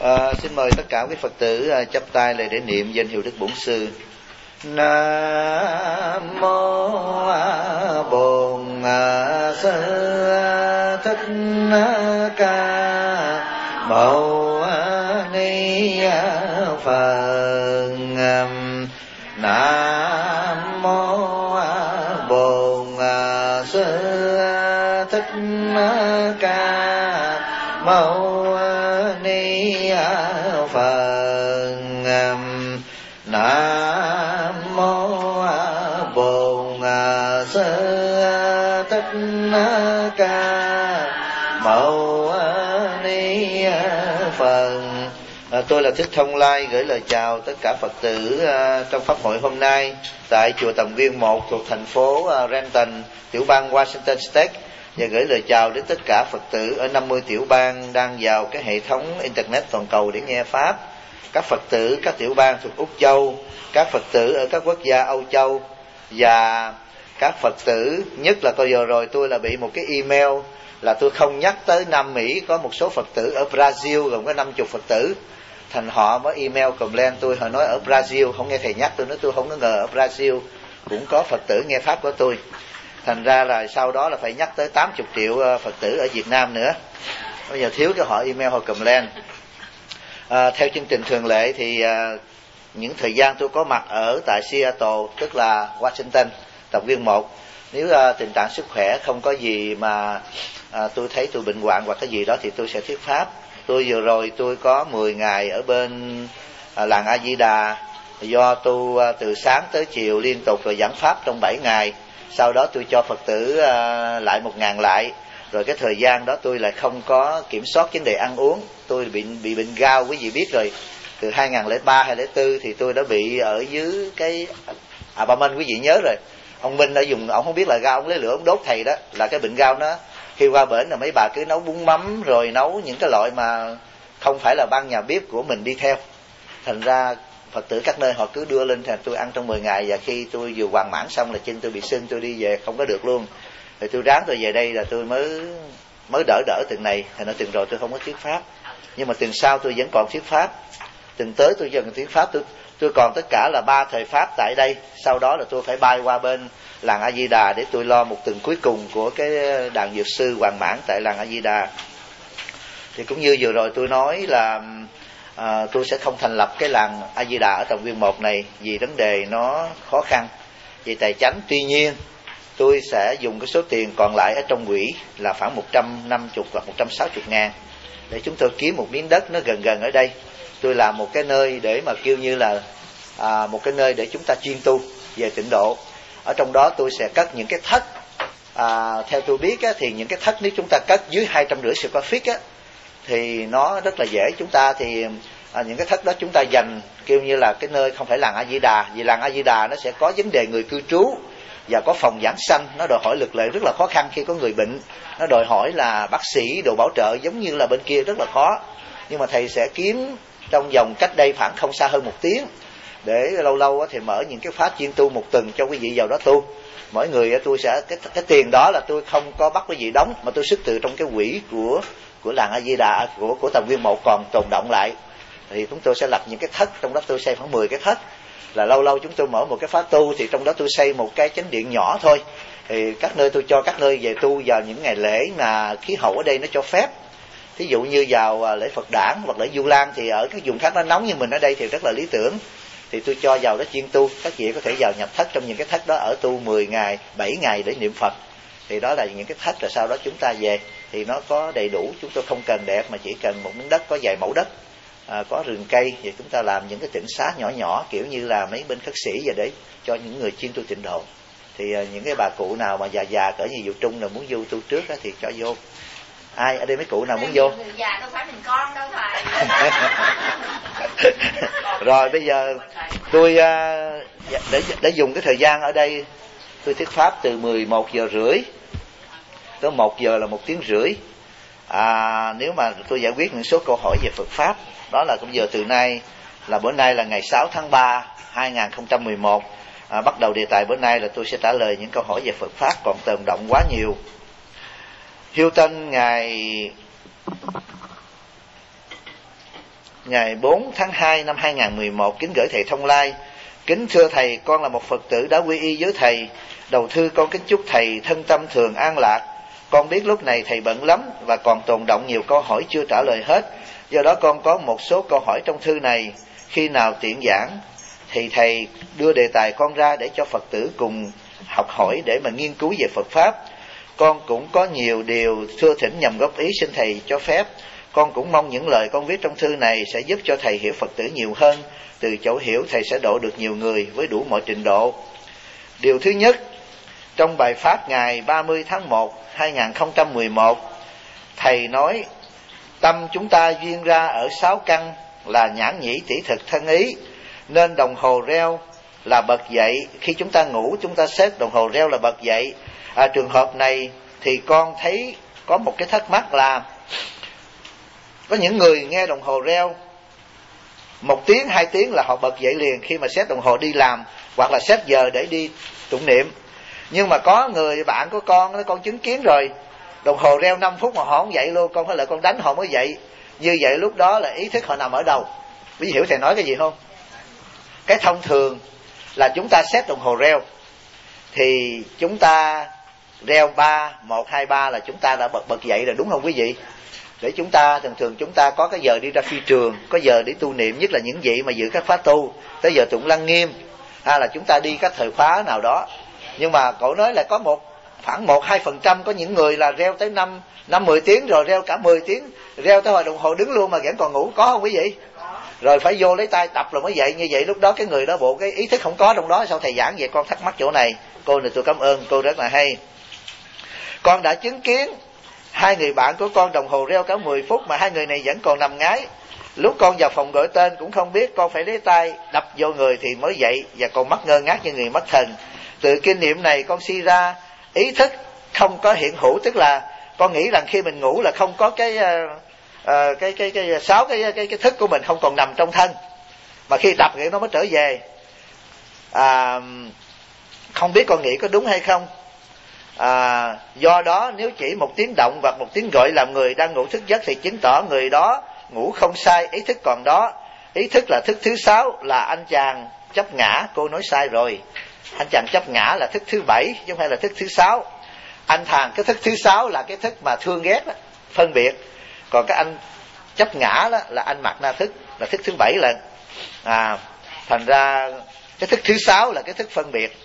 Xin mời tất cả quý Phật tử chắp tay lại để niệm danh hiệu Đức Bổn Sư. Nam mô Bổn Sư Thích Ca Mâu Ni Phật. Nam mô Bổn Sư Thích Ca Mâu Ni Phật. Nam mô Bổn Sư Thích Ca Mâu Ni Phật. Tôi là Thích Thông Lai gửi lời chào tất cả Phật tử trong pháp hội hôm nay tại chùa Tầm Viên 1 thuộc thành phố Renton, tiểu bang Washington State, và gửi lời chào đến tất cả Phật tử ở 50 tiểu bang đang vào cái hệ thống internet toàn cầu để nghe pháp, các Phật tử các tiểu bang thuộc Úc Châu, các Phật tử ở các quốc gia Âu Châu, và các Phật tử, nhất là vừa rồi tôi là bị một cái email là tôi không nhắc tới Nam Mỹ, có một số Phật tử ở Brazil gồm có 50 Phật tử, thành họ mới email complain tôi, họ nói ở Brazil không nghe thầy nhắc, tôi nói tôi không có ngờ ở Brazil cũng có Phật tử nghe pháp của tôi. Thành ra là sau đó là phải nhắc tới 80 triệu Phật tử ở Việt Nam nữa. Bây giờ thiếu cho họ email họ complain. Theo chương trình thường lệ thì những thời gian tôi có mặt ở tại Seattle, tức là Washington, Tầm Viên 1, nếu tình trạng sức khỏe không có gì mà tôi thấy tôi bệnh hoạn hoặc cái gì đó thì tôi sẽ thuyết pháp. Tôi vừa rồi tôi có 10 ngày ở bên làng A Di Đà, do tu từ sáng tới chiều liên tục rồi giảng pháp trong 7 ngày. Sau đó tôi cho Phật tử lại 1.000 lại. Rồi cái thời gian đó tôi lại không có kiểm soát vấn đề ăn uống. Tôi bị bệnh gout, quý vị biết rồi. Từ 2003, 2004 thì tôi đã bị ở dưới cái Ba Minh, quý vị nhớ rồi. Ông Minh đã dùng, ông không biết là gout, ông lấy lửa ông đốt thầy đó. Là cái bệnh gout nó, khi qua bển là mấy bà cứ nấu bún mắm rồi nấu những cái loại mà không phải là ban nhà bếp của mình đi theo. Thành ra Phật tử các nơi họ cứ đưa lên, thì tôi ăn trong 10 ngày, và khi tôi vừa hoàn mãn xong là chân tôi bị sưng, tôi đi về không có được luôn. Rồi tôi ráng tôi về đây là tôi mới đỡ từng này. Thành ra từng rồi tôi không có thuyết pháp, nhưng mà từng sau tôi vẫn còn thuyết pháp. Từng tới tôi vẫn thuyết pháp. Tôi còn tất cả là 3 thời pháp tại đây. Sau đó là tôi phải bay qua bên làng A Di Đà để tôi lo một tuần cuối cùng của cái đàn dược sư hoàn mãn tại làng A Di Đà. Thì cũng như vừa rồi tôi nói là tôi sẽ không thành lập cái làng A Di Đà ở Tầm Viên 1 này vì vấn đề nó khó khăn về tài chánh. Tuy nhiên tôi sẽ dùng cái số tiền còn lại ở trong quỹ là khoảng 150 hoặc 160 ngàn để chúng tôi kiếm một miếng đất nó gần ở đây. Tôi làm một cái nơi để mà kêu như là một cái nơi để chúng ta chuyên tu về tịnh độ. Ở trong đó tôi sẽ cất những cái thất, theo tôi biết á, thì những cái thất nếu chúng ta cất dưới 250 square feet á, thì nó rất là dễ. Chúng ta thì những cái thất đó chúng ta dành kêu như là cái nơi không phải làng A Di Đà, vì làng A Di Đà nó sẽ có vấn đề người cư trú và có phòng giảng sanh, nó đòi hỏi lực lệ rất là khó khăn khi có người bệnh, nó đòi hỏi là bác sĩ đồ bảo trợ giống như là bên kia rất là khó. Nhưng mà thầy sẽ kiếm trong vòng cách đây khoảng không xa hơn 1 tiếng, để lâu lâu thì mở những cái pháp chuyên tu một tuần cho quý vị vào đó tu. Mỗi người tôi sẽ cái tiền đó là tôi không có bắt quý vị đóng, mà tôi xuất từ trong cái quỹ của làng A Di Đà, của Tầm Viên 1 còn tồn động lại. Thì chúng tôi sẽ lập những cái thất, trong đó tôi xây khoảng 10 cái thất. Là lâu lâu chúng tôi mở một cái pháp tu, thì trong đó tôi xây một cái chánh điện nhỏ thôi. Thì các nơi tôi cho các nơi về tu vào những ngày lễ mà khí hậu ở đây nó cho phép. Thí dụ như vào lễ Phật Đản hoặc lễ Vu Lan thì ở các vùng khác nó nóng như mình ở đây thì rất là lý tưởng. Thì tôi cho vào đó chuyên tu, các vị có thể vào nhập thất trong những cái thất đó, ở tu 10 ngày, 7 ngày để niệm Phật. Thì đó là những cái thất, rồi sau đó chúng ta về thì nó có đầy đủ. Chúng tôi không cần đẹp mà chỉ cần một miếng đất có vài mẫu đất, có rừng cây, thì chúng ta làm những cái tịnh xá nhỏ nhỏ kiểu như là mấy bên khất sĩ vậy để cho những người chuyên tu tịnh độ. Thì những cái bà cụ nào mà già cỡ như Diệu Trung là muốn vô tu trước á, thì cho vô. Ai ở đây mấy cụ nào muốn vô? Người già đâu phải mình con đâu thầy. Rồi bây giờ tôi để dùng cái thời gian ở đây, tôi thuyết pháp từ 11 giờ rưỡi tới 1 giờ là 1 tiếng rưỡi. Nếu mà tôi giải quyết những số câu hỏi về Phật pháp, đó là cũng giờ từ nay là bữa nay là ngày 6 tháng 3 2011. Bắt đầu đề tài bữa nay là tôi sẽ trả lời những câu hỏi về Phật pháp, còn tồn động quá nhiều. Hilton ngày ngày 4 tháng 2 năm 2011, kính gửi thầy Thông Lai. Kính thưa thầy, con là một Phật tử đã quy y với thầy. Đầu thư con kính chúc thầy thân tâm thường an lạc. Con biết lúc này thầy bận lắm và còn tồn động nhiều câu hỏi chưa trả lời hết. Do đó con có một số câu hỏi trong thư này. Khi nào tiện giảng thì thầy đưa đề tài con ra để cho Phật tử cùng học hỏi để mà nghiên cứu về Phật Pháp. Con cũng có nhiều điều thưa thỉnh nhằm góp ý, xin thầy cho phép. Con cũng mong những lời con viết trong thư này sẽ giúp cho thầy hiểu Phật tử nhiều hơn. Từ chỗ hiểu thầy sẽ độ được nhiều người với đủ mọi trình độ. Điều thứ nhất, trong bài pháp ngày 30 tháng 1 2011, thầy nói tâm chúng ta duyên ra ở 6 căn là nhãn nhĩ tỷ thực thân ý, nên đồng hồ reo là bật dậy. Khi chúng ta ngủ chúng ta xét đồng hồ reo là bật dậy. Trường hợp này thì con thấy có một cái thắc mắc là có những người nghe đồng hồ reo 1 tiếng 2 tiếng là họ bật dậy liền khi mà xét đồng hồ đi làm hoặc là xét giờ để đi tụng niệm. Nhưng mà có người bạn của con chứng kiến rồi, đồng hồ reo 5 phút mà họ không dậy luôn, con phải lại con đánh họ mới dậy. Như vậy lúc đó là ý thức họ nằm ở đâu? Quý vị hiểu thầy nói cái gì không? Cái thông thường là chúng ta xét đồng hồ reo thì chúng ta reo 3, 1, 2, 3 là chúng ta đã bật dậy rồi, đúng không quý vị? Để chúng ta thường chúng ta có cái giờ đi ra phi trường, có giờ để tu niệm, nhất là những vị mà giữ các khóa tu, tới giờ tụng lăng nghiêm, hay là chúng ta đi các thời khóa nào đó. Nhưng mà cậu nói là có khoảng 1-2% có những người là reo tới 5-10 tiếng rồi reo cả 10 tiếng, reo tới hồi đồng hồ đứng luôn mà vẫn còn ngủ, có không quý vị? Rồi phải vô lấy tay tập rồi mới dậy. Như vậy lúc đó cái người đó bộ cái ý thức không có trong đó. Sao thầy giảng vậy? Con thắc mắc chỗ này. Cô này tôi cảm ơn cô rất là hay. Con đã chứng kiến 2 người bạn của con đồng hồ reo cả 10 phút mà 2 người này vẫn còn nằm ngái. Lúc con vào phòng gọi tên cũng không biết, con phải lấy tay đập vô người thì mới dậy, và còn mắt ngơ ngác như người mất thần. Từ kinh nghiệm này con suy ra ý thức không có hiện hữu, tức là con nghĩ rằng khi mình ngủ là không có cái thức của mình không còn nằm trong thân, mà khi đập thì nó mới trở về. Không biết con nghĩ có đúng hay không. Do đó nếu chỉ 1 tiếng động hoặc 1 tiếng gọi làm người đang ngủ thức giấc thì chứng tỏ người đó ngủ không sai, ý thức còn đó. Ý thức là thức thứ 6 là anh chàng chấp ngã. Cô nói sai rồi, anh chàng chấp ngã là thức thứ 7 chứ không phải là thức thứ 6. Anh thằng cái thức thứ 6 là cái thức mà thương ghét đó, phân biệt. Còn cái anh chấp ngã đó là anh mặc na thức, là thức thứ 7 lần. Thành ra cái thức thứ 6 là cái thức phân biệt.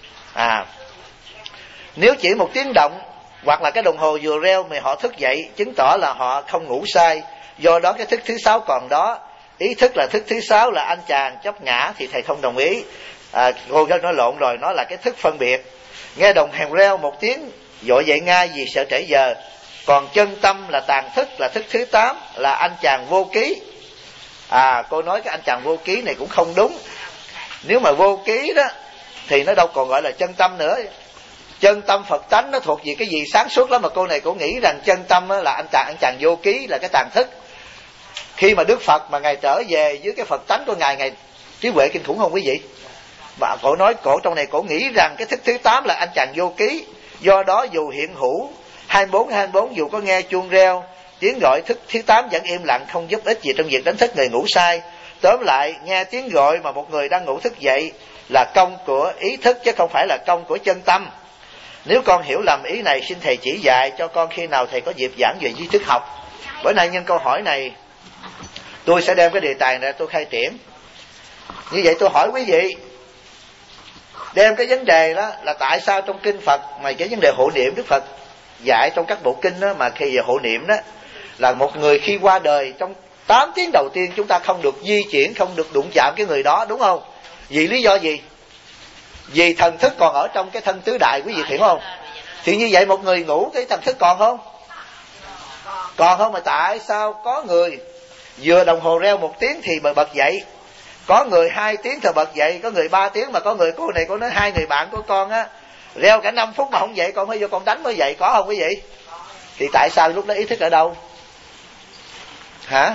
Nếu chỉ 1 tiếng động hoặc là cái đồng hồ vừa reo mà họ thức dậy, chứng tỏ là họ không ngủ sai. Do đó cái thức thứ 6 còn đó. Ý thức là thức thứ 6 là anh chàng chấp ngã thì thầy không đồng ý. Cô nói lộn rồi, nó là cái thức phân biệt. Nghe đồng hồ reo 1 tiếng dội dậy ngay vì sợ trễ giờ. Còn chân tâm là tàn thức, là thức thứ 8 là anh chàng vô ký. Cô nói cái anh chàng vô ký này cũng không đúng. Nếu mà vô ký đó thì nó đâu còn gọi là chân tâm nữa. Chân tâm Phật tánh nó thuộc về cái gì sáng suốt lắm, mà cô này cô nghĩ rằng chân tâm là anh chàng vô ký là cái tàn thức. Khi mà Đức Phật mà ngài trở về với cái Phật tánh của ngài trí huệ kinh khủng không quý vị? Và cổ nói cổ trong này cổ nghĩ rằng cái thức thứ 8 là anh chàng vô ký. Do đó dù hiện hữu 24 dù có nghe chuông reo, tiếng gọi thức thứ 8 vẫn im lặng, không giúp ích gì trong việc đánh thức người ngủ sai. Tóm lại, nghe tiếng gọi mà một người đang ngủ thức dậy là công của ý thức chứ không phải là công của chân tâm. Nếu con hiểu lầm ý này, xin thầy chỉ dạy cho con khi nào thầy có dịp giảng về duy thức học. Bữa nay nhân câu hỏi này, tôi sẽ đem cái đề tài này tôi khai triển. Như vậy tôi hỏi quý vị, đem cái vấn đề đó là tại sao trong kinh Phật mà cái vấn đề hộ niệm, Đức Phật dạy trong các bộ kinh đó, mà khi về hộ niệm đó là một người khi qua đời trong 8 tiếng đầu tiên chúng ta không được di chuyển, không được đụng chạm cái người đó, đúng không? Vì lý do gì? Vì thần thức còn ở trong cái thân tứ đại, quý vị hiểu không? Thì như vậy một người ngủ cái thần thức còn không? Còn không, mà tại sao có người vừa đồng hồ reo 1 tiếng thì mà bật dậy, có người 2 tiếng thì bật dậy, có người 3 tiếng, mà có người cô này cô nói 2 người bạn của con á reo cả 5 phút mà không dậy, con phải vô con đánh mới dậy, có không quý vị? Thì tại sao lúc đó ý thức ở đâu? Hả?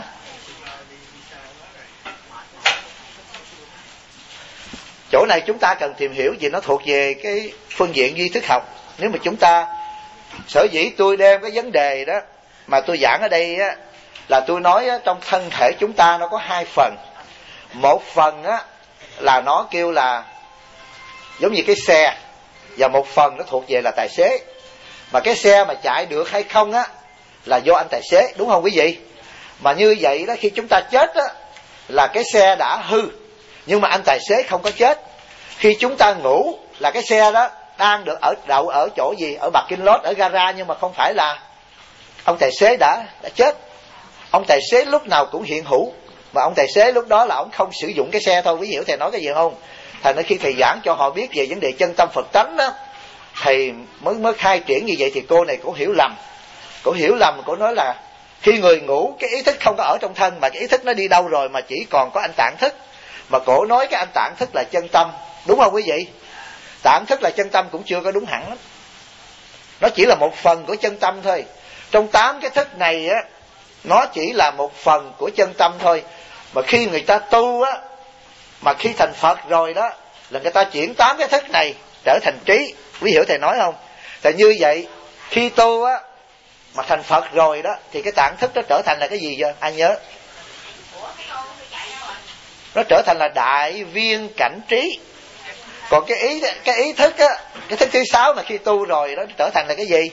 Chỗ này chúng ta cần tìm hiểu vì nó thuộc về cái phương diện duy thức học. Nếu mà chúng ta sở dĩ tôi đem cái vấn đề đó mà tôi giảng ở đây á, là tôi nói á, trong thân thể chúng ta nó có hai phần. Một phần á là nó kêu là giống như cái xe, và một phần nó thuộc về là tài xế. Mà cái xe mà chạy được hay không á là do anh tài xế, đúng không quý vị? Mà như vậy đó, khi chúng ta chết á là cái xe đã hư, nhưng mà anh tài xế không có chết. Khi chúng ta ngủ là cái xe đó đang được đậu ở chỗ gì, ở parking lot, ở gara, nhưng mà không phải là ông tài xế đã chết. Ông tài xế lúc nào cũng hiện hữu, mà ông tài xế lúc đó là ông không sử dụng cái xe thôi. Quý vị hiểu thầy nói cái gì không? Thành ra khi thầy giảng cho họ biết về vấn đề chân tâm Phật tánh đó, thầy mới khai triển như vậy, thì cô này cũng hiểu lầm. Cô hiểu lầm, cô nói là khi người ngủ cái ý thức không có ở trong thân, mà cái ý thức nó đi đâu rồi, mà chỉ còn có anh tạng thức. Mà cổ nói cái anh tạng thức là chân tâm, đúng không quý vị? Tạng thức là chân tâm cũng chưa có đúng hẳn lắm. Nó chỉ là một phần của chân tâm thôi. Trong 8 cái thức này á, nó chỉ là một phần của chân tâm thôi. Mà khi người ta tu á, mà khi thành Phật rồi đó, là người ta chuyển 8 cái thức này trở thành trí. Quý hiểu thầy nói không? Tại như vậy khi tu á mà thành Phật rồi đó, thì cái tạng thức nó trở thành là cái gì vậy? Ai nhớ? Nó trở thành là đại viên cảnh trí. Còn cái ý thức á, cái thức thứ 6 mà khi tu rồi đó, nó trở thành là cái gì?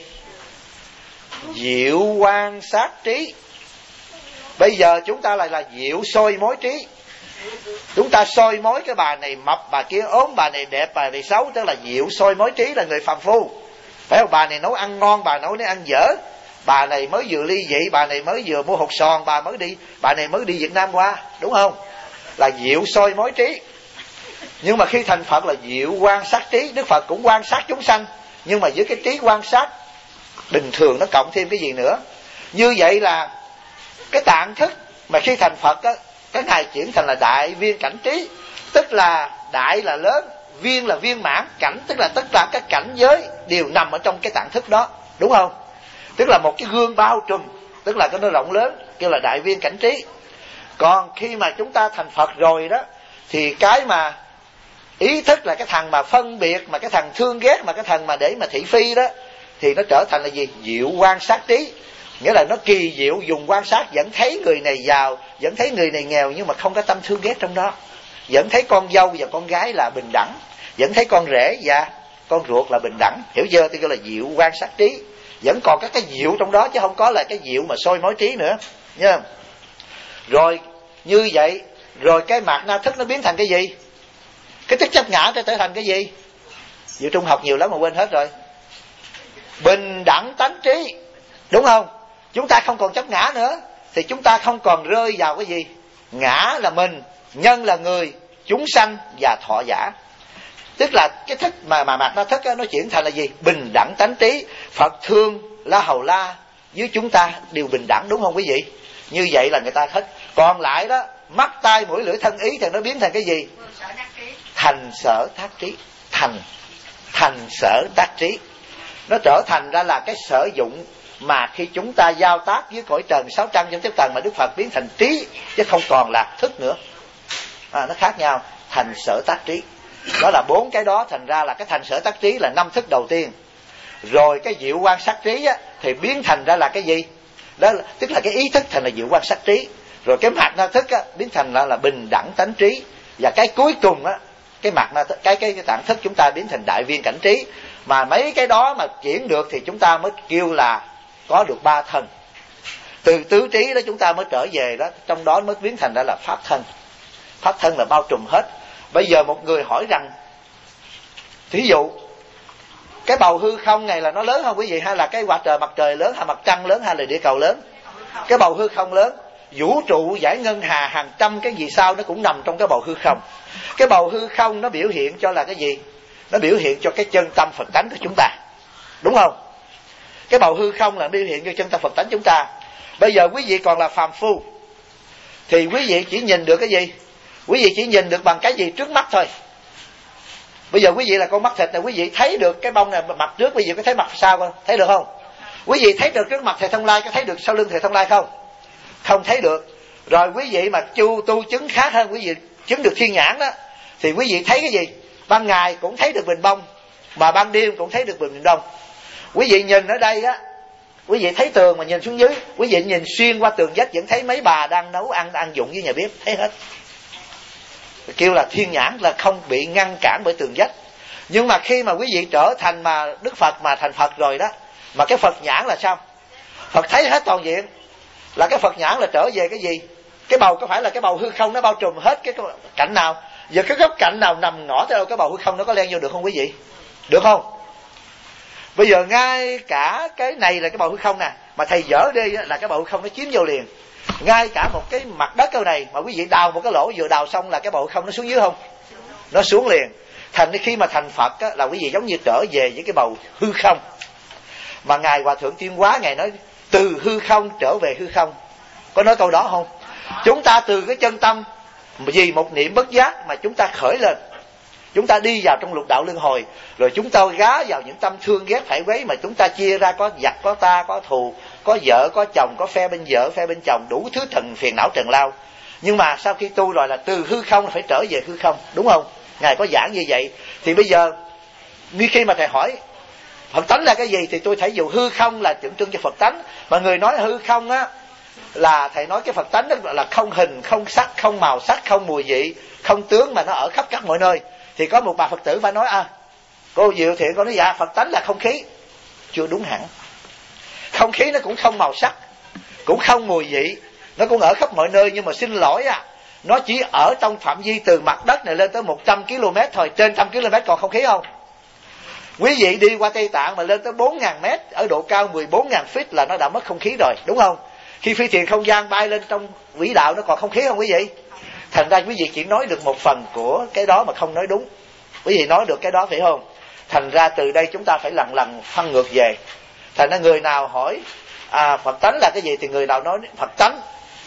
Diệu quan sát trí. Bây giờ chúng ta lại là diệu soi mối trí. Chúng ta soi mối cái bà này mập, bà kia ốm, bà này đẹp, bà này xấu, tức là diệu soi mối trí, là người phàm phu. Phải không? Bà này nấu ăn ngon, bà nấu ăn dở. Bà này mới vừa ly dị, bà này mới vừa mua hột sòn, bà này mới đi Việt Nam qua, đúng không? Là diệu soi mối trí. Nhưng mà khi thành Phật là diệu quan sát trí. Đức Phật cũng quan sát chúng sanh, nhưng mà với cái trí quan sát bình thường, nó cộng thêm cái gì nữa. Như vậy là cái tạng thức mà khi thành Phật á, cái ngài chuyển thành là đại viên cảnh trí. Tức là đại là lớn, viên là viên mãn, cảnh tức là tất cả các cảnh giới đều nằm ở trong cái tạng thức đó, đúng không? Tức là một cái gương bao trùm, tức là cái nó rộng lớn, kêu là đại viên cảnh trí. Còn khi mà chúng ta thành Phật rồi đó, thì cái mà ý thức là cái thằng mà phân biệt, mà cái thằng thương ghét, mà cái thằng mà để mà thị phi đó, thì nó trở thành là gì? Diệu quan sát trí. Nghĩa là nó kỳ diệu, dùng quan sát vẫn thấy người này giàu, vẫn thấy người này nghèo, nhưng mà không có tâm thương ghét trong đó. Vẫn thấy con dâu và con gái là bình đẳng, vẫn thấy con rể và con ruột là bình đẳng. Hiểu chưa? Tôi kêu là diệu quan sát trí. Vẫn còn các cái diệu trong đó, chứ không có là cái diệu mà soi mối trí nữa nha. Rồi như vậy, rồi cái mạt na thức nó biến thành cái gì? Cái thức chấp ngã nó trở thành cái gì? Diệu trung học nhiều lắm mà quên hết rồi. Bình đẳng tánh trí, đúng không? Chúng ta không còn chấp ngã nữa, thì chúng ta không còn rơi vào cái gì? Ngã là mình, nhân là người, chúng sanh và thọ giả. Tức là cái thức mà mạt na thức á, nó chuyển thành là gì? Bình đẳng tánh trí. Phật thương La Hầu La với chúng ta đều bình đẳng, đúng không quý vị? Như vậy là người ta thích. Còn lại đó, mắt tai mũi lưỡi thân ý thì nó biến thành cái gì? Thành sở tác trí. Thành sở tác trí. Nó trở thành ra là cái sở dụng mà khi chúng ta giao tác với cõi trần 600 trong tầng, mà Đức Phật biến thành trí, chứ không còn là thức nữa. Nó khác nhau. Thành sở tác trí, đó là 4 cái đó. Thành ra là cái thành sở tác trí là 5 thức đầu tiên. Rồi cái diệu quan sát trí á, thì biến thành ra là cái gì? Đó là, tức là cái ý thức thành là diệu quan sát trí. Rồi cái mạt na thức á, biến thành là bình đẳng tánh trí. Và cái cuối cùng á, cái mạt na thức, cái tạng thức chúng ta biến thành đại viên cảnh trí. Mà mấy cái đó mà chuyển được thì chúng ta mới kêu là có được 3 thân. Từ tứ trí đó chúng ta mới trở về đó, trong đó mới biến thành ra là pháp thân. Pháp thân là bao trùm hết. Bây giờ một người hỏi rằng, thí dụ cái bầu hư không này là nó lớn không quý vị? Hay là cái quả trời mặt trời lớn, hay mặt trăng lớn, hay là địa cầu lớn? Cái bầu hư không lớn. Vũ trụ giải ngân hà hàng trăm cái gì sao nó cũng nằm trong cái bầu hư không. Cái bầu hư không nó biểu hiện cho là cái gì? Nó biểu hiện cho cái chân tâm Phật tánh của chúng ta, đúng không? Cái bầu hư không là biểu hiện cho chân tâm Phật tánh chúng ta. Bây giờ quý vị còn là phàm phu, thì quý vị chỉ nhìn được cái gì? Quý vị chỉ nhìn được bằng cái gì trước mắt thôi. Bây giờ quý vị là con mắt thịt này, quý vị thấy được cái bông này mặt trước, quý vị có thấy mặt sau không? Thấy được không? Quý vị thấy được trước mặt Thầy Thông Lai, có thấy được sau lưng Thầy Thông Lai không? Không thấy được. Rồi quý vị mà tu chứng khác hơn, quý vị chứng được thiên nhãn đó, thì quý vị thấy cái gì? Ban ngày cũng thấy được bình bông, mà ban đêm cũng thấy được bình đông. Quý vị nhìn ở đây á, Quý vị thấy tường mà nhìn xuống dưới, quý vị nhìn xuyên qua tường vách vẫn thấy mấy bà đang nấu ăn dụng với nhà bếp, thấy hết. Kêu là thiên nhãn, là không bị ngăn cản bởi tường vách. Nhưng mà khi mà quý vị trở thành mà Đức Phật, mà thành Phật rồi đó, mà cái Phật nhãn là sao? Phật thấy hết toàn diện. Là cái Phật nhãn là trở về cái gì? Cái bầu có phải là cái bầu hư không nó bao trùm hết cái cạnh nào? Giờ cái góc cạnh nào nằm ngõ tới đâu cái bầu hư không nó có len vô được không quý vị? Được không? Bây giờ ngay cả cái này là cái bầu hư không nè, mà thầy dở đi là cái bầu hư không nó chiếm vô liền. Ngay cả một cái mặt đất câu này mà quý vị đào một cái lỗ, vừa đào xong là cái bầu hư không nó xuống dưới không? Nó xuống liền. Thành khi mà thành Phật á, là quý vị giống như trở về với cái bầu hư không. Mà Ngài Hòa Thượng Tuyên Hóa Ngài nói từ hư không trở về hư không. Có nói câu đó không? Chúng ta từ cái chân tâm vì một niệm bất giác mà chúng ta khởi lên, chúng ta đi vào trong lục đạo luân hồi, rồi chúng ta gá vào những tâm thương ghét phải quấy, mà chúng ta chia ra có giặc, có ta, có thù, có vợ, có chồng, có phe bên vợ, phe bên chồng, đủ thứ phiền não trần lao. Nhưng mà sau khi tu rồi là từ hư không phải trở về hư không, đúng không? Ngài có giảng như vậy. Thì bây giờ như khi mà thầy hỏi Phật tánh là cái gì, thì tôi thấy dù hư không là tượng trưng cho Phật tánh, mà người nói hư không á là thầy nói cái Phật tánh đó là không hình, không sắc, không màu sắc, không mùi vị, không tướng, mà nó ở khắp các mọi nơi. Thì có một bà Phật tử phải nói cô Diệu Thiện con nói dạ Phật tánh là không khí. Chưa đúng hẳn. Không khí nó cũng không màu sắc, cũng không mùi vị, nó cũng ở khắp mọi nơi. Nhưng mà xin lỗi nó chỉ ở trong phạm vi từ mặt đất này lên tới 100 km thôi. Trên 100 km còn không khí không? Quý vị đi qua Tây Tạng mà lên tới 4.000 mét ở độ cao 14.000 feet là nó đã mất không khí rồi, đúng không? Khi phi thuyền không gian bay lên trong quỹ đạo nó còn không khí không quý vị? Thành ra quý vị chỉ nói được một phần của cái đó mà không nói đúng. Quý vị nói được cái đó phải không? Thành ra từ đây chúng ta phải lần lần phân ngược về. Thành ra người nào hỏi Phật tánh là cái gì thì người nào nói Phật tánh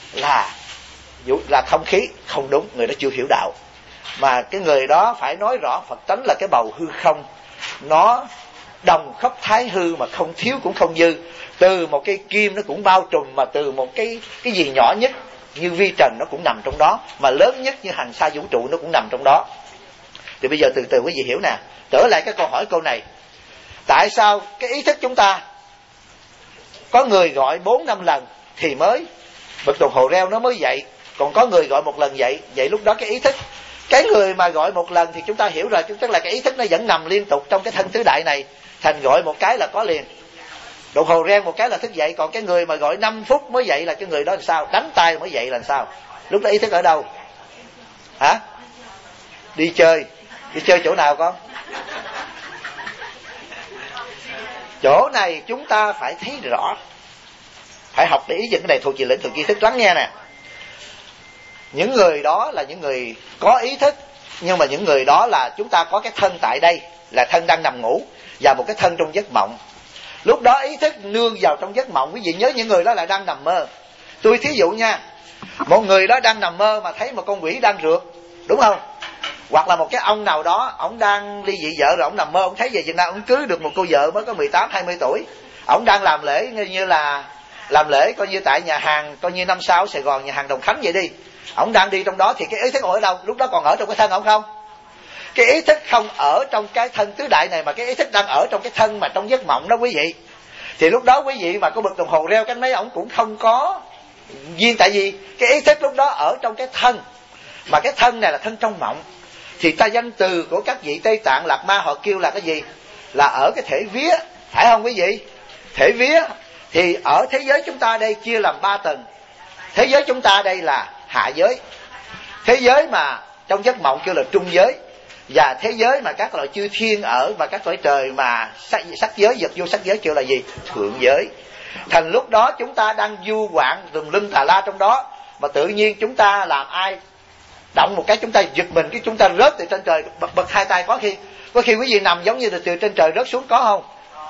là không khí, không đúng, người đó chưa hiểu đạo. Mà cái người đó phải nói rõ Phật tánh là cái bầu hư không, nó đồng khắp thái hư mà không thiếu cũng không dư. Từ một cái kim nó cũng bao trùm, mà từ một cái gì nhỏ nhất như vi trần nó cũng nằm trong đó, mà lớn nhất như hành sa vũ trụ nó cũng nằm trong đó. Thì bây giờ từ từ quý vị hiểu nè. Trở lại cái câu hỏi câu này, tại sao cái ý thức chúng ta có người gọi 4-5 lần thì mới bậc đồng hồ reo nó mới dậy, còn có người gọi một lần dậy. Vậy lúc đó cái ý thức, cái người mà gọi một lần thì chúng ta hiểu rồi, tức là cái ý thức nó vẫn nằm liên tục trong cái thân tứ đại này, thành gọi một cái là có liền. Đồng hồ reo một cái là thức dậy. Còn cái người mà gọi 5 phút mới dậy là cái người đó làm sao? Đánh tay mới dậy là sao? Lúc đó ý thức ở đâu? Hả? Đi chơi. Đi chơi chỗ nào con? Chỗ này chúng ta phải thấy rõ, phải học để ý những cái này thuộc về lĩnh vực ý thức. Lắng nghe nè. Những người đó là những người có ý thức, nhưng mà những người đó là chúng ta có cái thân tại đây là thân đang nằm ngủ, và một cái thân trong giấc mộng. Lúc đó ý thức nương vào trong giấc mộng. Quý vị nhớ những người đó là đang nằm mơ. Tôi thí dụ nha, một người đó đang nằm mơ mà thấy một con quỷ đang rượt, đúng không? Hoặc là một cái ông nào đó, ông đang ly dị vợ rồi, ông nằm mơ, ông thấy về Việt Nam, ông cưới được một cô vợ mới có 18-20 tuổi. Ông đang làm lễ như là làm lễ coi như tại nhà hàng, coi như 5 sao Sài Gòn, nhà hàng Đồng Khánh vậy đi. Ông đang đi trong đó thì cái ý thức ở đâu? Lúc đó còn ở trong cái thân ông không? Cái ý thức không ở trong cái thân tứ đại này, mà cái ý thức đang ở trong cái thân mà trong giấc mộng đó quý vị. Thì lúc đó quý vị mà có bật đồng hồ reo cái mấy ông cũng không có duyên. Tại vì cái ý thức lúc đó ở trong cái thân, mà cái thân này là thân trong mộng. Thì ta danh từ của các vị Tây Tạng Lạt Ma họ kêu là cái gì? Là ở cái thể vía, phải không quý vị? Thể vía. Thì ở thế giới chúng ta đây chia làm 3 tầng. Thế giới chúng ta đây là hạ giới. Thế giới mà trong giấc mộng kêu là trung giới. Và thế giới mà các loại chư thiên ở, và các cõi trời mà sắc giới, vật vô sắc giới kêu là gì? Thượng giới. Thành lúc đó chúng ta đang du quạng tùm lum tà la trong đó, mà tự nhiên chúng ta làm ai động một cái chúng ta giật mình, cái chúng ta rớt từ trên trời, bật hai tay. Có khi quý vị nằm giống như từ trên trời rớt xuống, có không?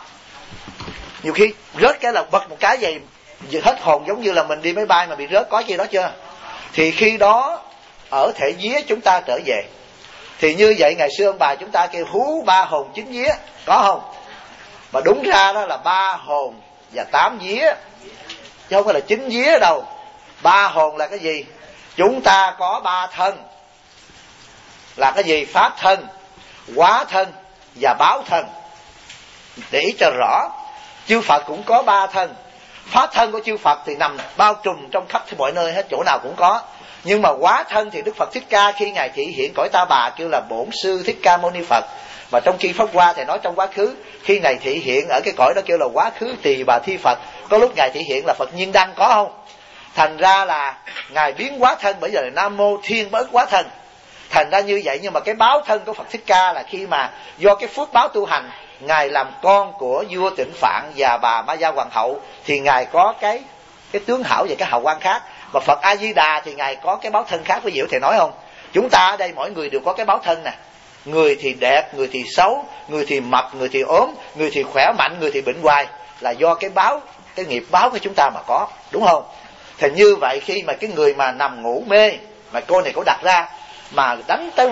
Nhiều khi rớt cái là bật một cái vậy hết hồn, giống như là mình đi máy bay mà bị rớt, có gì đó chưa? Thì khi đó ở thể vía chúng ta trở về. Thì như vậy ngày xưa ông bà chúng ta kêu hú 3 hồn 9 vía, có không? Mà đúng ra đó là 3 hồn và 8 vía, chứ không phải là 9 vía đâu. 3 hồn là cái gì? Chúng ta có 3 thân. Là cái gì? Pháp thân, hóa thân và báo thân. Để ý cho rõ. Chư Phật cũng có 3 thân. Pháp thân của chư Phật thì nằm bao trùm trong khắp mọi nơi hết, chỗ nào cũng có. Nhưng mà hóa thân thì Đức Phật Thích Ca khi Ngài thị hiện cõi Ta Bà kêu là Bổn Sư Thích Ca Mâu Ni Phật. Và trong khi Pháp Hoa thì nói trong quá khứ, khi Ngài thị hiện ở cái cõi đó kêu là Quá Khứ Tỳ Bà Thi Phật. Có lúc Ngài thị hiện là Phật Nhiên Đăng, có không? Thành ra là Ngài biến hóa thân, bởi giờ là Nam Mô Thiên Bất Hóa Thân. Thành ra như vậy, nhưng mà cái báo thân của Phật Thích Ca là khi mà do cái phước báo tu hành, Ngài làm con của vua Tịnh Phạn và bà Ma Gia Hoàng hậu, thì Ngài có cái tướng hảo và cái hào quang khác. Mà Phật A Di Đà thì Ngài có cái báo thân khác. Quý vị có thể nói không? Chúng ta ở đây mỗi người đều có cái báo thân nè. Người thì đẹp, người thì xấu, người thì mập, người thì ốm, người thì khỏe mạnh, người thì bệnh hoài, là do cái báo, cái nghiệp báo của chúng ta mà có, đúng không? Thì như vậy khi mà cái người mà nằm ngủ mê, mà cô này cô đặt ra mà đánh tới,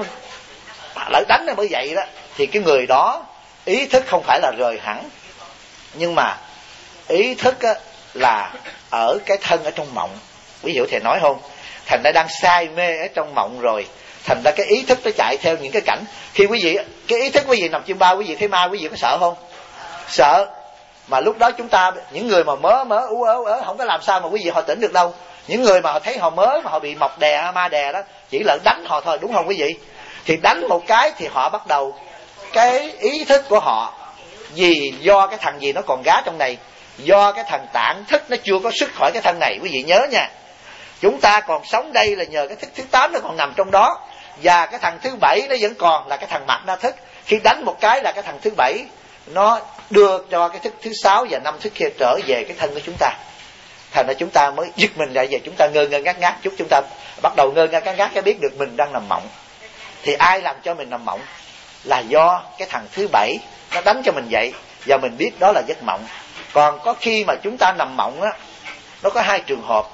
lỡ đánh nó mới vậy đó, thì cái người đó ý thức không phải là rời hẳn, nhưng mà ý thức á, là ở cái thân ở trong mộng. Quý vị có thể nói không? Thành ra đang say mê ở trong mộng rồi, thành ra cái ý thức nó chạy theo những cái cảnh. Khi quý vị, cái ý thức quý vị nằm trên bao, quý vị thấy ma, quý vị có sợ không? Sợ. Mà lúc đó chúng ta, những người mà mớ ú ớ không có làm sao mà quý vị họ tỉnh được đâu. Những người mà họ thấy họ mớ mà họ bị mọc đè, ma đè đó, chỉ là đánh họ thôi, đúng không quý vị? Thì đánh một cái thì họ bắt đầu, cái ý thức của họ, vì do cái thằng gì nó còn gá trong này, do cái thằng tạng thức nó chưa có xuất khỏi cái thân này. Quý vị nhớ nha, chúng ta còn sống đây là nhờ cái thức thứ 8 nó còn nằm trong đó, và cái thằng thứ 7 nó vẫn còn là cái thằng mặt na thức. Khi đánh một cái là cái thằng thứ 7 nó đưa cho cái thức thứ 6 và 5 thức kia trở về cái thân của chúng ta. Thành ra chúng ta mới giật mình lại, về chúng ta ngơ ngơ ngác ngác chút, chúng ta bắt đầu ngơ ngơ ngác ngác cái biết được mình đang nằm mộng. Thì ai làm cho mình nằm mộng? Là do cái thằng thứ 7 nó đánh cho mình vậy, và mình biết đó là giấc mộng. Còn có khi mà chúng ta nằm mộng á, nó có 2 trường hợp.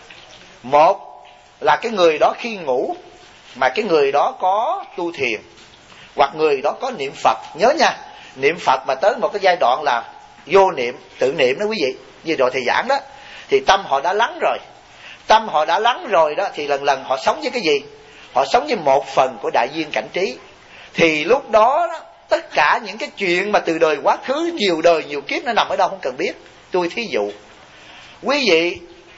Một là cái người đó khi ngủ mà cái người đó có tu thiền, hoặc người đó có niệm Phật. Nhớ nha, niệm Phật mà tới một cái giai đoạn là vô niệm, tự niệm đó quý vị, như rồi thầy giảng đó, thì tâm họ đã lắng rồi. Tâm họ đã lắng rồi đó, thì lần lần họ sống với cái gì? Họ sống với một phần của đại duyên cảnh trí. Thì lúc đó, tất cả những cái chuyện mà từ đời quá khứ, nhiều đời nhiều kiếp nó nằm ở đâu không cần biết. Tôi thí dụ, quý vị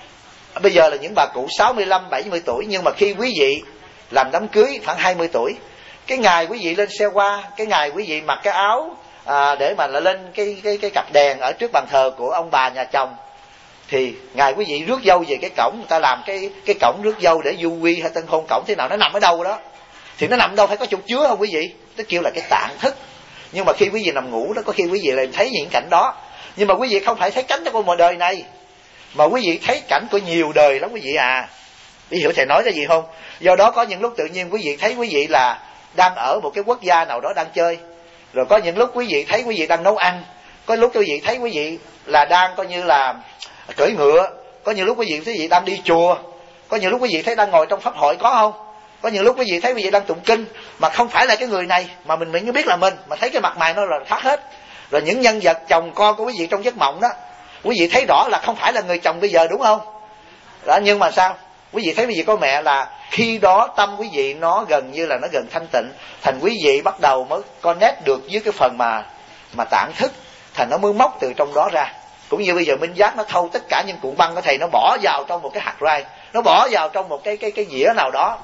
bây giờ là những bà cụ 65, 70 tuổi, nhưng mà khi quý vị làm đám cưới khoảng 20 tuổi, cái ngày quý vị lên xe hoa, cái ngày quý vị mặc cái áo để mà lên cái cặp đèn ở trước bàn thờ của ông bà nhà chồng, thì ngày quý vị rước dâu về cái cổng, người ta làm cái cổng rước dâu để du quy hay tân hôn cổng thế nào, nó nằm ở đâu đó, thì nó nằm đâu phải có chỗ chứa không quý vị? Nó kêu là cái tạng thức. Nhưng mà khi quý vị nằm ngủ đó, có khi quý vị lại thấy những cảnh đó, nhưng mà quý vị không phải thấy cảnh của một đời này, mà quý vị thấy cảnh của nhiều đời lắm quý vị à. Quý vị hiểu thầy nói cái gì không? Do đó có những lúc tự nhiên quý vị thấy quý vị là đang ở một cái quốc gia nào đó đang chơi, rồi có những lúc quý vị thấy quý vị đang nấu ăn, có lúc quý vị thấy quý vị là đang coi như là cưỡi ngựa, có những lúc quý vị thấy quý vị đang đi chùa, có những lúc quý vị thấy đang ngồi trong pháp hội, có không? Có những lúc quý vị thấy quý vị đang tụng kinh mà không phải là cái người này, mà mình mới biết là mình, mà thấy cái mặt mày nó là khác hết. Rồi những nhân vật chồng con của quý vị trong giấc mộng đó, quý vị thấy rõ là không phải là người chồng bây giờ, đúng không? Đó, nhưng mà sao? Quý vị thấy quý vị có mẹ là khi đó tâm quý vị nó gần như là nó gần thanh tịnh, thành quý vị bắt đầu mới connect được với cái phần mà tạng thức, thành nó mới móc từ trong đó ra. Cũng như bây giờ Minh Giác nó thâu tất cả những cuộn băng của thầy, nó bỏ vào trong một cái hạt rai, nó bỏ vào trong một cái dĩa nào đó,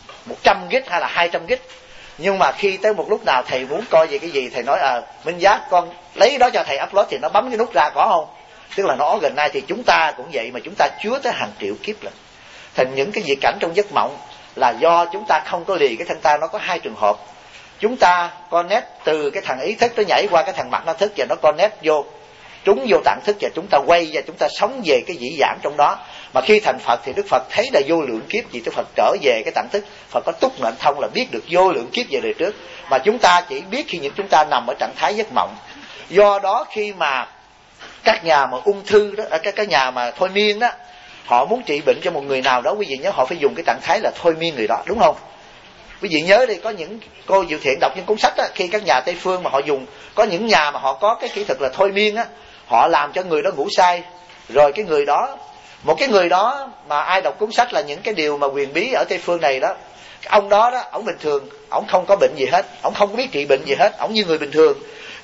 100 gig hay là 200 gig. Nhưng mà khi tới một lúc nào thầy muốn coi về cái gì, thầy nói Minh Giác con lấy đó cho thầy upload, thì nó bấm cái nút ra, có không? Tức là nó organize. Thì chúng ta cũng vậy, mà chúng ta chứa tới hàng triệu kiếp lần. Thành những cái gì cảnh trong giấc mộng là do chúng ta không có lì cái thân ta. Nó có 2 trường hợp. Chúng ta connect từ cái thằng ý thức, nó nhảy qua cái thằng mặt nó thức, và nó connect vô, trúng vô tạng thức, và chúng ta quay và chúng ta sống về cái dĩ vãng trong đó. Mà khi thành Phật thì Đức Phật thấy là vô lượng kiếp gì, Đức Phật trở về cái tạng thức. Phật có túc mệnh thông là biết được vô lượng kiếp về đời trước, mà chúng ta chỉ biết khi những chúng ta nằm ở trạng thái giấc mộng. Do đó khi mà các nhà mà ung thư đó, các nhà mà thôi miên đó, họ muốn trị bệnh cho một người nào đó, quý vị nhớ họ phải dùng cái trạng thái là thôi miên người đó, đúng không? Quý vị nhớ đi, có những cô Diệu Thiện đọc những cuốn sách đó, khi các nhà Tây phương mà họ dùng, có những nhà mà họ có cái kỹ thuật là thôi miên á, họ làm cho người đó ngủ say, rồi cái người đó, một cái người đó mà ai đọc cuốn sách là những cái điều mà huyền bí ở Tây phương này đó, ông đó đó, ổng bình thường, ổng không có bệnh gì hết, ổng không có biết trị bệnh gì hết, ổng như người bình thường.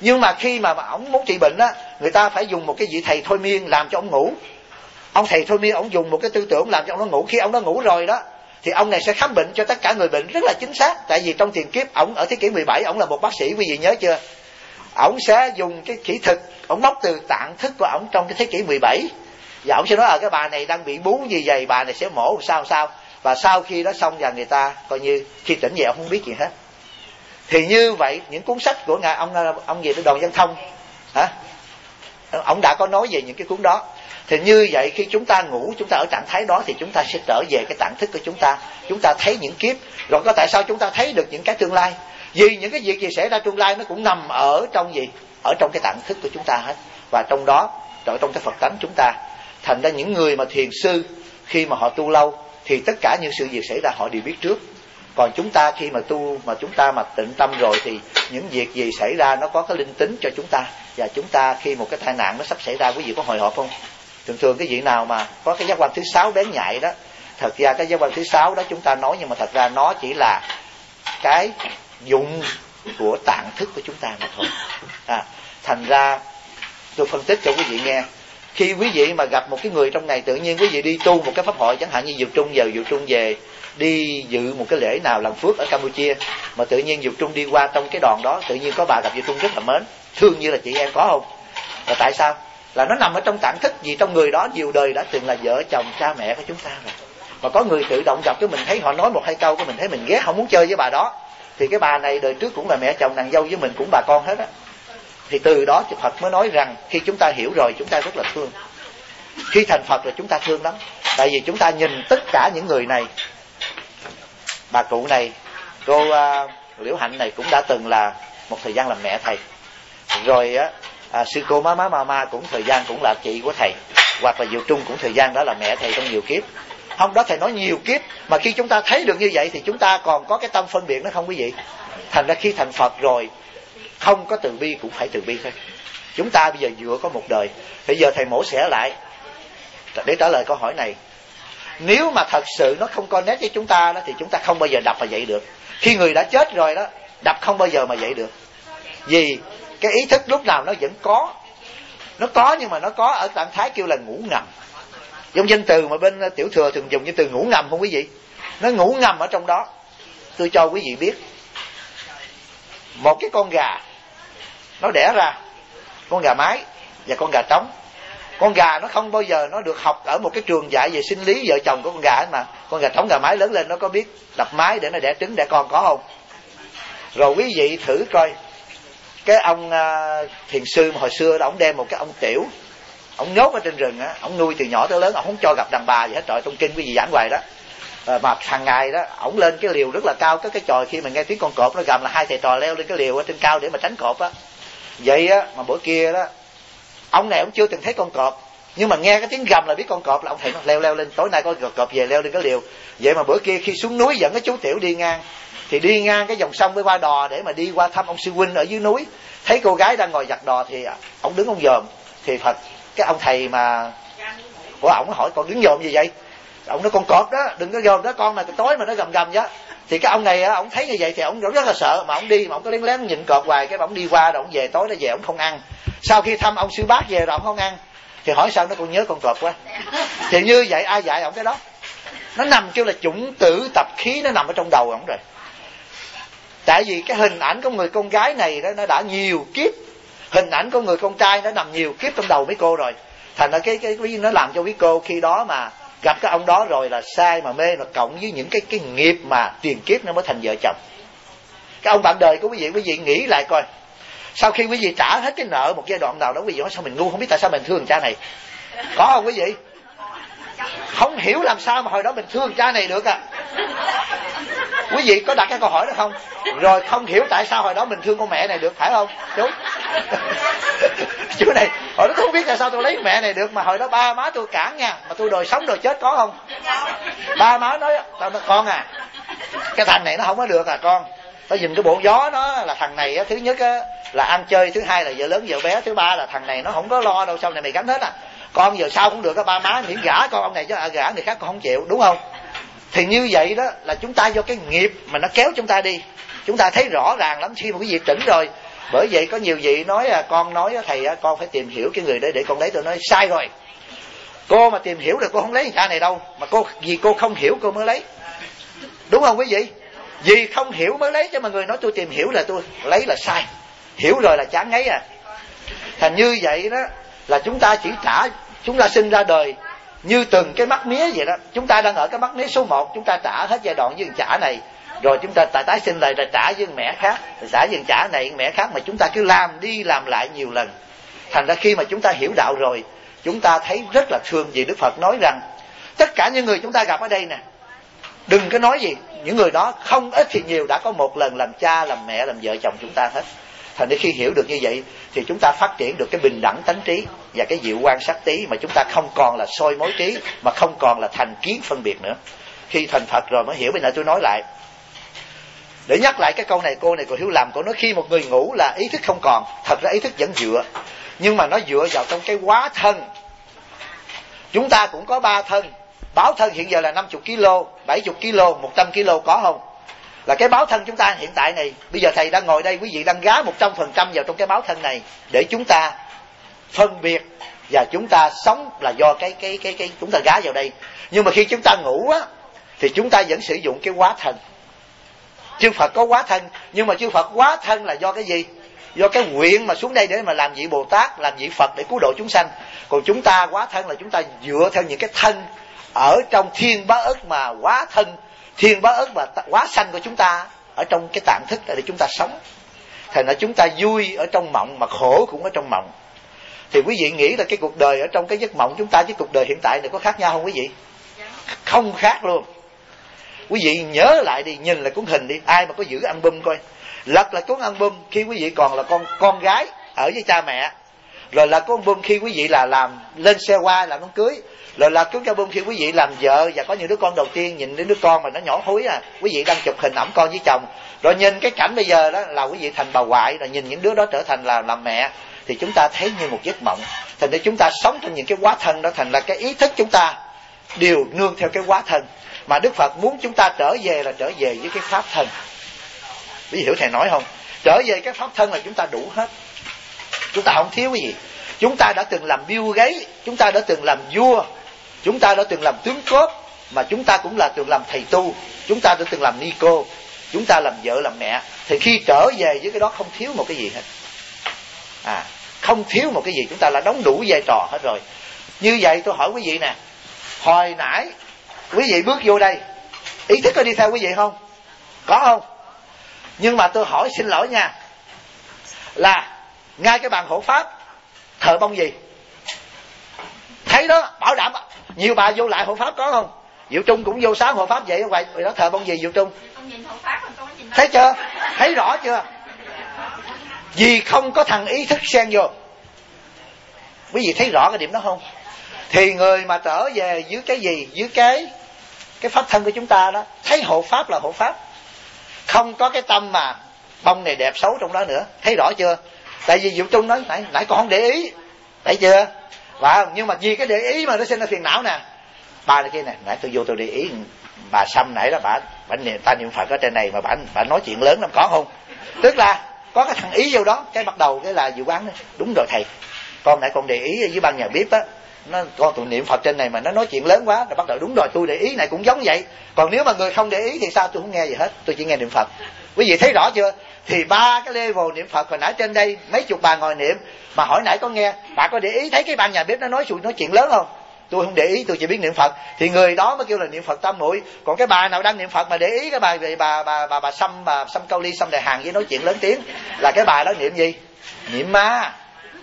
Nhưng mà khi mà ổng muốn trị bệnh á, người ta phải dùng một cái vị thầy thôi miên làm cho ổng ngủ. Ông thầy thôi miên ổng dùng một cái tư tưởng làm cho ông nó ngủ. Khi ông nó ngủ rồi đó thì ông này sẽ khám bệnh cho tất cả người bệnh rất là chính xác. Tại vì trong tiền kiếp ổng ở thế kỷ 17 ổng là một bác sĩ, quý vị nhớ chưa? Ổng sẽ dùng cái kỹ thuật, ổng móc từ tạng thức của ổng trong cái thế kỷ 17. Và ổng sẽ nói cái bà này đang bị bú như vậy, bà này sẽ mổ sao. Và sau khi đó xong, và người ta coi như khi tỉnh dậy ông không biết gì hết. Thì như vậy những cuốn sách của ngài ông gì đó Đoàn Văn Thông hả, ông đã có nói về những cái cuốn đó. Thì như vậy khi chúng ta ngủ, chúng ta ở trạng thái đó thì chúng ta sẽ trở về cái tạng thức của chúng ta thấy những kiếp. Rồi có tại sao chúng ta thấy được những cái tương lai? Vì những cái việc gì xảy ra tương lai nó cũng nằm ở trong gì? Ở trong cái tạng thức của chúng ta hết. Và trong đó, trong cái Phật tánh chúng ta. Thành ra những người mà thiền sư khi mà họ tu lâu thì tất cả những sự việc xảy ra họ đều biết trước. Còn chúng ta khi mà tu mà chúng ta mà tịnh tâm rồi thì những việc gì xảy ra nó có cái linh tính cho chúng ta. Và chúng ta khi một cái tai nạn nó sắp xảy ra, quý vị có hồi hộp không? Thường cái vị nào mà có cái giác quan thứ 6 bén nhạy đó, thật ra cái giác quan thứ 6 đó chúng ta nói, nhưng mà thật ra nó chỉ là cái dụng của tạng thức của chúng ta mà thôi. Thành ra tôi phân tích cho quý vị nghe. Khi quý vị mà gặp một cái người trong ngày, tự nhiên quý vị đi tu một cái pháp hội, chẳng hạn như Diệu Trung về đi dự một cái lễ nào làm phước ở Campuchia, mà tự nhiên Diệu Trung đi qua trong cái đoàn đó, tự nhiên có bà gặp Diệu Trung rất là mến, thương như là chị em, có không? Là tại sao? Là nó nằm ở trong tạng thức, vì trong người đó nhiều đời đã từng là vợ chồng cha mẹ của chúng ta rồi. Mà có người tự động gặp cái mình thấy họ nói một hai câu, cái mình thấy mình ghét, không muốn chơi với bà đó, thì cái bà này đời trước cũng là mẹ chồng nàng dâu với mình, cũng bà con hết á. Thì từ đó Phật mới nói rằng khi chúng ta hiểu rồi chúng ta rất là thương. Khi thành Phật rồi chúng ta thương lắm. Tại vì chúng ta nhìn tất cả những người này, bà cụ này, cô Liễu Hạnh này cũng đã từng là một thời gian làm mẹ thầy. Rồi sư cô má cũng thời gian cũng là chị của thầy. Hoặc là Diệu Trung cũng thời gian đó là mẹ thầy trong nhiều kiếp. Không, đó thầy nói nhiều kiếp. Mà khi chúng ta thấy được như vậy thì chúng ta còn có cái tâm phân biệt nó không quý vị? Thành ra khi thành Phật rồi, không có từ bi cũng phải từ bi thôi. Chúng ta bây giờ vừa có một đời. Bây giờ thầy mổ xẻ lại để trả lời câu hỏi này. Nếu mà thật sự nó không connect với chúng ta đó, thì chúng ta không bao giờ đập mà dậy được. Khi người đã chết rồi đó, đập không bao giờ mà dậy được. Vì cái ý thức lúc nào nó vẫn có. Nó có, nhưng mà nó có ở trạng thái kêu là ngủ ngầm. Giống danh từ mà bên tiểu thừa thường dùng như từ ngủ ngầm không quý vị? Nó ngủ ngầm ở trong đó. Tôi cho quý vị biết, một cái con gà nó đẻ ra con gà mái và con gà trống. Con gà nó không bao giờ nó được học ở một cái trường dạy về sinh lý vợ chồng của con gà ấy mà. Con gà trống gà mái lớn lên nó có biết đập mái để nó đẻ trứng đẻ con, có không? Rồi quý vị thử coi, cái ông thiền sư mà hồi xưa đó, ông đem một cái ông tiểu, ông nhốt ở trên rừng á, ông nuôi từ nhỏ tới lớn, ông không cho gặp đàn bà gì hết. Trời, trong kinh quý vị giảng hoài đó. Mà hàng ngày đó ổng lên cái liều rất là cao, cái chòi, khi mà nghe tiếng con cọp nó gầm là hai thầy trò leo lên cái liều ở trên cao để mà tránh cọp á. Vậy á, mà bữa kia đó ông này ông chưa từng thấy con cọp, nhưng mà nghe cái tiếng gầm là biết con cọp, là ông thầy nó leo lên, tối nay có cọp về leo lên cái liều. Vậy mà bữa kia khi xuống núi dẫn cái chú tiểu đi ngang, thì đi ngang cái dòng sông với qua đò để mà đi qua thăm ông sư huynh ở dưới núi, thấy cô gái đang ngồi giặt đò thì ông đứng ông dòm. Thì Phật, cái ông thầy mà của ổng hỏi con đứng dòm gì vậy? Ông nói con cọp đó, đừng có dòm đó, con mà tối mà nó gầm chứ. Thì cái ông này ông thấy như vậy thì ông rất là sợ, mà ông đi mà ông có lén lén nhìn cọp hoài. Cái ông đi qua rồi ông về, tối nó về ông không ăn. Sau khi thăm ông sư bác về rồi ông không ăn, thì hỏi sao nó còn nhớ con cọp quá. Thì như vậy ai dạy ông cái đó? Nó nằm kêu là chủng tử tập khí, nó nằm ở trong đầu ông rồi. Tại vì cái hình ảnh của người con gái này đó nó đã nhiều kiếp, hình ảnh của người con trai nó nằm nhiều kiếp trong đầu mấy cô rồi. Thành ra cái nó làm cho quý cô khi đó mà gặp cái ông đó rồi là sai mà mê, mà cộng với những cái nghiệp mà tiền kiếp nó mới thành vợ chồng. Cái ông bạn đời của quý vị nghĩ lại coi, sau khi quý vị trả hết cái nợ một giai đoạn nào đó, quý vị nói sao mình ngu, không biết tại sao mình thương cha này, có không quý vị? Không hiểu làm sao mà hồi đó mình thương cha này được à. Quý vị có đặt cái câu hỏi đó không? Rồi không hiểu tại sao hồi đó mình thương con mẹ này được, phải không chú? Chú này hồi đó tôi không biết tại sao tôi lấy mẹ này được, mà hồi đó ba má tôi cản nha, mà tôi đòi sống đòi chết, có không? Ba má nói con à, cái thằng này nó không có được à con. Tao nhìn cái bộ gió nó là thằng này á, thứ nhất á là ăn chơi, thứ hai là vợ lớn vợ bé, thứ ba là thằng này nó không có lo đâu, sau này mày gánh hết à. Con giờ sao cũng được á ba má, miễn gả con ông này chứ gả người khác con không chịu, đúng không? Thì như vậy đó là chúng ta do cái nghiệp mà nó kéo chúng ta đi. Chúng ta thấy rõ ràng lắm khi mà quý vị tỉnh rồi, Bởi vậy có nhiều vị nói con nói thầy con phải tìm hiểu cái người đấy để con lấy. Tôi nói sai rồi. Cô mà tìm hiểu được cô không lấy cha này đâu, mà vì cô không hiểu cô mới lấy. Đúng không quý vị? Vì không hiểu mới lấy, chứ mà người nói tôi tìm hiểu là tôi lấy là sai. Hiểu rồi là chán ngấy à. Thành như vậy đó là chúng ta chỉ trả, chúng ta sinh ra đời như từng cái mắt mía vậy đó. Chúng ta đang ở cái mắt mía số 1, chúng ta trả hết giai đoạn với trả này, rồi chúng ta tái sinh lại rồi trả với mẹ khác, rồi trả với trả này mẹ khác, mà chúng ta cứ làm đi làm lại nhiều lần. Thành ra khi mà chúng ta hiểu đạo rồi, chúng ta thấy rất là thương. Vì Đức Phật nói rằng tất cả những người chúng ta gặp ở đây nè, đừng có nói gì, những người đó không ít thì nhiều đã có một lần làm cha, làm mẹ, làm vợ chồng chúng ta hết. Thành ra khi hiểu được như vậy thì chúng ta phát triển được cái bình đẳng tánh trí và cái diệu quan sắc tí, mà chúng ta không còn là soi mối trí, mà không còn là thành kiến phân biệt nữa. Khi thành Phật rồi mới hiểu. Bây giờ tôi nói lại để nhắc lại cái câu này. Cô này, cô Hiếu Làm, cô nói khi một người ngủ là ý thức không còn. Thật ra ý thức vẫn dựa, nhưng mà nó dựa vào trong cái hóa thân. Chúng ta cũng có 3 thân. Báo thân hiện giờ là 50 kg, 70 kg, 100 kg, có không? Là cái báo thân chúng ta hiện tại này. Bây giờ thầy đang ngồi đây, quý vị đang gá 100% vào trong cái báo thân này để chúng ta phân biệt và chúng ta sống là do cái chúng ta gá vào đây. Nhưng mà khi chúng ta ngủ á thì chúng ta vẫn sử dụng cái hóa thân. Chư Phật có hóa thân, nhưng mà chư Phật hóa thân là do cái gì? Do cái nguyện mà xuống đây để mà làm vị Bồ Tát, làm vị Phật để cứu độ chúng sanh. Còn chúng ta hóa thân là chúng ta dựa theo những cái thân ở trong thiên bá ức mà hóa thân, thiên bá ức và hóa sanh của chúng ta ở trong cái tạng thức để chúng ta sống. Thành ra chúng ta vui ở trong mộng mà khổ cũng ở trong mộng. Thì quý vị nghĩ là cái cuộc đời ở trong cái giấc mộng chúng ta với cuộc đời hiện tại này có khác nhau không quý vị? Không khác luôn. Quý vị nhớ lại đi, nhìn lại cuốn hình đi, ai mà có giữ album coi, lật là cuốn album khi quý vị còn là con gái ở với cha mẹ, rồi là cuốn album khi quý vị là làm lên xe hoa làm đám cưới, rồi là cuốn album khi quý vị làm vợ và có những đứa con đầu tiên, nhìn đến đứa con mà nó nhỏ thúi quý vị đang chụp hình ẵm con với chồng, rồi nhìn cái cảnh bây giờ đó là quý vị thành bà ngoại, rồi nhìn những đứa đó trở thành là làm mẹ, thì chúng ta thấy như một giấc mộng. Thành ra chúng ta sống trong những cái hóa thân đó, thành ra cái ý thức chúng ta đều nương theo cái hóa thân. Mà Đức Phật muốn chúng ta trở về là trở về với cái pháp thân. Quý vị hiểu thầy nói không? Trở về cái pháp thân là chúng ta đủ hết, chúng ta không thiếu cái gì. Chúng ta đã từng làm Bill Gates, chúng ta đã từng làm vua, chúng ta đã từng làm tướng cướp, mà chúng ta cũng là từng làm thầy tu, chúng ta đã từng làm ni cô, chúng ta làm vợ làm mẹ. Thì khi trở về với cái đó không thiếu một cái gì hết, không thiếu một cái gì, chúng ta là đóng đủ vai trò hết rồi. Như vậy tôi hỏi quý vị nè, hồi nãy quý vị bước vô đây, ý thức có đi theo quý vị không? Có không? Nhưng mà tôi hỏi xin lỗi nha, là ngay cái bàn hộ pháp thờ bông gì? Thấy đó, bảo đảm nhiều bà vô lại hộ pháp có không? Diệu Trung cũng vô sáng hộ pháp vậy, vậy đó thờ bông gì Diệu Trung? Thấy chưa? Thấy rõ chưa? Vì không có thằng ý thức xen vô. Quý vị thấy rõ cái điểm đó không? Thì người mà trở về dưới cái gì? Dưới cái pháp thân của chúng ta đó, thấy hộ pháp là hộ pháp, không có cái tâm mà bông này đẹp xấu trong đó nữa. Thấy rõ chưa? Tại vì Diệu Trung nói nãy con không để ý, thấy chưa? Và nhưng mà vì cái để ý mà nó sinh ra phiền não nè. Bà này kia nè, nãy tôi vô tôi để ý bà Sâm nãy đó, bà ta niệm Phật ở trên này mà bà nói chuyện lớn lắm, có không? Tức là có cái thằng ý vô đó, cái bắt đầu cái là dự quán đó. Đúng rồi thầy, con nãy con để ý với ban nhà bếp á, con tụi niệm Phật trên này mà nó nói chuyện lớn quá, rồi bắt đầu đúng rồi tôi để ý này cũng giống vậy. Còn nếu mà người không để ý thì sao? Tôi không nghe gì hết, tôi chỉ nghe niệm Phật. Quý vị thấy rõ chưa? Thì 3 cái level niệm Phật hồi nãy trên đây mấy chục bà ngồi niệm, mà hỏi nãy có nghe bà có để ý thấy cái ban nhà bếp nó nói chuyện lớn không? Tôi không để ý, tôi chỉ biết niệm Phật. Thì người đó mới kêu là niệm Phật tam muội. Còn cái bà nào đang niệm Phật mà để ý cái bài về bà Sâm Câu Ly, Sâm Đại Hàng với nói chuyện lớn tiếng, là cái bà đó niệm gì? Niệm ma.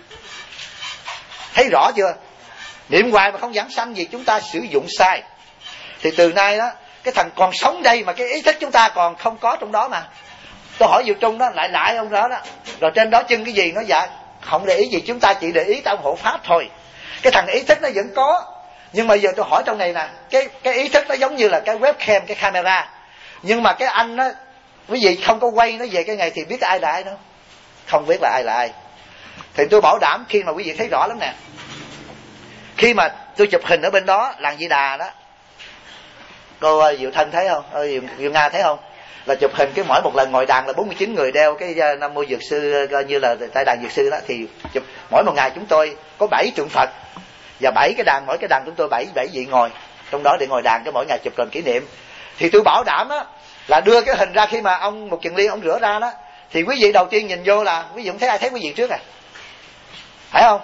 Thấy rõ chưa? Niệm hoài mà không giảng sanh gì, chúng ta sử dụng sai. Thì từ nay đó, cái thằng còn sống đây mà cái ý thức chúng ta còn không có trong đó mà. Tôi hỏi Diệu Trung đó, lại ông đó đó, rồi trên đó chân cái gì? Nó dạ không để ý gì, chúng ta chỉ để ý tới ông hộ pháp thôi. Cái thằng ý thức nó vẫn có. Nhưng mà giờ tôi hỏi trong này nè, cái ý thức nó giống như là cái webcam, cái camera. Nhưng mà cái anh đó, quý vị không có quay nó về cái ngày thì biết ai là ai đâu. Không biết là ai là ai. Thì tôi bảo đảm khi mà quý vị thấy rõ lắm nè, khi mà tôi chụp hình ở bên đó, làng Di Đà đó, cô Diệu Thân thấy không? Diệu Nga thấy không? là chụp hình cái mỗi một lần ngồi đàn là 49 người đeo cái Nam Mô Dược Sư, coi như là tay đàn Dược Sư đó, thì chụp mỗi một ngày chúng tôi có 7 tượng Phật và 7 cái đàn, mỗi cái đàn chúng tôi 7 vị ngồi trong đó để ngồi đàn, cái mỗi ngày chụp làm kỷ niệm. Thì tôi bảo đảm á là đưa cái hình ra, khi mà ông Mục Kiền Liên ông rửa ra đó, thì quý vị đầu tiên nhìn vô là quý vị không thấy ai thấy quý vị trước à, phải không?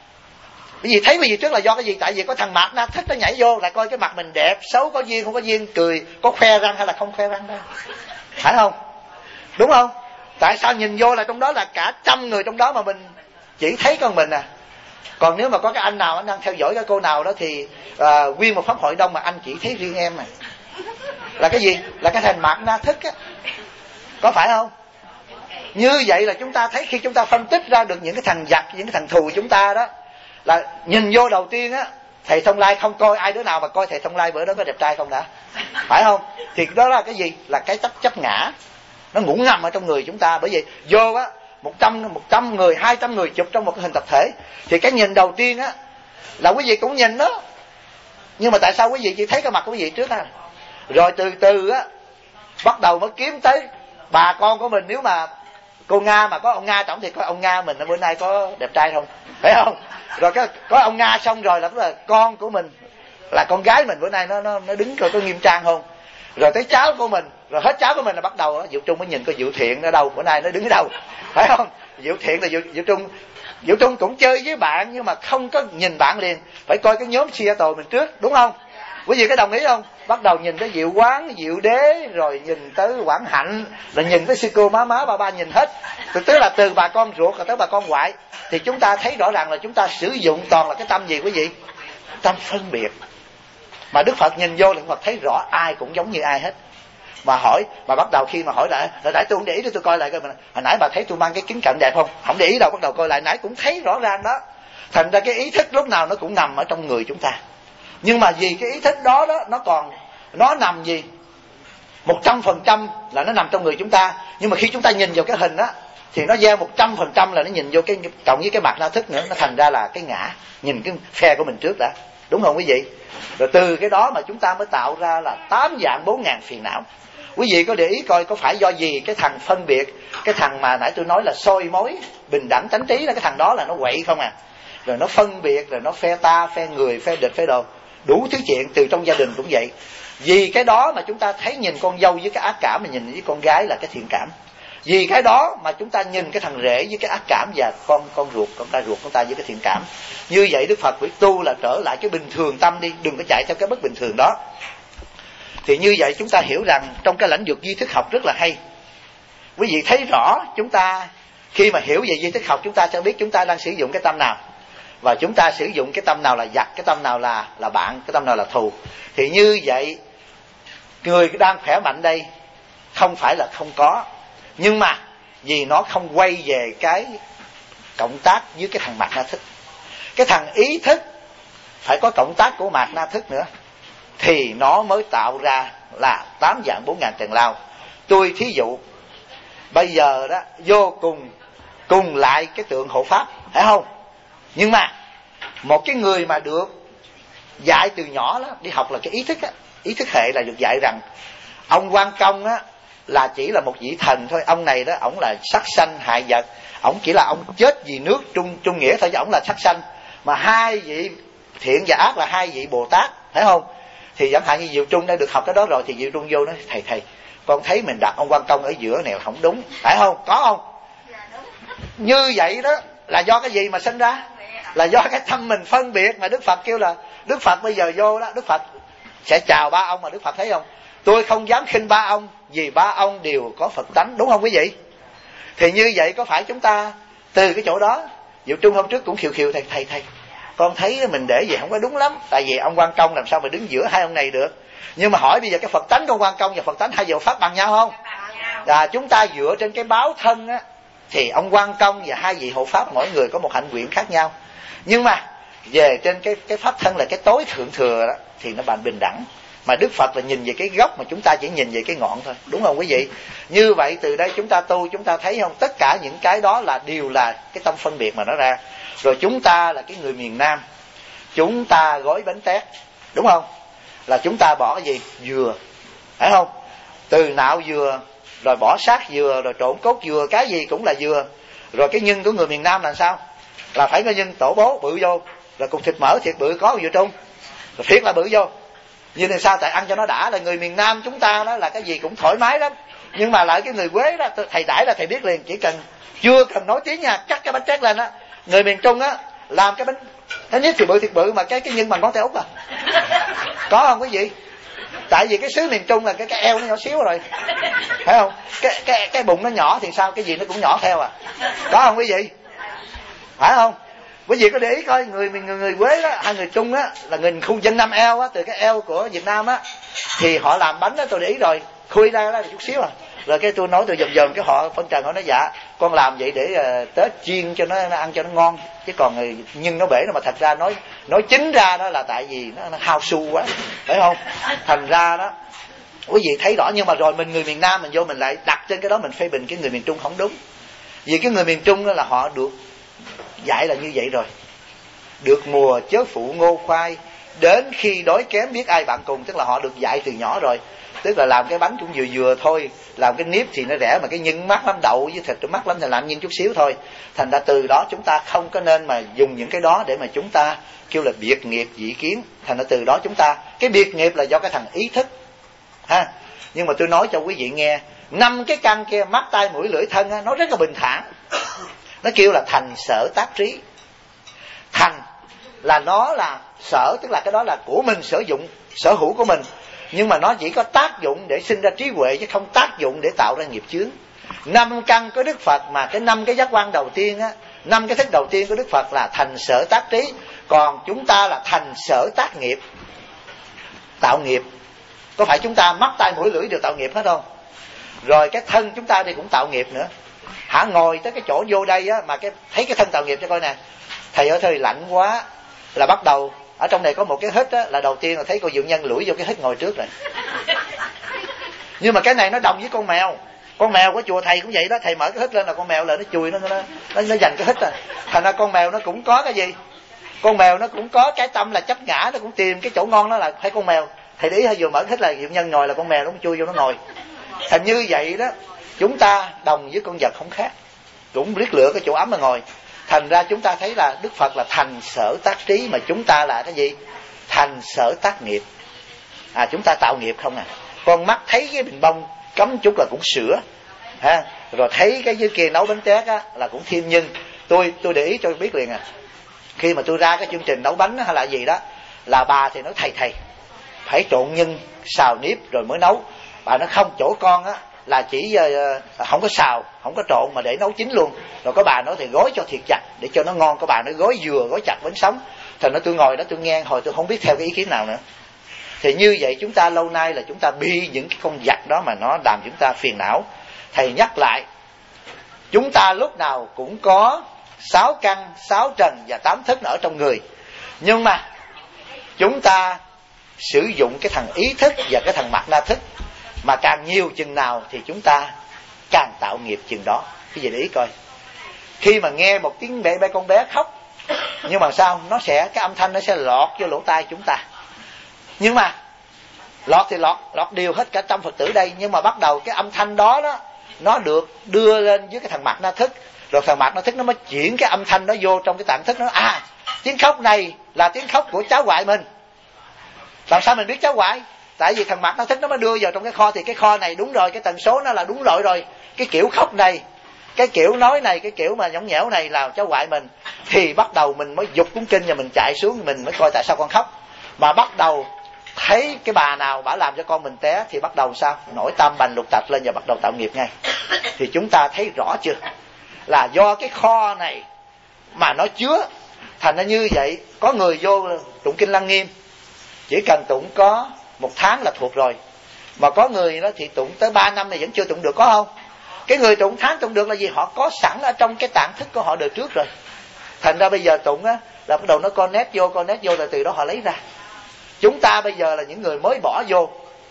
Quý vị thấy quý vị trước là do cái gì? Tại vì có thằng Mạt Na Thích nó nhảy vô lại coi cái mặt mình đẹp xấu, có duyên không có duyên, cười có khoe răng hay là không khoe răng đâu, phải không? Đúng không? Tại sao nhìn vô là trong đó là cả trăm người trong đó mà mình chỉ thấy con mình à? Còn nếu mà có cái anh nào anh đang theo dõi cái cô nào đó thì nguyên một pháp hội đông mà anh chỉ thấy riêng em à, là cái gì? Là cái thằng Mạt Na Thích á, có phải không? Như vậy là chúng ta thấy khi chúng ta phân tích ra được những cái thằng giặc, những cái thằng thù chúng ta đó, là nhìn vô đầu tiên á, thầy Thông Lai không coi ai đứa nào mà coi thầy Thông Lai bữa đó có đẹp trai không đã, phải không? Thì đó là cái gì? Là cái chấp ngã nó ngủ ngầm ở trong người chúng ta. Bởi vì vô á 100 người 200 người chụp trong một cái hình tập thể, thì cái nhìn đầu tiên á là quý vị cũng nhìn đó, nhưng mà tại sao quý vị chỉ thấy cái mặt của quý vị trước á, rồi từ từ á bắt đầu mới kiếm tới bà con của mình. Nếu mà cô Nga mà có ông Nga tổng thì có ông Nga mình bữa nay có đẹp trai không, phải không? Rồi có ông Nga xong rồi là con của mình, là con gái mình bữa nay nó đứng coi có nghiêm trang không. Rồi tới cháu của mình, rồi hết cháu của mình là bắt đầu Diệu Trung mới nhìn coi Diệu Thiện ở đâu, bữa nay nó đứng ở đâu, phải không? Diệu Thiện là Diệu Trung cũng chơi với bạn nhưng mà không có nhìn bạn liền, phải coi cái nhóm Seattle mình trước, đúng không? Quý vị có đồng ý không? Bắt đầu nhìn tới Diệu Quán, Diệu Đế, rồi nhìn tới Quảng Hạnh, rồi nhìn tới sư cô má ba nhìn hết. Tức là từ bà con ruột tới bà con ngoại. Thì chúng ta thấy rõ ràng là chúng ta sử dụng toàn là cái tâm gì quý vị? Tâm phân biệt. Mà Đức Phật nhìn vô là Đức Phật thấy rõ ai cũng giống như ai hết. Mà hỏi, mà bắt đầu khi mà hỏi lại, hồi nãy tôi không để ý, tôi coi lại coi, hồi nãy bà thấy tôi mang cái kính cận đẹp không? Không để ý đâu, bắt đầu coi lại, nãy cũng thấy rõ ràng đó. Thành ra cái ý thức lúc nào nó cũng nằm ở trong người chúng ta. Nhưng mà vì cái ý thức đó nó nằm gì 100% là nó nằm trong người chúng ta. Nhưng mà khi chúng ta nhìn vào cái hình á thì nó gieo 100% là nó nhìn vô cái cộng với cái mặt Na Thức nữa, nó thành ra là cái ngã, nhìn cái phe của mình trước đã, đúng không quý vị? Rồi từ cái đó mà chúng ta mới tạo ra là 8 dạng 4.000 phiền não. Quý vị có để ý coi có phải do gì cái thằng phân biệt, cái thằng mà nãy tôi nói là soi mối bình đẳng tánh trí, là cái thằng đó là nó quậy không à, rồi nó phân biệt, rồi nó phe ta, phe người, phe địch, phe đồ, đủ thứ chuyện. Từ trong gia đình cũng vậy. Vì cái đó mà chúng ta thấy nhìn con dâu với cái ác cảm, mà nhìn với con gái là cái thiện cảm. Vì cái đó mà chúng ta nhìn cái thằng rể với cái ác cảm, và con ruột, con ta ruột của ta với cái thiện cảm. Như vậy Đức Phật phải tu là trở lại cái bình thường tâm đi, đừng có chạy theo cái bất bình thường đó. Thì như vậy chúng ta hiểu rằng trong cái lĩnh vực duy thức học rất là hay. Quý vị thấy rõ, chúng ta khi mà hiểu về duy thức học, chúng ta sẽ biết chúng ta đang sử dụng cái tâm nào, và chúng ta sử dụng cái tâm nào là giặc, cái tâm nào là bạn, cái tâm nào là thù. Thì như vậy người đang khỏe mạnh đây không phải là không có, nhưng mà vì nó không quay về cái cộng tác với cái thằng Mạt Na Thức. Cái thằng ý thức phải có cộng tác của Mạt Na Thức nữa, thì nó mới tạo ra là 8 dạng 4.000 trần lao. Tôi thí dụ bây giờ đó vô cùng lại cái tượng hộ pháp, phải không? Nhưng mà một cái người mà được dạy từ nhỏ đó, đi học là cái ý thức á, ý thức hệ là được dạy rằng ông Quan Công á là chỉ là một vị thần thôi. Ông này đó, ổng là sát sanh hại vật, ổng chỉ là ông chết vì nước trung nghĩa thôi, chứ ổng là sát sanh. Mà hai vị thiện và ác là hai vị Bồ Tát, phải không? Thì chẳng hạn như Diệu Trung đã được học cái đó rồi, thì Diệu Trung vô nói thầy con thấy mình đặt ông Quan Công ở giữa này không đúng, phải không? Có không? Như vậy đó là do cái gì mà sinh ra? Là do cái tâm mình phân biệt. Mà Đức Phật kêu là, Đức Phật bây giờ vô đó, Đức Phật sẽ chào ba ông, mà Đức Phật thấy không? Tôi không dám khinh ba ông, vì ba ông đều có Phật tánh, đúng không quý vị? Thì như vậy có phải chúng ta từ cái chỗ đó, Diệu Trung hôm trước cũng khiều thầy con thấy mình để gì không có đúng lắm, tại vì ông Quan Công làm sao mà đứng giữa hai ông này được. Nhưng mà hỏi bây giờ cái Phật tánh của ông Quan Công và Phật tánh hai vị hộ pháp bằng nhau không? Chúng ta dựa trên cái báo thân á, thì ông Quan Công và hai vị hộ pháp mỗi người có một hạnh nguyện khác nhau. Nhưng mà về trên cái pháp thân là cái tối thượng thừa đó, thì nó bằng bình đẳng. Mà Đức Phật là nhìn về cái gốc, mà chúng ta chỉ nhìn về cái ngọn thôi, đúng không quý vị? Như vậy từ đây chúng ta tu, chúng ta thấy không, tất cả những cái đó là đều là cái tâm phân biệt mà nó ra. Rồi chúng ta là cái người miền Nam, chúng ta gói bánh tét, đúng không? Là chúng ta bỏ cái gì? Dừa, phải không? từ nạo dừa, rồi bỏ xác dừa, rồi trộn cốt dừa, cái gì cũng là dừa. Rồi cái nhân của người miền Nam là sao? Là phải có nhân tổ bố bự vô, rồi cùng thịt mỡ thiệt bự có dừa trung, rồi thiệt là bự vô. Nhưng là sao? Tại ăn cho nó đã. Là người miền Nam chúng ta đó là cái gì cũng thoải mái lắm. Nhưng mà lại cái người Quế đó, thầy đãi là thầy biết liền, chỉ cần chưa cần nói tiếng nha, cắt cái bánh tét lên á. Người miền Trung á làm cái bánh thứ nhất thì thiệt bự mà cái nhân bằng ngón tay út à. Có không quý vị? Tại vì cái xứ miền Trung là cái eo nó nhỏ xíu rồi, phải không? Cái bụng nó nhỏ thì sao? Cái gì nó cũng nhỏ theo à. Có không quý vị? Phải không? Quý vị có để ý coi, người Quế đó, hay người Trung á, là người khu dân Nam eo á, từ cái eo của Việt Nam á, thì họ làm bánh á, tôi để ý rồi, khui ra đó là chút xíu à. Rồi cái tôi nói tôi dòm cái họ phân trần, họ nói dạ con làm vậy để Tết chiên cho nó ăn cho nó ngon, chứ còn nhưng nó bể nó. Mà thật ra nói chính ra đó là tại vì nó hao su quá, phải không? Thành ra đó quý vị thấy rõ. Nhưng mà rồi mình người miền Nam mình vô mình lại đặt trên cái đó mình phê bình cái người miền Trung không đúng. Vì cái người miền Trung đó là họ được dạy là như vậy rồi, được mùa chớ phụ ngô khoai, đến khi đói kém biết ai bạn cùng. Tức là họ được dạy từ nhỏ rồi. Tức là làm cái bánh cũng vừa thôi, làm cái nếp thì nó rẻ, mà cái nhân mắc lắm, đậu với thịt mắc lắm thì làm nhân chút xíu thôi. Thành ra từ đó chúng ta không có nên mà dùng những cái đó để mà chúng ta kêu là biệt nghiệp dị kiến. Thành ra từ đó chúng ta, cái biệt nghiệp là do cái thằng ý thức ha. Nhưng mà tôi nói cho quý vị nghe, 5 cái căn kia, mắt tai mũi lưỡi thân á, nó rất là bình thản. Nó kêu là thành sở tác trí. Thành là nó là sở, tức là cái đó là của mình sử dụng, sở hữu của mình. Nhưng mà nó chỉ có tác dụng để sinh ra trí huệ, chứ không tác dụng để tạo ra nghiệp chướng. 5 căn của Đức Phật, mà cái 5 cái giác quan đầu tiên á, 5 cái thức đầu tiên của Đức Phật là thành sở tác trí. Còn chúng ta là thành sở tác nghiệp, tạo nghiệp. Có phải chúng ta mắt tai mũi lưỡi đều tạo nghiệp hết không? Rồi cái thân chúng ta thì cũng tạo nghiệp nữa. Hả, ngồi tới cái chỗ vô đây á, mà thấy cái thân tạo nghiệp cho coi nè. Thầy ơi thời lạnh quá, là bắt đầu ở trong này có một cái hít á, là đầu tiên là thấy cô Diệu Nhân lủi vô cái hít ngồi trước rồi. Nhưng mà cái này nó đồng với con mèo. Con mèo của chùa thầy cũng vậy đó, thầy mở cái hít lên là con mèo là nó chùi nó dành cái hít à. Thành ra con mèo nó cũng có cái gì? Con mèo nó cũng có cái tâm là chấp ngã, nó cũng tìm cái chỗ ngon, đó là thấy con mèo. Thầy để ý vừa mở cái hít là Diệu Nhân ngồi là con mèo nó cũng chui vô nó ngồi. Thành như vậy đó, chúng ta đồng với con vật không khác, cũng biết lựa cái chỗ ấm mà ngồi. Thành ra chúng ta thấy là Đức Phật là thành sở tác trí, mà chúng ta là cái gì? Thành sở tác nghiệp. Chúng ta tạo nghiệp không à. Con mắt thấy cái bình bông cấm chút là cũng sửa ha. Rồi thấy cái dưới kia nấu bánh tét á, là cũng thêm nhân. Tôi để ý cho biết liền à. Khi mà tôi ra cái chương trình nấu bánh hay là gì đó, là bà thì nói thầy phải trộn nhân, xào nếp rồi mới nấu. Bà nó không, chỗ con á là chỉ không có xào, không có trộn mà để nấu chín luôn. Rồi có bà nói thì gói cho thiệt chặt để cho nó ngon. Có bà nói gói dừa, gói chặt bánh sống. Thành ra tôi ngồi đó tôi nghe hồi tôi không biết theo cái ý kiến nào nữa. Thì như vậy chúng ta lâu nay là chúng ta bị những cái con vật đó mà nó làm chúng ta phiền não. Thầy nhắc lại, chúng ta lúc nào cũng có 6 căn, 6 trần và 8 thức ở trong người. Nhưng mà chúng ta sử dụng cái thằng ý thức và cái thằng mạt na thức, mà càng nhiều chừng nào thì chúng ta càng tạo nghiệp chừng đó. Cái gì để ý coi. Khi mà nghe một tiếng con bé khóc, nhưng mà sao? Cái âm thanh nó sẽ lọt vô lỗ tai chúng ta. Nhưng mà lọt thì lọt đều hết cả trăm Phật tử đây. Nhưng mà bắt đầu cái âm thanh đó nó được đưa lên với cái thằng mạt na thức. Rồi thằng mạt na thức nó mới chuyển cái âm thanh đó vô trong cái tạng thức. Nó tiếng khóc này là tiếng khóc của cháu ngoại mình. Làm sao mình biết cháu ngoại? Tại vì thằng mạt na thức nó mới đưa vào trong cái kho. Thì cái kho này đúng rồi, cái tần số nó là đúng lỗi rồi. Cái kiểu khóc này, cái kiểu nói này, cái kiểu mà nhõng nhẽo này là cháu ngoại mình. Thì bắt đầu mình mới giục cuốn kinh và mình chạy xuống, mình mới coi tại sao con khóc. Mà bắt đầu thấy cái bà nào bả làm cho con mình té thì bắt đầu sao? Nổi tam bành lục tạp lên và bắt đầu tạo nghiệp ngay. Thì chúng ta thấy rõ chưa? Là do cái kho này mà nó chứa. Thành ra như vậy, có người vô tụng kinh Lăng Nghiêm, chỉ cần tụng có 1 tháng là thuộc rồi. Mà có người nó thì tụng tới 3 năm này vẫn chưa tụng được, có không? Cái người tụng tháng tụng được là gì? Họ có sẵn ở trong cái tạng thức của họ đời trước rồi. Thành ra bây giờ tụng á là bắt đầu nó connect vô là từ đó họ lấy ra. Chúng ta bây giờ là những người mới bỏ vô,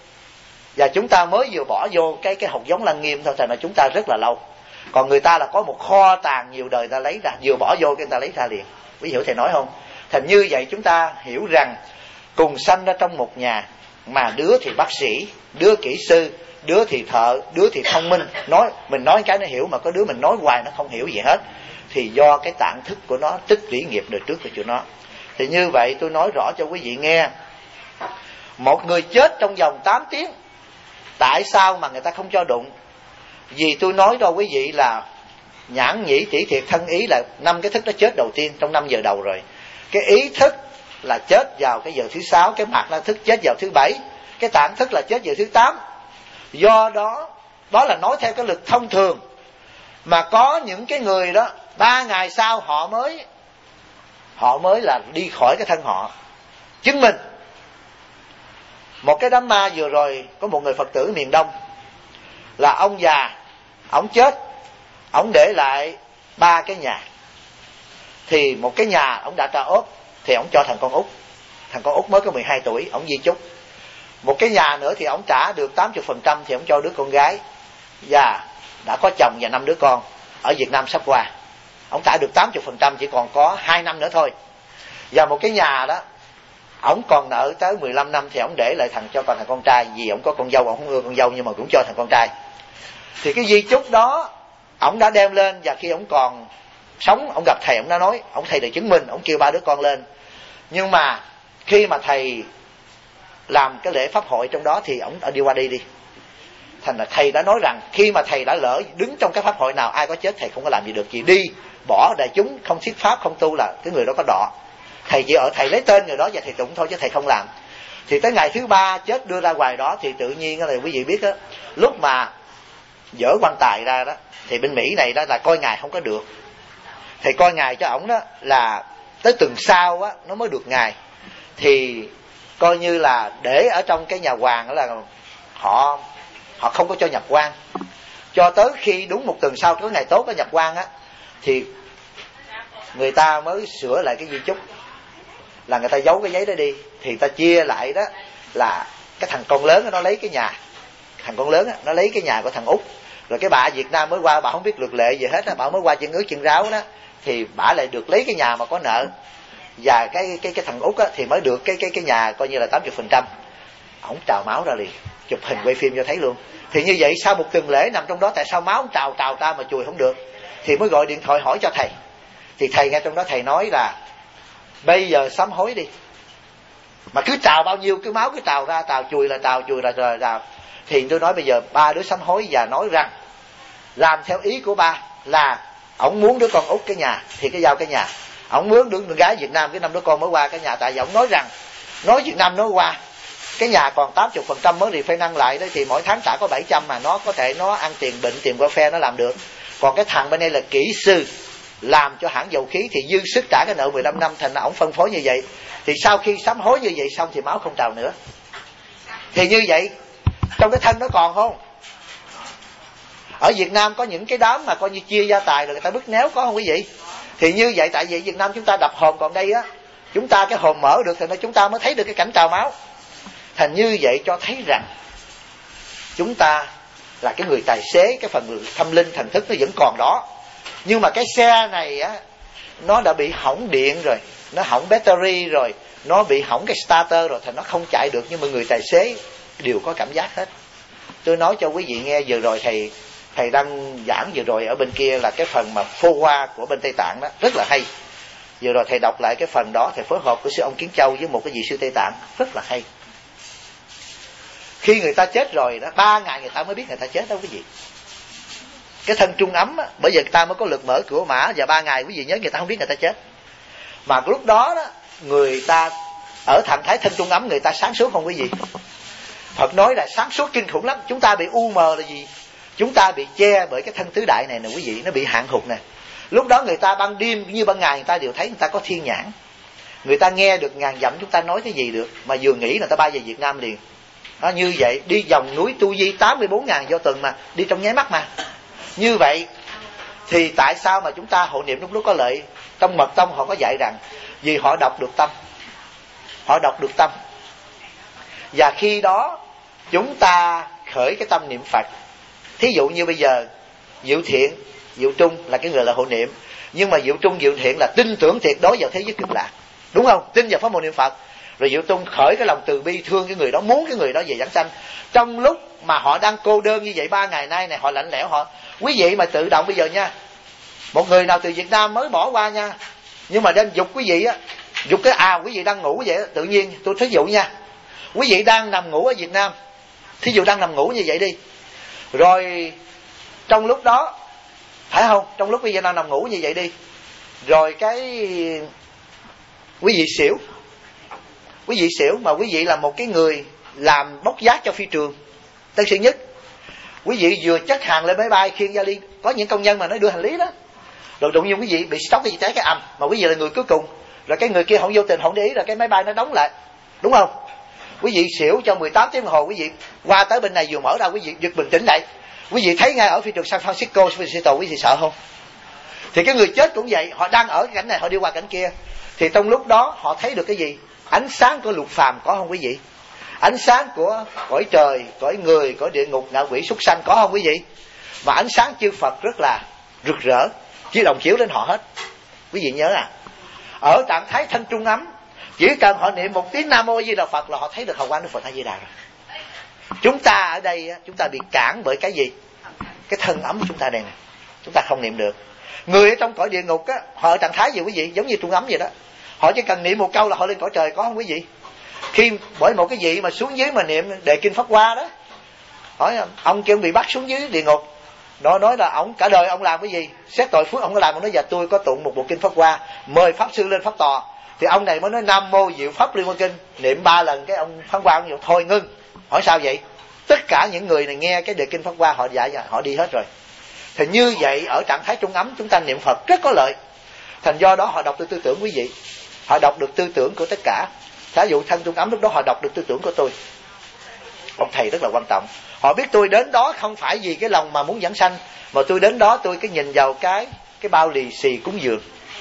và chúng ta mới vừa bỏ vô cái hột giống Lăng Nghiêm thôi. Thành ra chúng ta rất là lâu. Còn người ta là có một kho tàng nhiều đời ta lấy ra, vừa bỏ vô cái người ta lấy ra liền. Quý hiểu thầy nói không? Thành như vậy chúng ta hiểu rằng cùng sanh ra trong một nhà, mà đứa thì bác sĩ, đứa kỹ sư, đứa thì thợ, đứa thì thông minh, mình nói cái nó hiểu, mà có đứa mình nói hoài nó không hiểu gì hết. Thì do cái tạng thức của nó tích lũy nghiệp đời trước của tụi nó. Thì như vậy tôi nói rõ cho quý vị nghe, một người chết trong vòng 8 tiếng, tại sao mà người ta không cho đụng? Vì tôi nói cho quý vị là nhãn nhĩ tỷ thiệt thân ý là 5 cái thức đó chết đầu tiên trong 5 giờ đầu rồi. Cái ý thức là chết vào cái giờ thứ 6, cái mặt là thức chết vào thứ 7, cái tạng thức là chết vào thứ 8. Do đó, đó là nói theo cái lực thông thường. Mà có những cái người đó 3 ngày sau họ mới là đi khỏi cái thân họ. Chứng minh một cái đám ma vừa rồi, có một người Phật tử miền Đông, là ông già, ông chết, ông để lại 3 cái nhà. Thì một cái nhà ông đã trả ốp, thì ông cho thằng con út. Thằng con út mới có 12 tuổi, ông di chúc. Một cái nhà nữa thì ông trả được 80%, thì ông cho đứa con gái, và đã có chồng và 5 đứa con, ở Việt Nam sắp qua. Ông trả được 80%, chỉ còn có 2 năm nữa thôi. Và một cái nhà đó ông còn nợ tới 15 năm, thì ông để lại cho thằng con trai. Vì ông có con dâu, ông không ưa con dâu, nhưng mà cũng cho thằng con trai. Thì cái di chúc đó ông đã đem lên, và khi ông còn sống, ông gặp thầy, ông đã nói, ông thầy được chứng minh, ông kêu 3 đứa con lên. Nhưng mà khi mà thầy làm cái lễ pháp hội trong đó, thì ông đi qua đi. Thành là thầy đã nói rằng, khi mà thầy đã lỡ đứng trong cái pháp hội nào, ai có chết thầy không có làm gì được. Gì đi bỏ đại chúng, không thuyết pháp, không tu, là cái người đó có đọ. Thầy chỉ ở thầy lấy tên người đó và thầy tụng thôi, chứ thầy không làm. Thì tới ngày thứ 3 chết đưa ra ngoài đó, thì tự nhiên là quý vị biết đó, lúc mà dỡ quan tài ra đó, thì bên Mỹ này đó là coi ngài không có được. Thầy coi ngài cho ổng đó là tới tuần sau á nó mới được ngài. Thì coi như là để ở trong cái nhà hoàng đó là họ không có cho nhập quan. Cho tới khi đúng một tuần sau, cái ngày tốt có nhập quan á, thì người ta mới sửa lại cái di chúc, là người ta giấu cái giấy đó đi. Thì người ta chia lại đó là cái thằng con lớn đó, nó lấy cái nhà, thằng con lớn đó, nó lấy cái nhà của thằng út. Rồi cái bà Việt Nam mới qua, bà không biết luật lệ gì hết á, bà mới qua chân ướt chân ráo đó, thì bà lại được lấy cái nhà mà có nợ. Và cái thằng út á thì mới được cái nhà coi như là 80%. Ổng trào máu ra liền, chụp hình quay phim cho thấy luôn. Thì như vậy sau một tuần lễ nằm trong đó, tại sao máu ổng trào ta mà chùi không được? Thì mới gọi điện thoại hỏi cho thầy. Thì thầy nghe trong đó thầy nói là bây giờ sám hối đi, mà cứ trào bao nhiêu cái máu cứ trào ra, trào chùi là trào. Thì tôi nói bây giờ 3 đứa sám hối, và nói rằng làm theo ý của ba, là ổng muốn đứa con út cái nhà thì cái giao cái nhà, ổng muốn đứa gái Việt Nam cái 5 đứa con mới qua cái nhà. Tại vì ổng nói rằng nói Việt Nam nói qua cái nhà còn 80% mới thì phải nâng lại đấy, thì mỗi tháng trả có 700 mà nó có thể nó ăn tiền bệnh, tiền qua phe nó làm được. Còn cái thằng bên đây là kỹ sư làm cho hãng dầu khí, thì dư sức trả cái nợ 15 năm, thành ra ổng phân phối như vậy. Thì sau khi sám hối như vậy xong thì máu không trào nữa. Thì như vậy trong cái thân nó còn không? Ở Việt Nam có những cái đám mà coi như chia gia tài rồi người ta bứt néo, có không quý vị? Thì như vậy, tại vì Việt Nam chúng ta đập hồn, còn đây á chúng ta cái hồn mở được, thì chúng ta mới thấy được cái cảnh trào máu. Thành như vậy cho thấy rằng chúng ta là cái người tài xế, cái phần tâm linh thần thức nó vẫn còn đó. Nhưng mà cái xe này á nó đã bị hỏng điện rồi, nó hỏng battery rồi, nó bị hỏng cái starter rồi, thành nó không chạy được. Nhưng mà người tài xế đều có cảm giác hết. Tôi nói cho quý vị nghe, vừa rồi thầy đang giảng vừa rồi ở bên kia là cái phần mà phô hoa của bên Tây Tạng đó, rất là hay. Vừa rồi thầy đọc lại cái phần đó, thầy phối hợp của sư ông Kiến Châu với một cái vị sư Tây Tạng, rất là hay. Khi người ta chết rồi đó, 3 ngày người ta mới biết người ta chết đâu quý vị. Cái thân trung ấm á, bởi vì người ta mới có lực mở cửa mã, và 3 ngày quý vị nhớ người ta không biết người ta chết. Mà lúc đó đó người ta ở trạng thái thân trung ấm, người ta sáng suốt không quý vị? Phật nói là sáng suốt kinh khủng lắm. Chúng ta bị u mờ là gì? Chúng ta bị che bởi cái thân tứ đại này nè quý vị, nó bị hạn hụt nè. Lúc đó người ta ban đêm như ban ngày người ta đều thấy, người ta có thiên nhãn, người ta nghe được ngàn dặm chúng ta nói cái gì được, mà vừa nghĩ người ta bay về Việt Nam liền. Đó, như vậy đi vòng núi Tu Di 84.000 do tuần mà đi trong nháy mắt mà. Như vậy thì tại sao mà chúng ta hộ niệm lúc có lợi? Trong mật tông họ có dạy rằng vì họ đọc được tâm, họ đọc được tâm, và khi đó chúng ta khởi cái tâm niệm Phật. Thí dụ như bây giờ Diệu Thiện, Diệu Trung là cái người là hộ niệm, nhưng mà Diệu Trung, Diệu Thiện là tin tưởng tuyệt đối vào thế giới cực lạc, đúng không? Tin vào pháp môn niệm Phật. Rồi Diệu Tung khởi cái lòng từ bi thương cái người đó, muốn cái người đó về vãng sanh. Trong lúc mà họ đang cô đơn như vậy 3 ngày nay này, họ lạnh lẽo họ. Quý vị mà tự động bây giờ nha, một người nào từ Việt Nam mới bỏ qua nha, nhưng mà đem dục quý vị á, dục cái quý vị đang ngủ vậy á, tự nhiên tôi thí dụ nha, quý vị đang nằm ngủ ở Việt Nam, thí dụ đang nằm ngủ như vậy đi, rồi trong lúc đó, phải không, trong lúc quý vị đang nằm ngủ như vậy đi, rồi cái quý vị xỉu mà quý vị là một cái người làm bốc vác cho phi trường Tân Sơn Nhất, quý vị vừa chất hàng lên máy bay khiêng vali, có những công nhân mà nó đưa hành lý đó, rồi đụng vô quý vị bị sốc cái cháy cái ầm, mà quý vị là người cuối cùng, rồi cái người kia không vô tình không để ý, là cái máy bay nó đóng lại, đúng không? Quý vị xỉu cho 18 tiếng đồng hồ, quý vị qua tới bên này vừa mở ra, quý vị giật bình tĩnh lại, quý vị thấy ngay ở phi trường San Francisco, quý vị sợ không? Thì cái người chết cũng vậy, họ đang ở cái cảnh này, họ đi qua cảnh kia, thì trong lúc đó họ thấy được cái gì? Ánh sáng của lục phàm có không quý vị? Ánh sáng của cõi trời, cõi người, cõi địa ngục, ngạ quỷ, súc sanh có không quý vị? Mà ánh sáng chư Phật rất là rực rỡ, chỉ đồng chiếu đến họ hết. Quý vị nhớ ở trạng thái thanh trung ấm, chỉ cần họ niệm một tiếng Nam Mô A Di Đà Phật là họ thấy được hào quang Đức Phật A Di Đà rồi. Chúng ta ở đây chúng ta bị cản bởi cái gì? Cái thân ấm của chúng ta đây này, chúng ta không niệm được. Người ở trong cõi địa ngục họ ở trạng thái gì quý vị? Giống như trung ấm vậy đó. Họ chỉ cần niệm một câu là họ lên cõi trời, có không quý vị? Khi bởi một cái vị mà xuống dưới mà niệm đề kinh Pháp Hoa đó, hỏi ông kia bị bắt xuống dưới địa ngục, nó nói là ông cả đời ông làm cái gì, xét tội phước ông có làm, ông nói dạ tôi có tụng một bộ kinh Pháp Hoa, mời pháp sư lên pháp tòa, thì ông này mới nói Nam Mô Diệu Pháp Liên Hoa Kinh, niệm 3 lần, cái ông Pháp Hoa ông nói thôi ngưng. Hỏi sao vậy? Tất cả những người này nghe cái đề kinh Pháp Hoa họ dạy họ đi hết rồi. Thì như vậy ở trạng thái trung ấm chúng ta niệm Phật rất có lợi. Thành do đó họ đọc được tư tưởng quý vị, họ đọc được tư tưởng của tất cả. Ví dụ thân trung ấm lúc đó họ đọc được tư tưởng của tôi, ông thầy rất là quan trọng. Họ biết tôi đến đó không phải vì cái lòng mà muốn vãng sanh, mà tôi đến đó tôi cái nhìn vào cái bao lì xì cúng dường,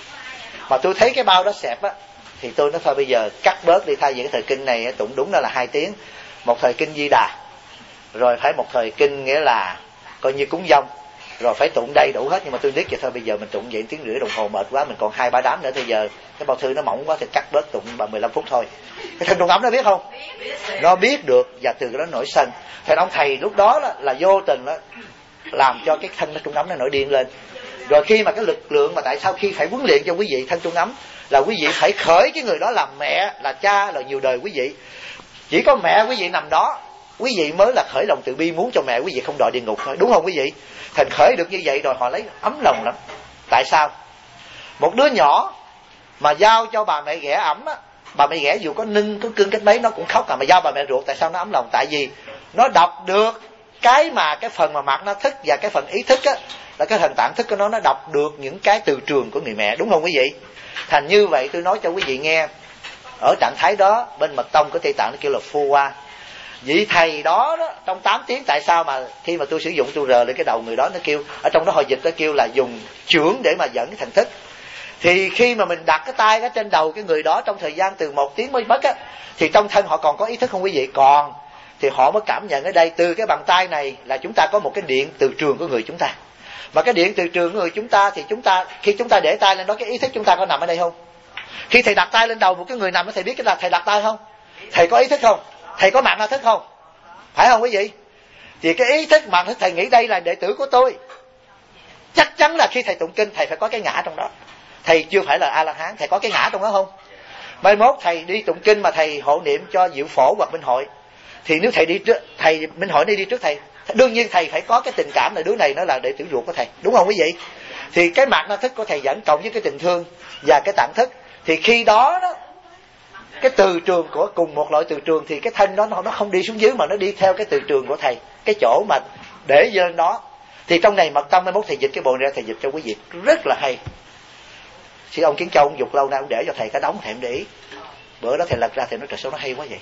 mà tôi thấy cái bao đó xẹp á, thì tôi nói thôi bây giờ cắt bớt đi, thay vì cái thời kinh này tụng đúng là 2 tiếng, một thời kinh Di Đà, rồi phải một thời kinh nghĩa là coi như cúng dông, rồi phải tụng đầy đủ hết. Nhưng mà tôi biết vậy thôi bây giờ mình tụng vậy 1 tiếng rưỡi đồng hồ mệt quá, mình còn 2-3 đám nữa, bây giờ cái bao thư nó mỏng quá thì cắt bớt tụng 15 phút thôi. Cái thân trung ấm nó biết không? Nó biết được, và từ cái đó nổi sân. Thì ông thầy lúc đó là vô tình đó, làm cho cái thân nó trung ấm nó nổi điên lên. Rồi khi mà cái lực lượng mà tại sao khi phải huấn luyện cho quý vị thân trung ấm là quý vị phải khởi cái người đó làm mẹ, là cha, là nhiều đời quý vị. Chỉ có mẹ quý vị nằm đó, quý vị mới là khởi lòng từ bi muốn cho mẹ quý vị không đọa địa ngục thôi, đúng không quý vị? Thành khởi được như vậy rồi họ lấy ấm lòng lắm. Tại sao? Một đứa nhỏ mà giao cho bà mẹ ghẻ ẩm á, bà mẹ ghẻ dù có nưng có cưng cách mấy nó cũng khóc, mà giao bà mẹ ruột tại sao nó ấm lòng? Tại vì nó đọc được cái phần mà mặt nó thức và cái phần ý thức á, là cái thần tạng thức của nó đọc được những cái từ trường của người mẹ, đúng không quý vị? Thành như vậy tôi nói cho quý vị nghe, ở trạng thái đó bên mật tông của Tây Tạng nó kêu là phô hoa. Vị thầy đó trong 8 tiếng, tại sao mà khi mà tôi sử dụng tôi rờ lên cái đầu người đó, nó kêu ở trong đó họ dịch nó kêu là dùng chưởng để mà dẫn cái thần thức. Thì khi mà mình đặt cái tay ở trên đầu cái người đó trong thời gian từ 1 tiếng mới mất á, thì trong thân họ còn có ý thức không quý vị? Còn. Thì họ mới cảm nhận ở đây từ cái bàn tay này là chúng ta có một cái điện từ trường của người chúng ta. Mà cái điện từ trường của người chúng ta thì khi chúng ta để tay lên đó, cái ý thức chúng ta có nằm ở đây không? Khi thầy đặt tay lên đầu một cái người nằm, thầy biết cái là thầy đặt tay không? Thầy có ý thức không? Thầy có mạng na thức không? Phải không quý vị? Thì cái ý thức mạng thức thầy nghĩ đây là đệ tử của tôi, chắc chắn là khi thầy tụng kinh thầy phải có cái ngã trong đó. Thầy chưa phải là A La Hán, thầy có cái ngã trong đó không? Mai mốt thầy đi tụng kinh mà thầy hộ niệm cho Diệu Phổ hoặc Minh Hội, thì nếu thầy đi trước, thầy Minh Hội đi trước thầy, đương nhiên thầy phải có cái tình cảm là đứa này nó là đệ tử ruột của thầy, đúng không quý vị? Thì cái mạng na thức của thầy dẫn cộng với cái tình thương và cái tạng thức, thì khi đó cái từ trường của cùng một loại từ trường, thì cái thân đó nó không đi xuống dưới mà nó đi theo cái từ trường của thầy, cái chỗ mà để lên đó. Thì trong này mật tông mai mốt thầy dịch cái bộ này ra, thầy dịch cho quý vị rất là hay. Thì ông Kiến Châu ông dục lâu nay ông để cho thầy cái đống, thầy không để ý. Bữa đó thầy lật ra thầy nói trời sao nó hay quá vậy.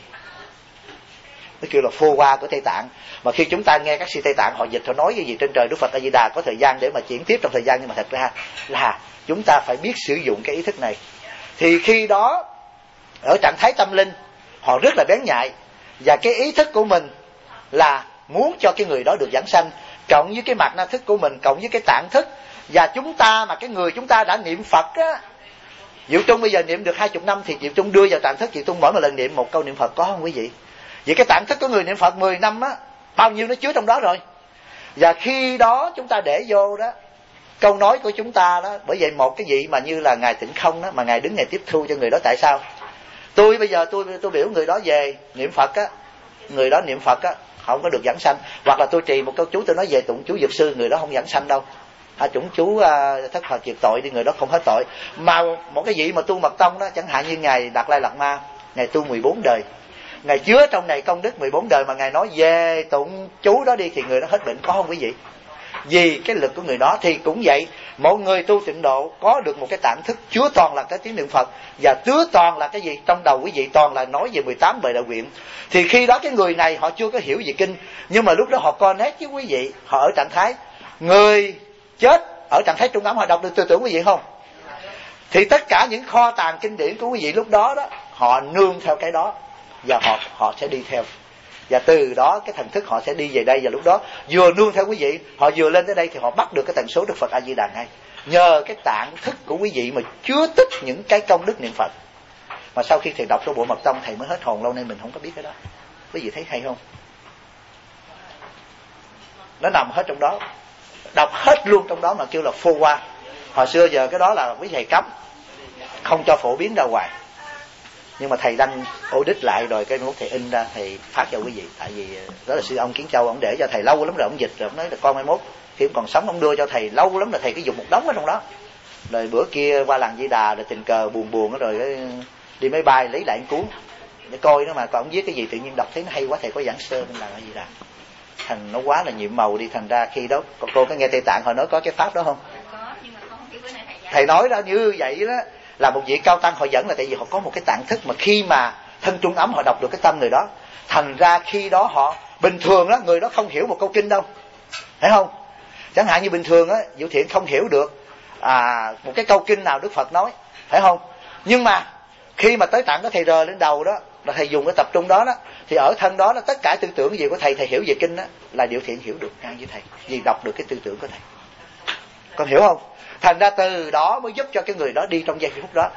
Nó kêu là phô hoa của Tây Tạng. Mà khi chúng ta nghe các sư Tây Tạng họ dịch, họ nói cái gì trên trời Đức Phật A Di Đà có thời gian để mà chuyển tiếp trong thời gian, nhưng mà thật ra là chúng ta phải biết sử dụng cái ý thức này. Thì khi đó ở trạng thái tâm linh họ rất là bén nhạy, và cái ý thức của mình là muốn cho cái người đó được vãng sanh, cộng với cái mạt na thức của mình, cộng với cái tạng thức. Và chúng ta mà cái người chúng ta đã niệm Phật á, Diệu Trung bây giờ niệm được 20 năm thì Diệu Trung đưa vào tạng thức Diệu Trung mỗi một lần niệm một câu niệm Phật, có không quý vị? Vậy cái tạng thức của người niệm Phật 10 năm á, bao nhiêu nó chứa trong đó rồi. Và khi đó chúng ta để vô đó câu nói của chúng ta đó. Bởi vậy một cái vị mà như là Ngài Tịnh Không đó, mà Ngài đứng Ngài tiếp thu cho người đó. Tại sao? Tôi bây giờ tôi biểu người đó về niệm Phật á, người đó niệm Phật á không có được giảng sanh. Hoặc là tôi trì một câu chú tôi nói về tụng chú Dược Sư, người đó không giảng sanh đâu. Chủng chú thất Phật diệt tội đi, người đó không hết tội. Mà một cái vị mà tu mật tông đó, chẳng hạn như Ngài Đạt Lai Lạt Ma, Ngài tu 14 đời, Ngài chứa trong này công đức 14 đời, mà Ngài nói về tụng chú đó đi thì người đó hết bệnh, có không quý vị? Vì cái lực của người đó. Thì cũng vậy, mỗi người tu tịnh độ có được một cái tạng thức chứa toàn là cái tiếng niệm Phật, và chứa toàn là cái gì trong đầu quý vị, toàn là nói về 18 bề đạo nguyện. Thì khi đó cái người này họ chưa có hiểu về kinh, nhưng mà lúc đó họ connect với quý vị, họ ở trạng thái người chết ở trạng thái trung ấm, họ đọc được tư tưởng quý vị không? Thì tất cả những kho tàng kinh điển của quý vị lúc đó đó, họ nương theo cái đó, và họ sẽ đi theo. Và từ đó cái thần thức họ sẽ đi về đây, và lúc đó vừa nương theo quý vị, họ vừa lên tới đây thì họ bắt được cái tần số Đức Phật A Di Đà ngay. Nhờ cái tạng thức của quý vị mà chứa tích những cái công đức niệm Phật. Mà sau khi thầy đọc trong bộ Mật Tông thầy mới hết hồn, lâu nay mình không có biết cái đó. Quý vị thấy hay không? Nó nằm hết trong đó, đọc hết luôn trong đó mà kêu là phô qua. Hồi xưa giờ cái đó là quý thầy cấm, không cho phổ biến ra ngoài. Nhưng mà thầy đăng audit lại rồi cái nốt thầy in ra, thầy phát cho quý vị. Tại vì đó là sư ông Kiến Châu, ông để cho thầy lâu lắm rồi, ông dịch rồi, ông nói là con mai mốt khi ông còn sống ông đưa cho thầy lâu lắm rồi, thầy cứ dùng một đống ở trong đó. Rồi bữa kia qua làng Di Đà rồi tình cờ buồn rồi đi máy bay lấy lại cuốn để coi nó, mà còn ông viết cái gì tự nhiên đọc thấy nó hay quá, thầy có giảng sơ bên làng Di Đà. Thành nó quá là nhiệm màu đi, thành ra khi đó cô có nghe Tây Tạng họ nói có cái pháp đó không? Có, nhưng mà không biết bữa nay thầy nói ra như vậy đó là một vị cao tăng họ dẫn, là tại vì họ có một cái tạng thức mà khi mà thân trung ấm họ đọc được cái tâm người đó. Thành ra khi đó họ bình thường đó, người đó không hiểu một câu kinh đâu, thấy không? Chẳng hạn như bình thường á, Vũ Thiện không hiểu được một cái câu kinh nào Đức Phật nói, phải không? Nhưng mà khi mà tới tạng đó thầy rờ lên đầu đó, là thầy dùng cái tập trung đó đó, thì ở thân đó tất cả tư tưởng gì của thầy hiểu về kinh đó là Vũ Thiện hiểu được ngang với thầy, vì đọc được cái tư tưởng của thầy. Con hiểu không? Thành ra từ đó mới giúp cho cái người đó đi trong giây phút đó.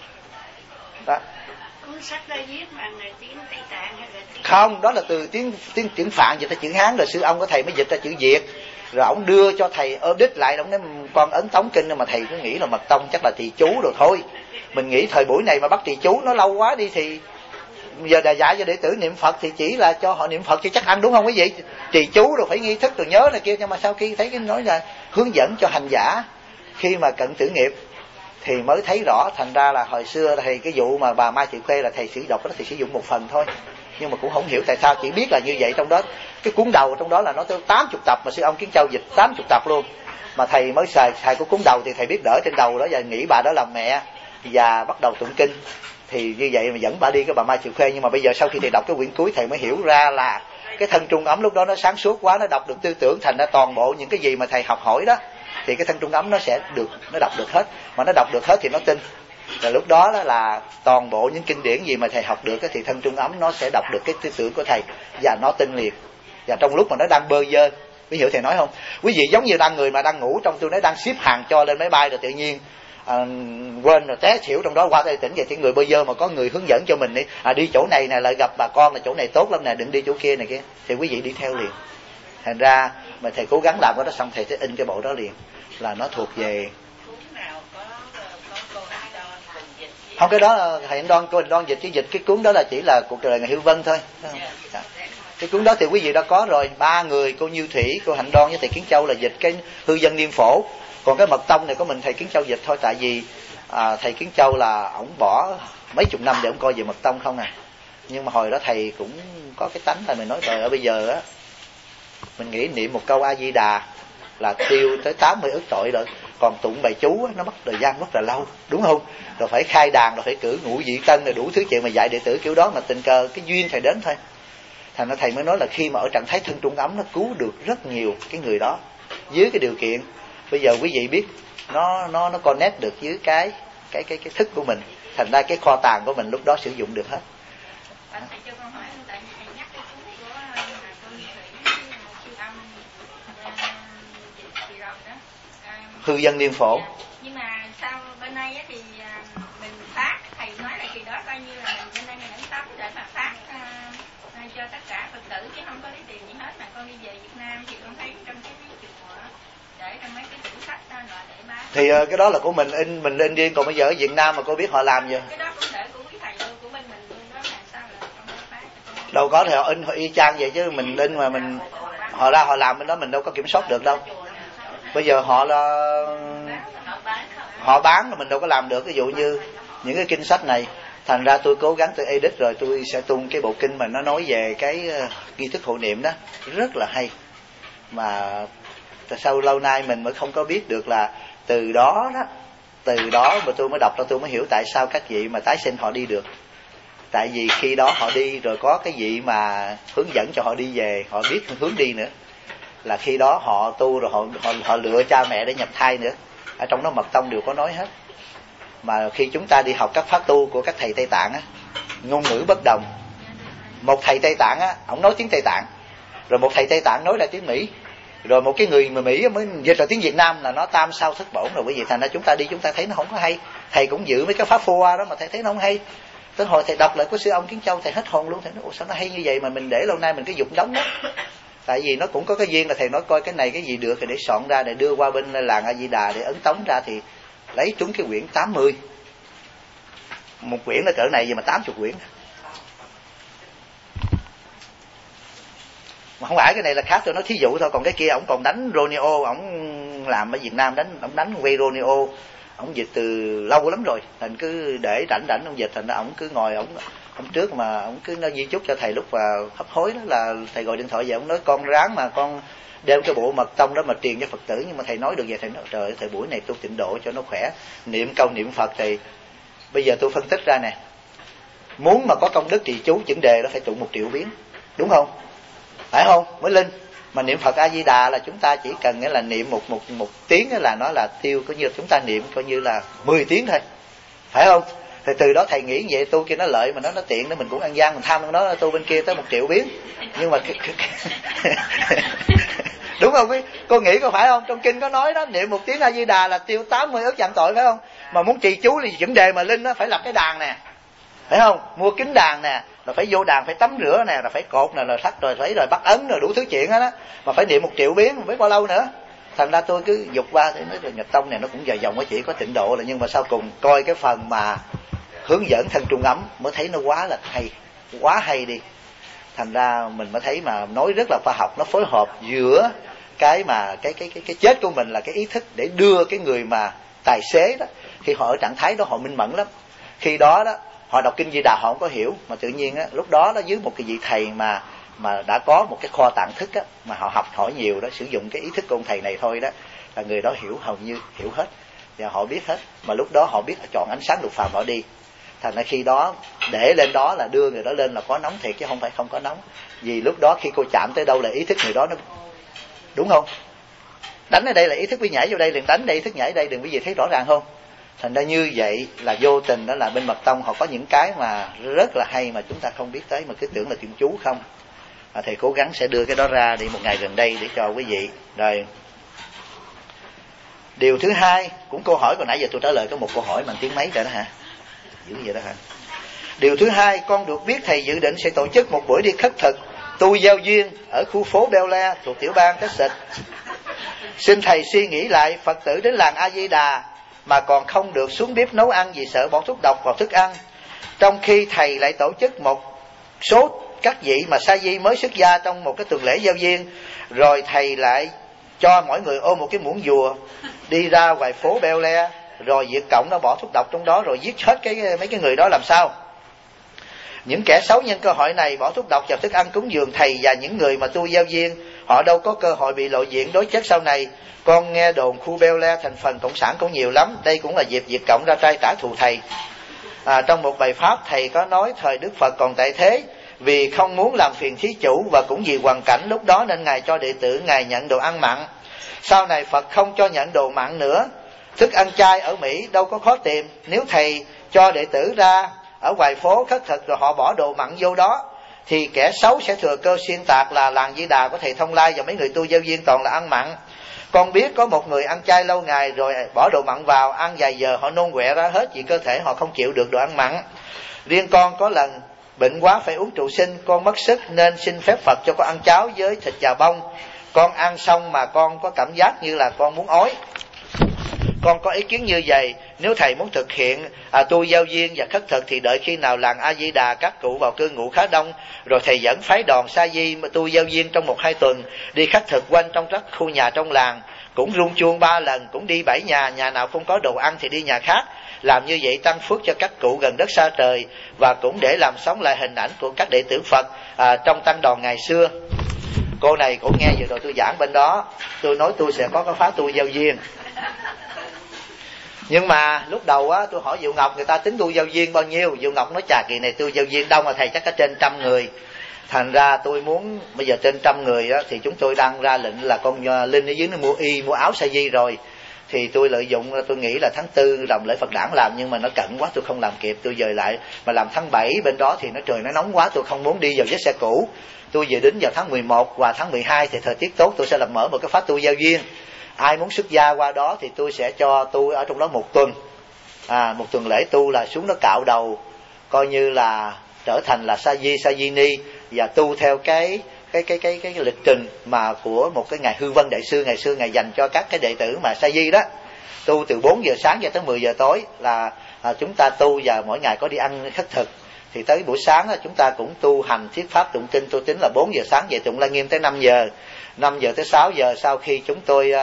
Đó. Cuốn sách đó viết bằng tiếng Tây Tạng hay là tiếng... Không, đó là từ tiếng Phạn dịch ra chữ Hán, rồi sư ông của thầy mới dịch ra chữ Việt. Rồi ông đưa cho thầy audit lại, ông nói con ấn tống kinh, mà thầy cứ nghĩ là mật tông chắc là trì chú rồi thôi. Mình nghĩ thời buổi này mà bắt trì chú nó lâu quá đi, thì giờ đã dạy cho đệ tử niệm Phật thì chỉ là cho họ niệm Phật chứ chắc ăn, đúng không quý vị? Trì chú rồi phải nghi thức rồi nhớ này kia. Nhưng mà sau khi thấy cái nói là hướng dẫn cho hành giả khi mà cận tử nghiệp thì mới thấy rõ. Thành ra là hồi xưa thầy cái vụ mà bà Mai Thị Khuê là thầy sử đọc đó, thì sử dụng một phần thôi, nhưng mà cũng không hiểu tại sao, chỉ biết là như vậy. Trong đó cái cuốn đầu trong đó là nó tới 80 tập, mà sư ông Kiến Châu dịch 80 tập luôn. Mà thầy mới xài của cuốn đầu thì thầy biết đỡ trên đầu đó, và nghĩ bà đó là mẹ và bắt đầu tụng kinh, thì như vậy mà dẫn bà đi cái bà Mai Thị Khuê. Nhưng mà bây giờ sau khi thầy đọc cái quyển cuối, thầy mới hiểu ra là cái thân trung ấm lúc đó nó sáng suốt quá, nó đọc được tư tưởng, thành ra toàn bộ những cái gì mà thầy học hỏi đó thì cái thân trung ấm nó sẽ được, nó đọc được hết. Mà nó đọc được hết thì nó tin. Rồi lúc đó là toàn bộ những kinh điển gì mà thầy học được thì thân trung ấm nó sẽ đọc được cái tư tưởng của thầy và nó tin liền. Và trong lúc mà nó đang bơ vơ, quý hiểu thầy nói không? Quý vị giống như đang người mà đang ngủ trong, tôi nói đang xếp hàng cho lên máy bay, rồi tự nhiên quên rồi té xỉu trong đó, qua đây tỉnh vậy thì người bơ vơ mà có người hướng dẫn cho mình đi chỗ này nè, lại gặp bà con là chỗ này tốt lắm nè, đừng đi chỗ kia này kia, thì quý vị đi theo liền. Thành ra mà thầy cố gắng làm cái đó xong thầy sẽ in cái bộ đó liền, là nó thuộc về. Không, cái đó là thầy cô Anh Đoan dịch, chứ dịch cái cuốn đó là chỉ là cuộc đời ngày Hữu Vân thôi. Cái cuốn đó thì quý vị đã có rồi, 3 người, cô Như Thủy, cô Hạnh Đoan với thầy Kiến Châu là dịch cái Hư Dân Niên Phổ. Còn cái mật tông này có mình thầy Kiến Châu dịch thôi, tại vì thầy Kiến Châu là ổng bỏ mấy chục năm để ổng coi về mật tông không à. Nhưng mà hồi đó thầy cũng có cái tánh là mình nói rồi, ở bây giờ á mình nghĩ niệm một câu A Di Đà là tiêu tới 80 ức tội rồi, còn tụng bài chú á, nó mất thời gian rất là lâu, đúng không? Rồi phải khai đàn, rồi phải cử ngũ vị tân, rồi đủ thứ chuyện mà dạy đệ tử kiểu đó, mà tình cờ cái duyên thầy đến thôi. Thành ra thầy mới nói là khi mà ở trạng thái thân trung ấm nó cứu được rất nhiều cái người đó, dưới cái điều kiện bây giờ quý vị biết nó connect được với cái thức của mình, thành ra cái kho tàng của mình lúc đó sử dụng được hết. Hư Dân Niên Phổ. Nhưng mà sau bên đây thì mình Thì cái đó là của mình in riêng, còn bây giờ ở Việt Nam mà cô biết họ làm gì? Cái đó cũng để của quý thầy luôn, của mình luôn đó là sao là không bán. Đâu có, thì họ in họ y chang vậy chứ mình in mà mình họ ra họ làm bên đó mình đâu có kiểm soát được đâu. Bây giờ họ bán là mình đâu có làm được. Ví dụ như những cái kinh sách này, thành ra tôi cố gắng tôi edit rồi tôi sẽ tung cái bộ kinh mà nó nói về cái nghi thức hộ niệm đó, rất là hay. Mà sau lâu nay mình mới không có biết được là từ đó mà tôi mới đọc ra tôi mới hiểu tại sao các vị mà tái sinh họ đi được. Tại vì khi đó họ đi rồi có cái vị mà hướng dẫn cho họ đi về, họ biết hướng đi nữa, là khi đó họ tu rồi họ lựa cha mẹ để nhập thai nữa. Ở trong đó mật tông đều có nói hết. Mà khi chúng ta đi học các pháp tu của các thầy Tây Tạng á, ngôn ngữ bất đồng. Một thầy Tây Tạng á, ổng nói tiếng Tây Tạng, rồi một thầy Tây Tạng nói là tiếng Mỹ, rồi một cái người mà Mỹ mới dịch ra tiếng Việt Nam là nó tam sao thất bổn rồi. Bởi vì thành ra chúng ta đi chúng ta thấy nó không có hay. Thầy cũng giữ mấy cái pháp phô đó mà thầy thấy nó không hay. Tới hồi thầy đọc lại của sư ông Kiến Châu thầy hết hồn luôn. Thầy nói ủa sao nó hay như vậy mà mình để lâu nay mình cứ dục đóng đó. Tại vì nó cũng có cái duyên là thầy nói coi cái này cái gì được thì để soạn ra để đưa qua bên làng A Di Đà để ấn tống ra, thì lấy trúng cái quyển 80. Một quyển là cỡ này gì mà 80 quyển. Mà không phải cái này là khác, tôi nói thí dụ thôi. Còn cái kia ổng còn đánh Roneo, ổng làm ở Việt Nam ổng đánh quay Roneo, ổng dịch từ lâu lắm rồi. Thành cứ để rảnh ông dịch, thành ra ổng cứ ngồi ổng trước mà ổng cứ nói di chúc cho thầy lúc mà hấp hối đó là thầy gọi điện thoại về ổng nói con ráng mà con đem cái bộ mật tông đó mà truyền cho Phật tử. Nhưng mà thầy nói được vậy, thầy nói trời ơi, thầy buổi này tu tịnh độ cho nó khỏe, niệm câu niệm Phật. Thì bây giờ tôi phân tích ra nè, muốn mà có công đức trì chú chuẩn đề đó phải tụng 1 triệu biến, đúng không? Phải không mới linh? Mà niệm Phật A Di Đà là chúng ta chỉ cần nghĩa là niệm một tiếng là nó là tiêu, coi như chúng ta niệm coi như là 10 tiếng thôi, phải không? Thì từ đó thầy nghĩ vậy tu kia nó lợi mà nó tiện để mình cũng ăn gian mình tham nó tu bên kia tới 1 triệu biến. Nhưng mà đúng không? Cô nghĩ có phải không? Trong kinh có nói đó, niệm 1 tiếng A Di Đà là tiêu 80 ức vạn tội, phải không? Mà muốn trì chú thì vấn đề mà linh nó phải lập cái đàn nè, phải không? Mua kính đàn nè, là phải vô đàn phải tắm rửa nè, là phải cột nè, rồi thắt rồi phải rồi bắt ấn rồi đủ thứ chuyện đó, mà phải niệm 1 triệu biến không biết bao lâu nữa. Thành ra tôi cứ dục qua thì nói là nhập tông này nó cũng dài dòng, nó chỉ có tịnh độ là, nhưng mà sau cùng coi cái phần mà hướng dẫn thân trung ấm mới thấy nó quá là hay, quá hay đi. Thành ra mình mới thấy mà nói rất là khoa học, nó phối hợp giữa cái mà cái chết của mình là cái ý thức để đưa cái người mà tài xế đó, khi họ ở trạng thái đó họ minh mẫn lắm. Khi đó đó họ đọc kinh Di Đà họ không có hiểu, mà tự nhiên á lúc đó đó dưới một cái vị thầy mà đã có một cái kho tàng thức á, mà họ học hỏi nhiều đó, sử dụng cái ý thức của ông thầy này thôi đó, là người đó hiểu, hầu như hiểu hết và họ biết hết. Mà lúc đó họ biết chọn ánh sáng lục phàm họ đi. Thành ra khi đó để lên đó là đưa người đó lên là có nóng thiệt chứ không phải không có nóng. Vì lúc đó khi cô chạm tới đâu là ý thức người đó nó, đúng không? Đánh ở đây là ý thức bị nhảy vô đây, đừng đánh đây ý thức nhảy đây, đừng quý vị thấy rõ ràng không? Thành ra như vậy là vô tình đó là bên mật tông họ có những cái mà rất là hay mà chúng ta không biết tới, mà cứ tưởng là chuyện chú không. Thầy cố gắng sẽ đưa cái đó ra đi một ngày gần đây để cho quý vị. Rồi điều thứ hai cũng câu hỏi, còn nãy giờ tôi trả lời có một câu hỏi bằng tiếng mấy rồi đó hả? Dữ vậy đó hả? Điều thứ hai, con được biết thầy dự định sẽ tổ chức một buổi đi khất thực tu giao duyên ở khu phố Bel Air thuộc tiểu bang Texas. Xin thầy suy nghĩ lại, Phật tử đến làng A Di Đà mà còn không được xuống bếp nấu ăn vì sợ bỏ thuốc độc vào thức ăn, trong khi thầy lại tổ chức một số các vị mà sa di mới xuất gia trong một cái tuần lễ giao duyên, rồi thầy lại cho mỗi người ôm một cái muỗng dùa đi ra ngoài phố Bel Air, rồi Việt Cộng nó bỏ thuốc độc trong đó rồi giết hết mấy cái người đó làm sao? Những kẻ xấu nhân cơ hội này bỏ thuốc độc vào thức ăn cúng dường thầy và những người mà tu giao duyên, họ đâu có cơ hội bị lộ diện đối chất sau này. Con nghe đồn khu Bel Air thành phần cộng sản cũng nhiều lắm, đây cũng là dịp Việt Cộng ra tay trả thù thầy. Trong một bài pháp thầy có nói thời Đức Phật còn tại thế, vì không muốn làm phiền thí chủ và cũng vì hoàn cảnh lúc đó nên ngài cho đệ tử ngài nhận đồ ăn mặn. Sau này Phật không cho nhận đồ mặn nữa. Thức ăn chay ở Mỹ đâu có khó tìm, nếu thầy cho đệ tử ra ở ngoài phố khất thực rồi họ bỏ đồ mặn vô đó, thì kẻ xấu sẽ thừa cơ xuyên tạc là làng Di Đà của thầy Thông Lai và mấy người tu giao duyên toàn là ăn mặn. Con biết có một người ăn chay lâu ngày rồi bỏ đồ mặn vào, ăn vài giờ họ nôn quẹ ra hết vì cơ thể họ không chịu được đồ ăn mặn. Riêng con có lần bệnh quá phải uống trụ sinh, con mất sức nên xin phép Phật cho con ăn cháo với thịt chà bông. Con ăn xong mà con có cảm giác như là con muốn ói. Con có ý kiến như vậy, nếu thầy muốn thực hiện tu giao duyên và khất thực thì đợi khi nào làng A Di Đà các cụ vào cư ngụ khá đông, rồi thầy dẫn phái đoàn sa di tu giao duyên trong 1-2 tuần, đi khất thực quanh trong các khu nhà trong làng, cũng rung chuông 3 lần, cũng đi 7 nhà, nhà nào không có đồ ăn thì đi nhà khác. Làm như vậy tăng phước cho các cụ gần đất xa trời, và cũng để làm sống lại hình ảnh của các đệ tử Phật trong tăng đoàn ngày xưa. Cô này cũng nghe vừa rồi tôi giảng bên đó, tôi nói tôi sẽ có cái khóa tu giao duyên. Nhưng mà lúc đầu á, tôi hỏi Diệu Ngọc người ta tính tu giao duyên bao nhiêu. Diệu Ngọc nói chà kỳ này tu giao duyên đông mà thầy chắc có trên 100 người. Thành ra tôi muốn bây giờ trên 100 người á, thì chúng tôi đang ra lệnh là con Linh ở dưới nó mua áo sa di rồi. Thì tôi lợi dụng, tôi nghĩ là tháng 4 làm lễ Phật đản làm, nhưng mà nó cận quá tôi không làm kịp, tôi dời lại. Mà làm tháng 7 bên đó thì trời nó nóng quá, tôi không muốn đi vào chiếc xe cũ. Tôi về đến vào tháng 11 và tháng 12 thì thời tiết tốt, tôi sẽ làm mở một cái khóa tu giao duyên. Ai muốn xuất gia qua đó thì tôi sẽ cho tu ở trong đó 1 tuần. 1 tuần lễ tu là xuống đó cạo đầu, coi như là trở thành là sa di ni, và tu theo cái lịch trình mà của một cái ngài Hư Vân đại sư ngày xưa ngài dành cho các cái đệ tử mà sa di đó. Tu từ 4 giờ sáng cho tới 10 giờ tối là chúng ta tu, và mỗi ngày có đi ăn khất thực. Thì tới buổi sáng đó, chúng ta cũng tu hành thuyết pháp tụng kinh. Tôi tính là 4 giờ sáng về tụng Lăng Nghiêm tới 5 giờ, 5 giờ tới 6 giờ. Sau khi chúng tôi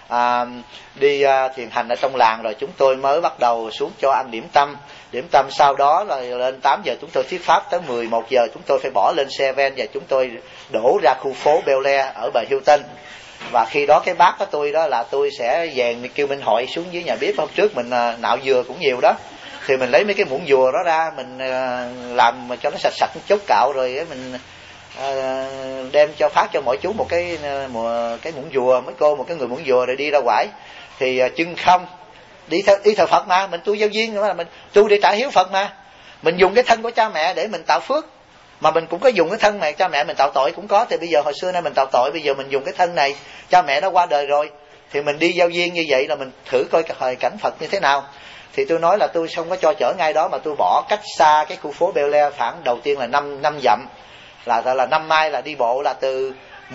đi thiền hành ở trong làng rồi, chúng tôi mới bắt đầu xuống cho ăn điểm tâm. Sau đó là lên 8 giờ chúng tôi thuyết pháp, tới 11 giờ chúng tôi phải bỏ lên xe van và chúng tôi đổ ra khu phố Bel Air ở bờ Hilton. Và khi đó cái bác của tôi đó là tôi sẽ dèn kêu Minh Hội xuống dưới nhà bếp. Hôm trước mình nạo dừa cũng nhiều đó, thì mình lấy mấy cái muỗng dừa đó ra, mình làm cho nó sạch sạch một chút, cạo rồi mình đem cho phát cho mỗi chú một cái muỗng dừa, mấy cô một cái người muỗng dừa, rồi đi ra quải thì chân không đi thờ Phật mà mình tu giao duyên, mà mình tu để trả hiếu Phật, mà mình dùng cái thân của cha mẹ để mình tạo phước, mà mình cũng có dùng cái thân mẹ cha mẹ mình tạo tội cũng có. Thì bây giờ hồi xưa nay mình tạo tội, bây giờ mình dùng cái thân này, cha mẹ nó qua đời rồi thì mình đi giao duyên như vậy là mình thử coi thời cảnh Phật như thế nào. Thì tôi nói là tôi không có cho chở ngay đó, mà tôi bỏ cách xa cái khu phố Bel Air khoảng đầu tiên là 5 dặm, là 5 mai, là đi bộ là từ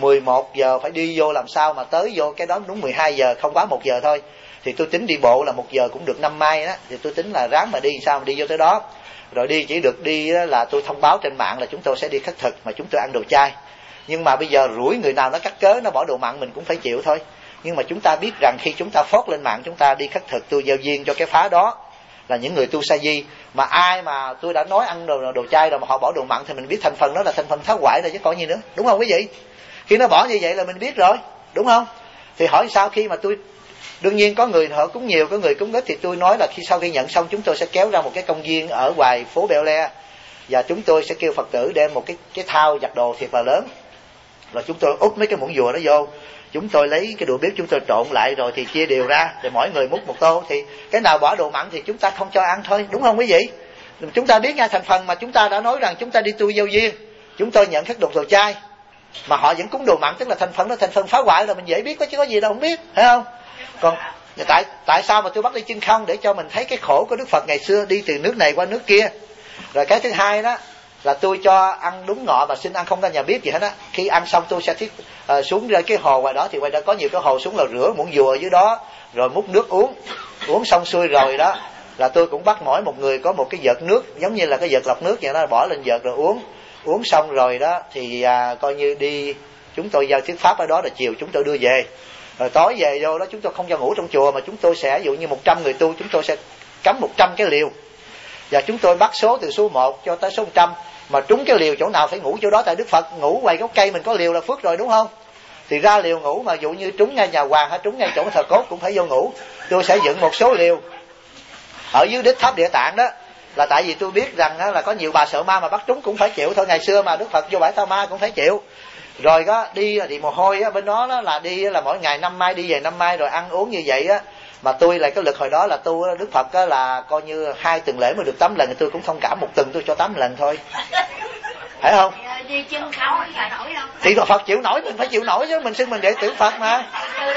11 giờ phải đi vô làm sao mà tới vô cái đó đúng 12 giờ, không quá 1 giờ thôi. Thì tôi tính đi bộ là 1 giờ cũng được 5 mai đó, thì tôi tính là ráng mà đi sao mà đi vô tới đó. Rồi đi chỉ được đi là tôi thông báo trên mạng là chúng tôi sẽ đi khất thực, mà chúng tôi ăn đồ chay. Nhưng mà bây giờ rủi người nào nó cắt cớ nó bỏ đồ mặn mình cũng phải chịu thôi. Nhưng mà chúng ta biết rằng khi chúng ta phốt lên mạng chúng ta đi khất thực tu giao duyên cho cái phá đó là những người tu sa di. Mà ai mà tôi đã nói ăn đồ chay rồi mà họ bỏ đồ mặn thì mình biết thành phần đó là thành phần tháo hoại rồi chứ có gì nữa, đúng không quý vị? Khi nó bỏ như vậy là mình biết rồi, đúng không? Thì hỏi sao khi mà tôi, đương nhiên có người họ cúng nhiều, có người cúng ít, thì tôi nói là sau khi nhận xong chúng tôi sẽ kéo ra một cái công viên ở ngoài phố Bel Air, và chúng tôi sẽ kêu Phật tử đem một cái thao giặt đồ thiệt là lớn, rồi chúng tôi úp mấy cái muỗng dừa đó vô, chúng tôi lấy cái đũa bếp chúng tôi trộn lại rồi thì chia đều ra, rồi mỗi người múc một tô. Thì cái nào bỏ đồ mặn thì chúng ta không cho ăn thôi, đúng không quý vị? Chúng ta biết ngay thành phần mà chúng ta đã nói rằng chúng ta đi tu giao duyên, chúng tôi nhận khất đồ chay mà họ vẫn cúng đồ mặn, tức là thành phần đó thành phần phá hoại, là mình dễ biết, chứ có gì đâu không biết, phải không? Còn tại sao mà tôi bắt đi chân không? Để cho mình thấy cái khổ của Đức Phật ngày xưa đi từ nước này qua nước kia. Rồi cái thứ hai đó là tôi cho ăn đúng ngọ mà xin ăn không ra nhà bếp gì hết á. Khi ăn xong tôi sẽ xuống ra cái hồ ngoài đó, thì ngoài đó có nhiều cái hồ, xuống là rửa muỗng dừa dưới đó rồi múc nước uống xong xuôi rồi đó là tôi cũng bắt mỗi một người có một cái vợt nước, giống như là cái vợt lọc nước vậy đó, bỏ lên vợt rồi uống xong rồi đó thì coi như đi, chúng tôi giao thuyết pháp ở đó, là chiều chúng tôi đưa về. Rồi tối về vô đó chúng tôi không cho ngủ trong chùa, mà chúng tôi sẽ, ví dụ như 100 người tu, chúng tôi sẽ cắm 100 cái liều, và chúng tôi bắt số từ số 1 cho tới số 100, mà trúng cái liều chỗ nào phải ngủ chỗ đó. Tại Đức Phật ngủ quầy gốc cây mình có liều là phước rồi, đúng không? Thì ra liều ngủ, mà dụ như trúng ngay nhà hoàng hay trúng ngay chỗ thờ cốt cũng phải vô ngủ. Tôi sẽ dựng một số liều ở dưới đích tháp Địa Tạng đó, là tại vì tôi biết rằng là có nhiều bà sợ ma mà bắt trúng cũng phải chịu thôi. Ngày xưa mà Đức Phật vô bãi Tha Ma cũng phải chịu. Rồi đó đi thì mồ hôi á, bên đó là đi là mỗi ngày 5 mai đi về 5 mai, rồi ăn uống như vậy á. Mà tôi lại cái lực hồi đó là tu Đức Phật á, là coi như 2 tuần lễ mới được 8 lần, thì tôi cũng thông cảm 1 tuần tôi cho 8 lần thôi, phải không? Thì Phật chịu nổi mình phải chịu nổi chứ, mình xưng mình đệ tử Phật mà.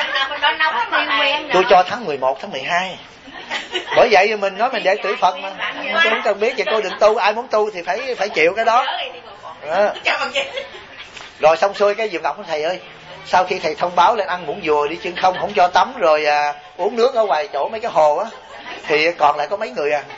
Tôi cho tháng 11, tháng 12. Bởi vậy mình nói mình đệ tử Phật mà. Tôi không cần biết vậy, cô đừng tu, ai muốn tu thì phải chịu cái đó. Rồi xong xuôi cái Diệu Ngọc nói thầy ơi, sau khi thầy thông báo lên ăn muỗng dùa đi chân không cho tắm rồi uống nước ở ngoài chỗ mấy cái hồ á, thì còn lại có mấy người à.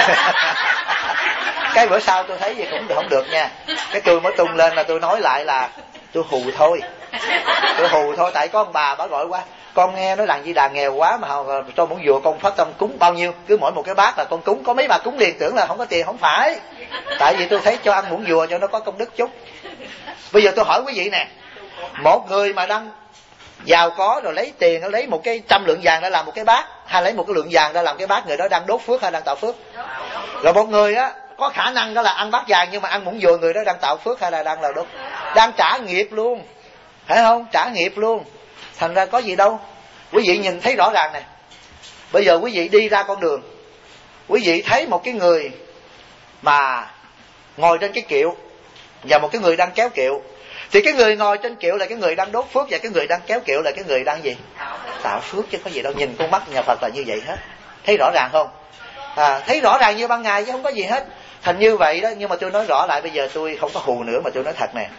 Cái bữa sau tôi thấy gì cũng không được nha, cái tôi mới tung lên là tôi nói lại là tôi hù thôi, tại có ông bà gọi qua, con nghe nói Làng Di Đà nghèo quá mà cho muỗng dùa con phát tâm cúng bao nhiêu, cứ mỗi một cái bát là con cúng, có mấy bà cúng liền tưởng là không có tiền. Không phải, tại vì tôi thấy cho ăn muỗng dùa cho nó có công đức chút. Bây giờ tôi hỏi quý vị nè, một người mà đang giàu có rồi lấy tiền, nó lấy 100 lượng vàng để làm một cái bát, hay lấy 1 cái lượng vàng để làm cái bát, người đó đang đốt phước hay đang tạo phước? Rồi một người á có khả năng đó là ăn bát vàng nhưng mà ăn muỗng dùa, người đó đang tạo phước hay là đang là đốt? Đang trả nghiệp luôn, phải không? Trả nghiệp luôn. Thành ra có gì đâu. Quý vị nhìn thấy rõ ràng nè, bây giờ quý vị đi ra con đường, quý vị thấy một cái người mà ngồi trên cái kiệu và một cái người đang kéo kiệu, thì cái người ngồi trên kiệu là cái người đang đốt phước, và cái người đang kéo kiệu là cái người đang gì? Tạo phước, chứ có gì đâu. Nhìn con mắt nhà Phật là như vậy hết. Thấy rõ ràng không? Thấy rõ ràng như ban ngày chứ không có gì hết. Thành như vậy đó. Nhưng mà tôi nói rõ lại, bây giờ tôi không có hù nữa mà tôi nói thật nè.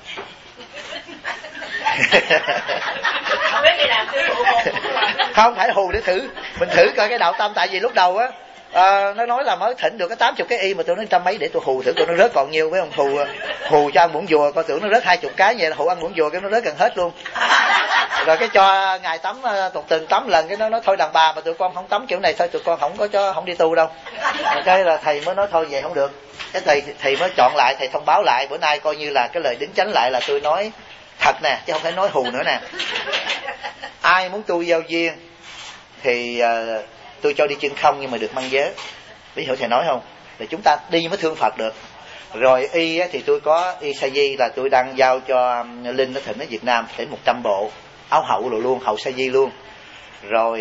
Không phải hù để thử, mình thử coi cái đạo tâm. Tại vì lúc đầu á nó nói là mới thỉnh được cái 80 cái y, mà tôi nói trăm mấy để tôi hù thử coi nó rớt còn nhiêu. Với ông hù cho ăn muỗng dùa, coi tưởng nó rớt 20 cái, vậy là hù ăn muỗng dùa cái nó rớt gần hết luôn. Rồi cái cho ngài tắm từng tắm lần, cái nó nói thôi đàn bà mà tụi con không tắm kiểu này thôi, tụi con không đi tu đâu. Cái là thầy mới nói thôi vậy không được. Cái thầy mới chọn lại, thầy thông báo lại, bữa nay coi như là cái lời đính chánh lại là tôi nói thật nè, chứ không phải nói hù nữa nè. Ai muốn tu giao duyên thì tôi cho đi chân không nhưng mà được mang giới. Ví dụ thầy nói không, để chúng ta đi mới thương Phật được. Rồi y thì tôi có y sa di là tôi đang giao cho Linh nó thỉnh ở Việt Nam đến 100 bộ áo hậu rồi luôn, hậu sa di luôn. Rồi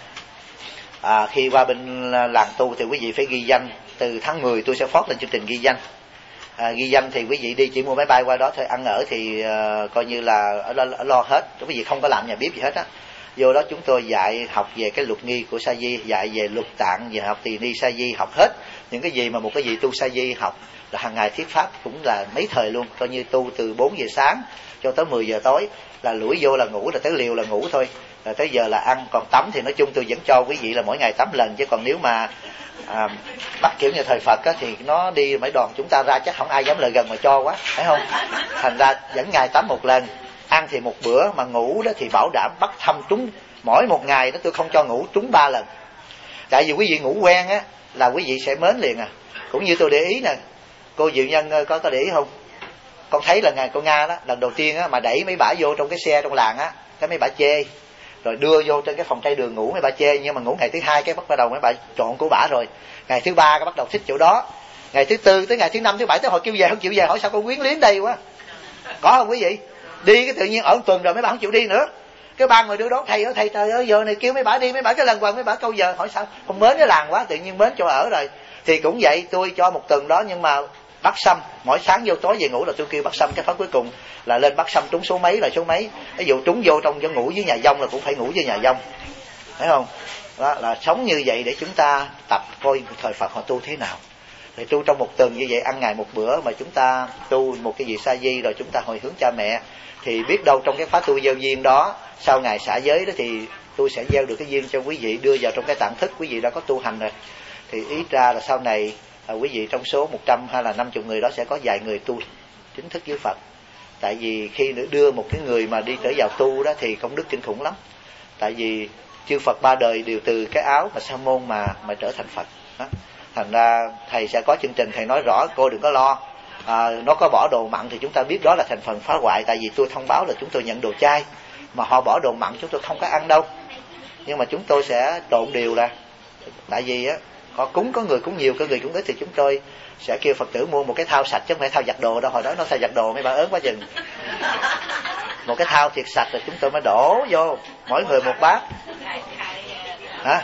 khi qua bên làng tu thì quý vị phải ghi danh. Từ tháng 10 tôi sẽ phát lên chương trình ghi danh. Ghi danh thì quý vị đi chỉ mua máy bay qua đó thôi, ăn ở thì coi như là ở lo hết, quý vị không có làm nhà bếp gì hết á. Vô đó chúng tôi dạy học về cái luật nghi của sa di, dạy về luật tạng, về học tỳ ni sa di, học hết những cái gì mà một cái gì tu sa di học là hàng ngày thuyết pháp, cũng là mấy thời luôn, coi như tu từ 4 giờ sáng cho tới 10 giờ tối, là lủi vô là ngủ, là tới liều là ngủ thôi, rồi tới giờ là ăn. Còn tắm thì nói chung tôi vẫn cho quý vị là mỗi ngày tắm lần, chứ còn nếu mà bắt kiểu như thời Phật á, thì nó đi mấy đoàn chúng ta ra chắc không ai dám lại gần mà cho quá, phải không? Thành ra vẫn ngày tắm một lần, ăn thì một bữa, mà ngủ đó thì bảo đảm bắt thăm trúng. Mỗi một ngày đó tôi không cho ngủ trúng 3 lần. Tại vì quý vị ngủ quen á là quý vị sẽ mến liền à. Cũng như tôi để ý nè, cô Diệu Nhân có để ý không? Con thấy là ngày cô Nga đó, lần đầu tiên á mà đẩy mấy bả vô trong cái xe trong làng á, cái mấy bả chê, rồi đưa vô trên cái phòng trai đường ngủ mấy bả chê. Nhưng mà ngủ ngày thứ 2 cái bắt đầu mấy bả chọn của bả rồi. Ngày thứ 3 cái bắt đầu thích chỗ đó. Ngày thứ 4 tới ngày thứ 5 thứ 7 tới hồi kêu về không chịu về, hỏi sao con quyến luyến đây quá. Có không quý vị? Đi cái tự nhiên ở một tuần rồi mấy bả không chịu đi nữa. Cái ba người đưa đón thầy ơi, thầy trời ơi giờ này kêu mấy bả đi, mấy bả cái lần quần mấy bả câu giờ, hỏi sao không mến cái làng quá, tự nhiên mến chỗ ở rồi. Thì cũng vậy, tôi cho một tuần đó, nhưng mà bắt sâm mỗi sáng vô tối về ngủ là tôi kêu bắt sâm. Cái pháp cuối cùng là lên bắt sâm trúng số mấy là số mấy. Ví dụ trúng vô trong chỗ ngủ với nhà dông là cũng phải ngủ với nhà dông, phải không? Đó là sống như vậy để chúng ta tập coi thời Phật họ tu thế nào. Thì tu trong một tuần như vậy, ăn ngày một bữa, mà chúng ta tu một cái gì sa di, rồi chúng ta hồi hướng cha mẹ, thì biết đâu trong cái khóa tu giao duyên đó, sau ngày xả giới đó thì tôi sẽ gieo được cái duyên cho quý vị, đưa vào trong cái tạng thức quý vị đã có tu hành rồi. Thì ý ra là sau này quý vị trong số 100 hay là 50 người đó sẽ có vài người tu chính thức với Phật. Tại vì khi nữa đưa một cái người mà đi trở vào tu đó thì công đức kinh khủng lắm. Tại vì chư Phật 3 đời đều từ cái áo mà sa môn mà trở thành Phật đó. Thành ra thầy sẽ có chương trình, thầy nói rõ, cô đừng có lo. Nó có bỏ đồ mặn thì chúng ta biết đó là thành phần phá hoại. Tại vì tôi thông báo là chúng tôi nhận đồ chay, mà họ bỏ đồ mặn chúng tôi không có ăn đâu. Nhưng mà chúng tôi sẽ trộn đều ra. Tại vì á, họ cúng, có người cúng nhiều, có người cúng ít, thì chúng tôi sẽ kêu Phật tử mua một cái thao sạch, chứ không phải thao giặt đồ đâu. Hồi đó nó thao giặt đồ mấy bà ớn quá chừng. Một cái thao thiệt sạch rồi chúng tôi mới đổ vô, mỗi người một bát. Hả?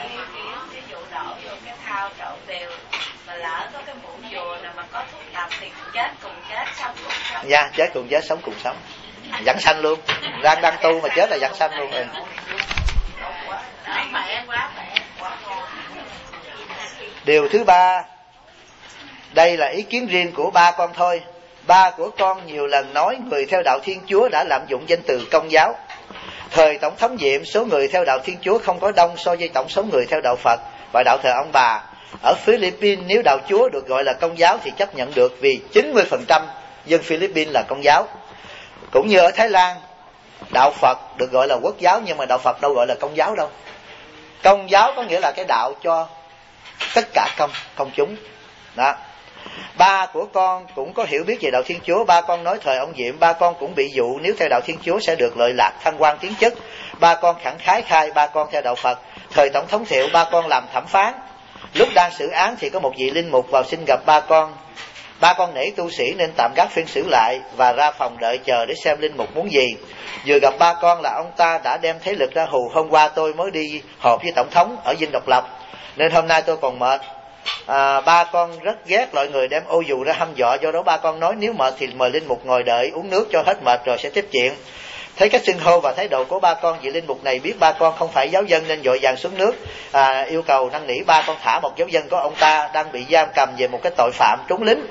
Dạ, chết cùng chết, sống cùng sống. Vãng sanh luôn. Đang tu mà chết là vãng sanh luôn rồi. Điều thứ 3, đây là ý kiến riêng của ba con thôi. Ba của con nhiều lần nói người theo đạo Thiên Chúa đã lạm dụng danh từ công giáo. Thời Tổng thống Diệm, số người theo đạo Thiên Chúa không có đông so với tổng số người theo đạo Phật và đạo thờ ông bà. Ở Philippines, nếu đạo Chúa được gọi là Công giáo thì chấp nhận được, vì 90% dân Philippines là Công giáo. Cũng như ở Thái Lan, đạo Phật được gọi là Quốc giáo, nhưng mà đạo Phật đâu gọi là Công giáo đâu. Công giáo có nghĩa là cái đạo cho tất cả công chúng. Đó. Ba của con cũng có hiểu biết về đạo Thiên Chúa. Ba con nói thời ông Diệm, ba con cũng bị dụ nếu theo đạo Thiên Chúa sẽ được lợi lạc, thăng quan, tiến chức. Ba con khẳng khái khai ba con theo đạo Phật. Thời Tổng thống Thiệu, ba con làm thẩm phán. Lúc đang xử án thì có một vị linh mục vào xin gặp ba con. Ba con nể tu sĩ nên tạm gác phiên xử lại và ra phòng đợi chờ để xem linh mục muốn gì. Vừa gặp ba con là ông ta đã đem thế lực ra hù. Hôm qua tôi mới đi họp với tổng thống ở Dinh Độc Lập nên hôm nay tôi còn mệt. Ba con rất ghét loại người đem ô dù ra hăm dọa, do đó ba con nói nếu mệt thì mời linh mục ngồi đợi uống nước cho hết mệt rồi sẽ tiếp chuyện. Thấy cách xưng hô và thái độ của ba con, vị linh mục này biết ba con không phải giáo dân nên vội vàng xuống nước, yêu cầu năn nỉ ba con thả một giáo dân của ông ta đang bị giam cầm về một cái tội phạm trốn lính.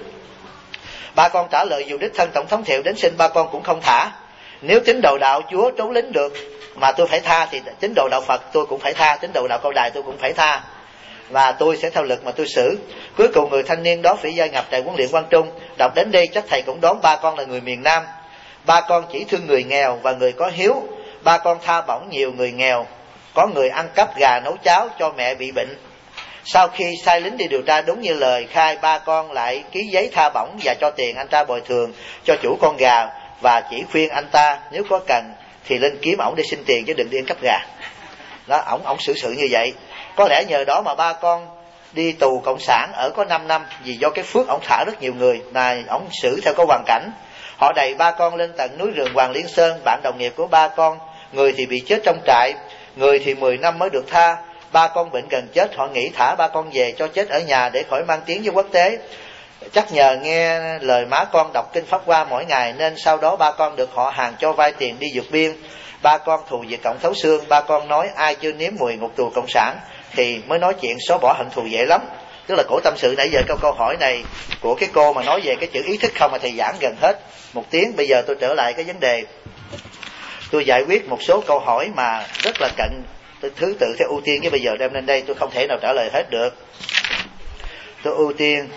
Ba con trả lời dù đích thân Tổng thống Thiệu đến xin ba con cũng không thả. Nếu tín đồ đạo Chúa trốn lính được mà tôi phải tha thì tín đồ đạo Phật tôi cũng phải tha, tín đồ đạo Cao Đài tôi cũng phải tha, và tôi sẽ theo lực mà tôi xử. Cuối cùng người thanh niên đó phỉ gia nhập trại huấn luyện Quang Trung. Đọc đến đây chắc thầy cũng đoán ba con là người miền Nam. Ba con chỉ thương người nghèo và người có hiếu. Ba con tha bổng nhiều người nghèo, có người ăn cắp gà nấu cháo cho mẹ bị bệnh. Sau khi sai lính đi điều tra đúng như lời khai, ba con lại ký giấy tha bổng và cho tiền anh ta bồi thường cho chủ con gà, và chỉ khuyên anh ta nếu có cần thì lên kiếm ổng để xin tiền chứ đừng đi ăn cắp gà. Đó, ổng xử sự như vậy. Có lẽ nhờ đó mà ba con đi tù cộng sản ở có 5 năm, vì do cái phước ổng thả rất nhiều người, mà ổng xử theo có hoàn cảnh. Họ đẩy ba con lên tận núi rừng Hoàng Liên Sơn. Bạn đồng nghiệp của ba con, người thì bị chết trong trại, người thì 10 năm mới được tha. Ba con bệnh gần chết, họ nghĩ thả ba con về cho chết ở nhà để khỏi mang tiếng với quốc tế. Chắc nhờ nghe lời má con đọc kinh Pháp Hoa mỗi ngày nên sau đó ba con được họ hàng cho vay tiền đi vượt biên. Ba con thù Việt Cộng thấu xương. Ba con nói ai chưa nếm mùi ngục tù cộng sản thì mới nói chuyện xóa bỏ hận thù dễ lắm. Tức là cổ tâm sự nãy giờ câu hỏi này của cái cô mà nói về cái chữ ý thức không mà thầy giảng gần hết 1 tiếng. Bây giờ tôi trở lại cái vấn đề, tôi giải quyết một số câu hỏi mà rất là cận thứ tự theo ưu tiên, chứ bây giờ đem lên đây tôi không thể nào trả lời hết được. Tôi ưu tiên,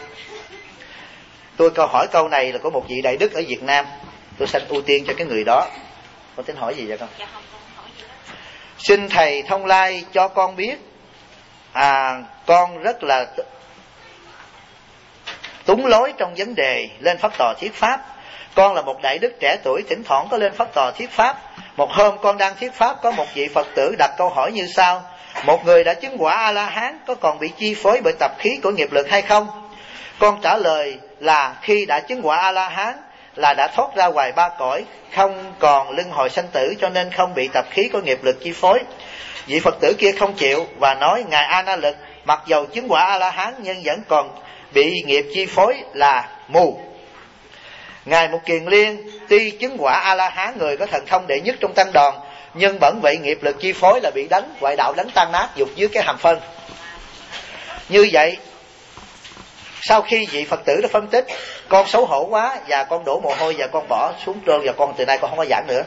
tôi hỏi câu này là có một vị đại đức ở Việt Nam, tôi xin ưu tiên cho cái người đó. Con tính hỏi gì vậy con? Xin thầy thông lai cho con biết, con rất là túng lối trong vấn đề lên pháp tòa thuyết pháp. Con là một đại đức trẻ tuổi, thỉnh thoảng có lên pháp tòa thuyết pháp. Một hôm con đang thuyết pháp, có một vị Phật tử đặt câu hỏi như sau: một người đã chứng quả A-la-hán có còn bị chi phối bởi tập khí của nghiệp lực hay không? Con trả lời là khi đã chứng quả A-la-hán là đã thoát ra ngoài 3 cõi, không còn luân hồi sanh tử, cho nên không bị tập khí của nghiệp lực chi phối. Vị Phật tử kia không chịu và nói ngài A-na Lực mặc dầu chứng quả A-la-hán nhưng vẫn còn bị nghiệp chi phối là mù. Ngài Mục Kiền Liên tuy chứng quả A-la-hán, người có thần thông đệ nhất trong tăng đoàn, nhưng bẩn vậy nghiệp lực chi phối là bị đánh ngoại đạo, đánh tan nát dục dưới cái hàm phân. Như vậy sau khi vị Phật tử đã phân tích, con xấu hổ quá và con đổ mồ hôi và con bỏ xuống trơn, và con từ nay con không có giảng nữa.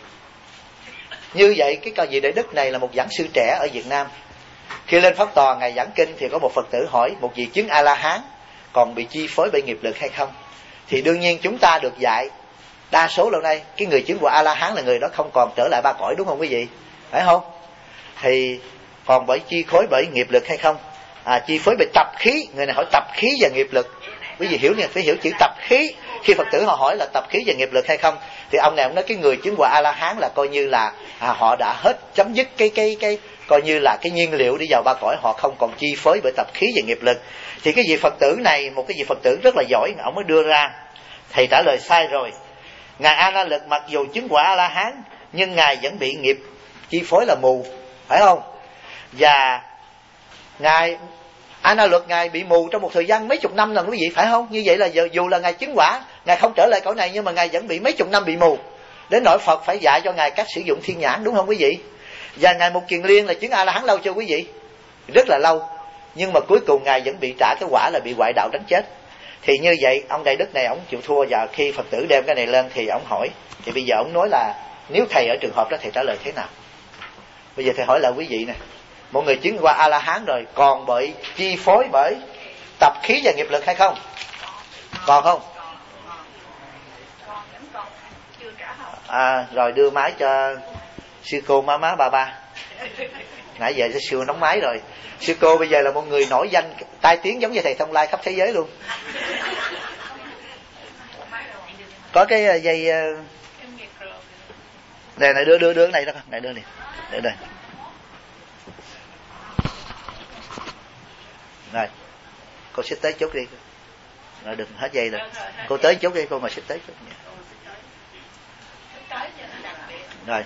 Như vậy cái vị đại đức này là một giảng sư trẻ ở Việt Nam. Khi lên pháp tòa ngài giảng kinh thì có một Phật tử hỏi một vị chứng A-la-hán còn bị chi phối bởi nghiệp lực hay không? Thì đương nhiên chúng ta được dạy đa số lâu nay cái người chứng quả A-la-hán là người đó không còn trở lại 3 cõi, đúng không quý vị? Phải không? Thì còn bởi chi phối bởi nghiệp lực hay không? Chi phối bởi tập khí. Người này hỏi tập khí và nghiệp lực. Quý vị hiểu nha, phải hiểu chữ tập khí. Khi Phật tử họ hỏi là tập khí và nghiệp lực hay không, thì ông này ông nói cái người chứng quả A-la-hán là coi như là họ đã hết chấm dứt cái coi như là cái nhiên liệu đi vào 3 cõi, họ không còn chi phối bởi tập khí và nghiệp lực. Thì cái vị Phật tử này, một cái vị Phật tử rất là giỏi, ông mới đưa ra. Thầy trả lời sai rồi. Ngài A-na Lực mặc dù chứng quả A-la-hán nhưng ngài vẫn bị nghiệp chi phối là mù, phải không? Và ngài A-na Lực ngài bị mù trong một thời gian mấy chục năm lần, quý vị, phải không? Như vậy là dù là ngài chứng quả, ngài không trở lại cõi này, nhưng mà ngài vẫn bị mấy chục năm bị mù, đến nỗi Phật phải dạy cho ngài cách sử dụng thiên nhãn, đúng không quý vị? Và ngài Mục Kiền Liên là chứng A-la-hán lâu chưa quý vị? Rất là lâu. Nhưng mà cuối cùng ngài vẫn bị trả cái quả là bị ngoại đạo đánh chết. Thì như vậy ông đại đức này ông chịu thua, và khi Phật tử đem cái này lên thì ông hỏi, thì bây giờ ông nói là Nếu thầy ở trường hợp đó thầy trả lời thế nào? Bây giờ thầy hỏi lại quý vị nè, một người chứng qua A-la-hán rồi còn bị chi phối bởi tập khí và nghiệp lực hay không? Còn không? Rồi đưa máy cho sư cô má ba. Nãy giờ sư nóng máy rồi. Sư cô bây giờ là một người nổi danh tai tiếng giống như thầy Thông Lai khắp thế giới luôn. Có cái dây này đưa cái này đó con, này đưa này. Để đây. Rồi. Cô xích tới chút đi. Rồi đừng hết dây rồi. Cô tới chút đi, cô mà xích tới chút. Rồi.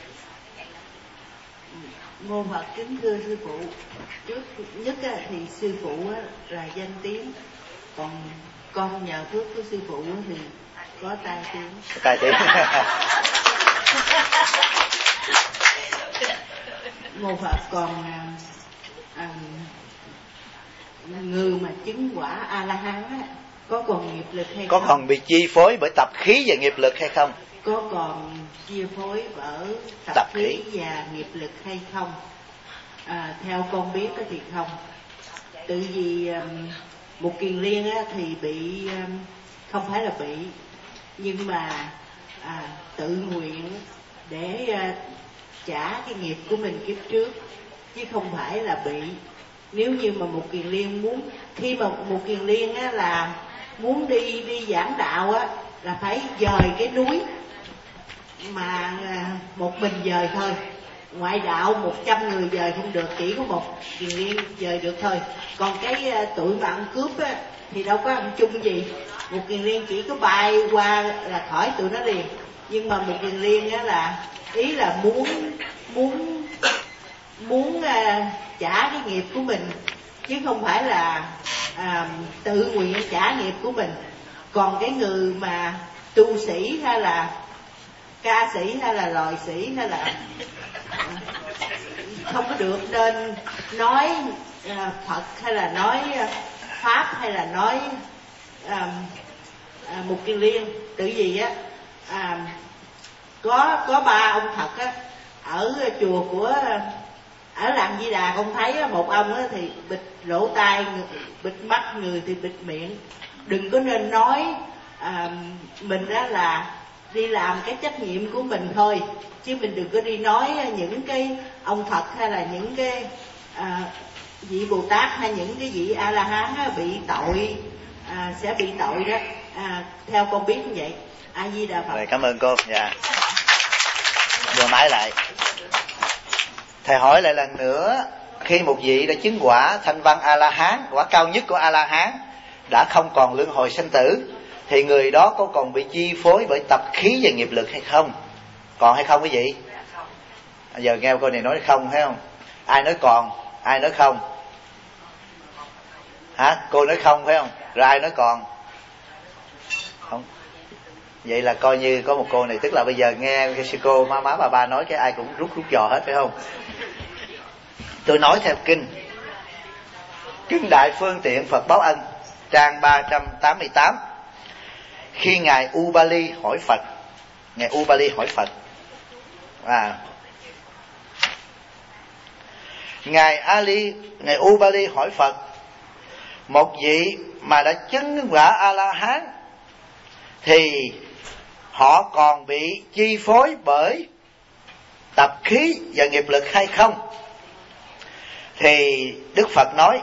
Mô Phật kính thưa sư phụ, trước nhất thì sư phụ là danh tiếng, còn con nhờ phước của sư phụ thì có tai tiếng. Tai tiếng. Mô Phật, còn người mà chứng quả A-la-hán có còn nghiệp lực hay có không? Có còn bị chi phối bởi tập khí và nghiệp lực hay không? Có còn chi phối bởi tập khí và nghiệp lực hay không? Theo con biết thì không. Tự vì một kiền liên thì bị, không phải là bị, nhưng mà tự nguyện để trả cái nghiệp của mình kiếp trước, chứ không phải là bị. Nếu như mà một kiền liên muốn, khi mà một kiền liên là muốn đi giảng đạo là phải dời cái núi mà một mình dời thôi. Ngoại đạo 100 người dời không được, chỉ có một kiền liên dời được thôi. Còn cái tụi mà ăn cướp thì đâu có ăn chung gì. Một kiền liên chỉ có bay qua là khỏi tụi nó liền. Nhưng mà một kiền liên là ý là muốn trả cái nghiệp của mình, chứ không phải là tự nguyện trả nghiệp của mình. Còn cái người mà tu sĩ hay là ca sĩ hay là loài sĩ hay là không có được nên nói Phật hay là nói Pháp hay là nói một kiền liên. Tự vì có ba ông Phật ở chùa của ở làng Di Đà, con thấy một ông thì bịt lỗ tai, bịt mắt, người thì bịt miệng. Đừng có nên nói mình là đi làm cái trách nhiệm của mình thôi, chứ mình đừng có đi nói những cái ông Phật hay là những cái vị Bồ Tát hay những cái vị A-la-hán bị tội, sẽ bị tội đó. Theo con biết như vậy. A Di Đà Phật. Rồi, cảm ơn cô. Dạ. Đưa máy lại. Thầy hỏi lại lần nữa, khi một vị đã chứng quả thanh văn A-la-hán, quả cao nhất của A-la-hán, đã không còn luân hồi sanh tử, thì người đó có còn bị chi phối bởi tập khí và nghiệp lực hay không? Còn hay không quý vị? Giờ nghe cô này nói không, thấy không? Ai nói còn, ai nói không? Hả? Cô nói không phải không? Rồi ai nói còn? Không. Vậy là coi như có một cô này, tức là bây giờ nghe cái sư cô má bà nói cái ai cũng rút giò hết, phải không? Tôi nói theo kinh Đại Phương Tiện Phật Báo Ân, trang 388. Khi ngài Ubali hỏi Phật, ngài Ubali hỏi Phật, ngài Ubali hỏi Phật, một vị mà đã chứng quả A-la-hán thì họ còn bị chi phối bởi tập khí và nghiệp lực hay không? Thì Đức Phật nói,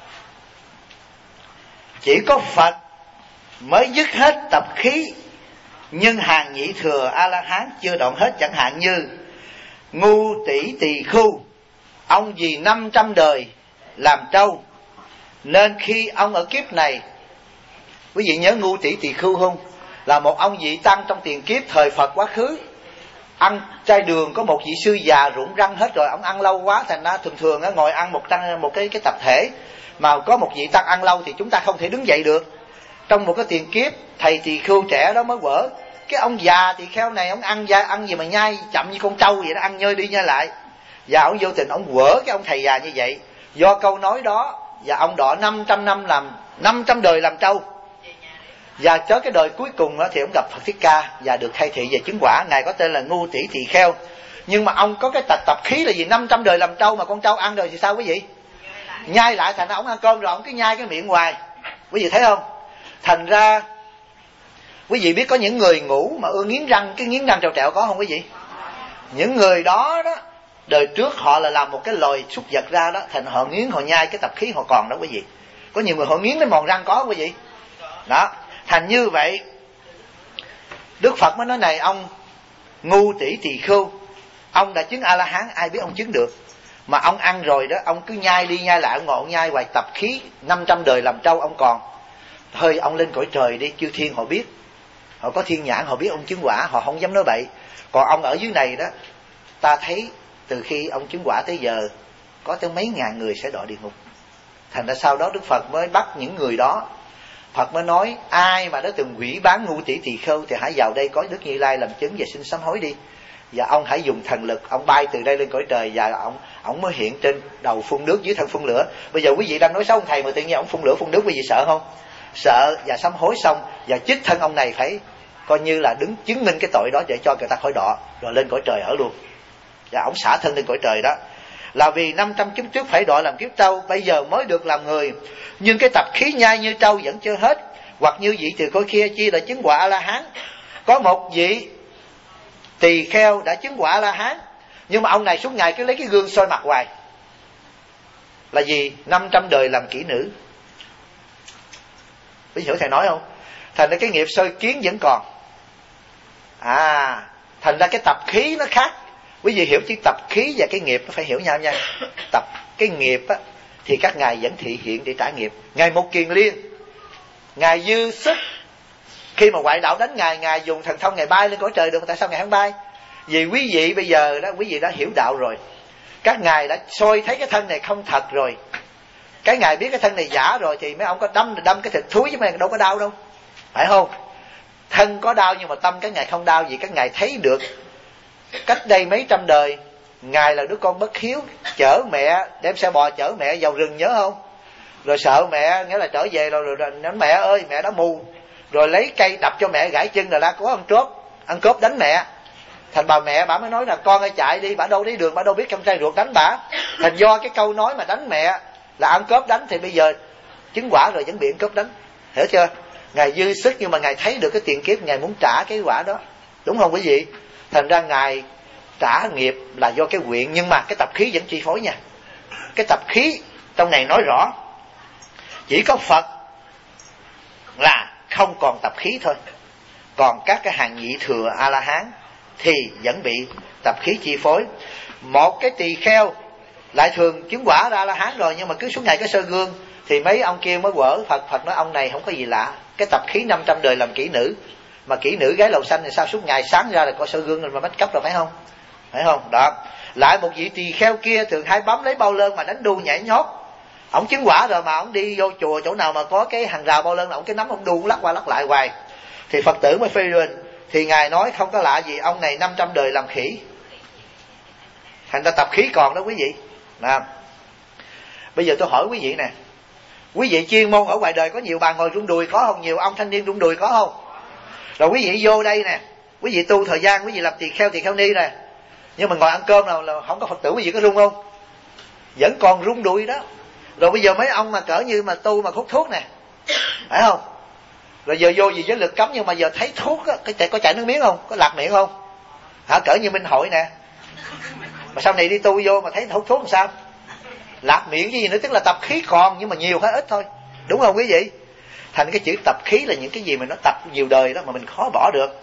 chỉ có Phật mới dứt hết tập khí, nhưng hàng nhị thừa A-la-hán chưa đoạn hết. Chẳng hạn như Ngu Tỷ Tỳ Khu, ông vì 500 đời làm trâu, nên khi ông ở kiếp này, quý vị nhớ Ngu Tỷ Tỳ Khu không? Là một ông vị tăng trong tiền kiếp thời Phật quá khứ, ăn chay đường. Có một vị sư già rụng răng hết rồi, ông ăn lâu quá, thành ra thường ngồi ăn một cái tập thể, mà có một vị tăng ăn lâu thì chúng ta không thể đứng dậy được. Trong một cái tiền kiếp, thầy tỳ khưu trẻ đó mới quở, cái ông già tỳ kheo này, ông ăn gì mà nhai chậm như con trâu vậy đó, ăn nhơi đi nhai lại. Và ông vô tình ông quở cái ông thầy già như vậy. Do câu nói đó, và ông đọ 500 năm làm 500 đời làm trâu. Và cho cái đời cuối cùng đó, thì ông gặp Phật Thích Ca và được khai thị về chứng quả. Ngài có tên là Ngu Tỷ Tỳ Kheo. Nhưng mà ông có cái tập khí là gì? 500 đời làm trâu, mà con trâu ăn rồi thì sao quý vị? Nhai lại, thành ra ông ăn cơm rồi ông cứ nhai cái miệng hoài. Quý vị thấy không? Thành ra quý vị biết có những người ngủ mà nghiến răng, cái nghiến răng trèo trẹo có không quý vị? Những người đó đó, đời trước họ là làm một cái loài súc vật ra đó, thành họ nghiến, họ nhai cái tập khí họ còn đó quý vị. Có nhiều người họ nghiến đến mòn răng có quý vị. Đó, thành như vậy Đức Phật mới nói này, ông Ngu Tỷ Tỳ Khưu, ông đã chứng A-la-hán, ai biết ông chứng được. Mà ông ăn rồi đó, ông cứ nhai đi nhai lại, ông ngồi ông nhai hoài, tập khí 500 đời làm trâu ông còn. Thôi ông lên cõi trời đi, chư thiên họ biết, họ có thiên nhãn, họ biết ông chứng quả, họ không dám nói bậy. Còn ông ở dưới này đó, ta thấy từ khi ông chứng quả tới giờ có tới mấy ngàn người sẽ đọa địa ngục. Thành ra sau đó Đức Phật mới bắt những người đó. Phật mới nói ai mà đã từng quỷ bán Ngu Tỷ Tỳ Khưu thì hãy vào đây có Đức Như Lai làm chứng và xin sám hối đi. Và ông hãy dùng thần lực, ông bay từ đây lên cõi trời, và ông mới hiện trên đầu phun nước, dưới thân phun lửa. Bây giờ quý vị đang nói xấu ông thầy mà tự nhiên ông phun lửa phun nước, quý vị sợ không? Sợ. Và sám hối xong và trích thân ông này phải coi như là đứng chứng minh cái tội đó để cho người ta khỏi đọa, rồi lên cõi trời ở luôn. Và ông xả thân lên cõi trời đó là vì 500 kiếp trước phải đọa làm kiếp trâu, bây giờ mới được làm người. Nhưng cái tập khí nhai như trâu vẫn chưa hết. Hoặc như vị từ cõi kia chia đã chứng quả A-la-hán. Có một vị tỳ kheo đã chứng quả A-la-hán, nhưng mà ông này suốt ngày cứ lấy cái gương soi mặt hoài. Là gì? 500 đời làm kỹ nữ. Quý vị hiểu thầy nói không? Thành ra cái nghiệp soi kiến vẫn còn. Thành ra cái tập khí nó khác. Quý vị hiểu chứ tập khí và cái nghiệp nó phải hiểu nhau nha. Tập cái nghiệp á, thì các ngài vẫn thị hiện để trả nghiệp. Ngài Một Kiền Liên, ngài dư sức, khi mà ngoại đạo đánh ngài dùng thần thông ngài bay lên cõi trời được. Tại sao ngài không bay? Vì quý vị bây giờ đó, quý vị đã hiểu đạo rồi. Các ngài đã soi thấy cái thân này không thật rồi. Cái ngài biết cái thân này giả rồi thì mấy ông có đâm cái thịt thúi chứ mấy đâu có đau đâu, phải không? Thân có đau nhưng mà tâm các ngài không đau, vì các ngài thấy được cách đây mấy trăm đời ngài là đứa con bất hiếu, chở mẹ, đem xe bò chở mẹ vào rừng, nhớ không? Rồi sợ mẹ, nghĩa là trở về rồi nói mẹ ơi mẹ đã mù, rồi lấy cây đập cho mẹ gãy chân, rồi la có ăn cướp đánh mẹ. Thành bà mẹ bà mới nói là con ơi chạy đi, bà đâu đi đường, bà đâu biết con trai ruột đánh bà. Thành do cái câu nói mà đánh mẹ là ăn cướp đánh, thì bây giờ chứng quả rồi vẫn bị ăn cướp đánh, hiểu chưa? Ngài dư sức nhưng mà ngài thấy được cái tiền kiếp, ngài muốn trả cái quả đó, đúng không quý vị? Thành ra ngài trả nghiệp là do cái nguyện, nhưng mà cái tập khí vẫn chi phối nha. Cái tập khí trong này nói rõ, chỉ có Phật là không còn tập khí thôi, còn các cái hàng nhị thừa A-la-hán thì vẫn bị tập khí chi phối. Một cái tỳ kheo lại thường chứng quả ra A-la-hán rồi, nhưng mà cứ suốt ngày cái soi gương thì mấy ông kia mới quở. Phật nói ông này không có gì lạ, cái tập khí 500 đời làm kỹ nữ, mà kỹ nữ gái lầu xanh thì sao suốt ngày sáng ra là coi soi gương mà bắt cấp rồi, phải không? Phải không? Đó. Lại một vị tỳ kheo kia thường hay bám lấy bao lơn mà đánh đu nhảy nhót. Ông chứng quả rồi mà ông đi vô chùa chỗ nào mà có cái hàng rào bao lơn là ông cái nắm ông đu lắc qua lắc lại hoài. Thì Phật tử mới phê bình, thì ngài nói không có lạ gì, ông này 500 đời làm khỉ. Thành ra tập khí còn đó quý vị. Nào, bây giờ tôi hỏi quý vị nè, quý vị chuyên môn ở ngoài đời có nhiều bà ngồi rung đùi có không? Nhiều ông thanh niên rung đùi có không? Rồi quý vị vô đây nè, quý vị tu thời gian, quý vị làm tỳ kheo ni nè, nhưng mà ngồi ăn cơm nào là không có Phật tử, quý vị có rung không? Vẫn còn rung đùi đó. Rồi bây giờ mấy ông mà cỡ như mà tu mà hút thuốc nè, phải không? Rồi giờ vô gì giới lực cấm, nhưng mà giờ thấy thuốc á, có chảy nước miếng không? Có lạc miệng không? Hả? Cỡ như Minh Hội nè, mà sau này đi tu vô mà thấy hút thuốc làm sao? Lạc miệng cái gì nữa, tức là tập khí còn nhưng mà nhiều hay ít thôi, đúng không quý vị? Thành cái chữ tập khí là những cái gì mà nó tập nhiều đời đó mà mình khó bỏ được.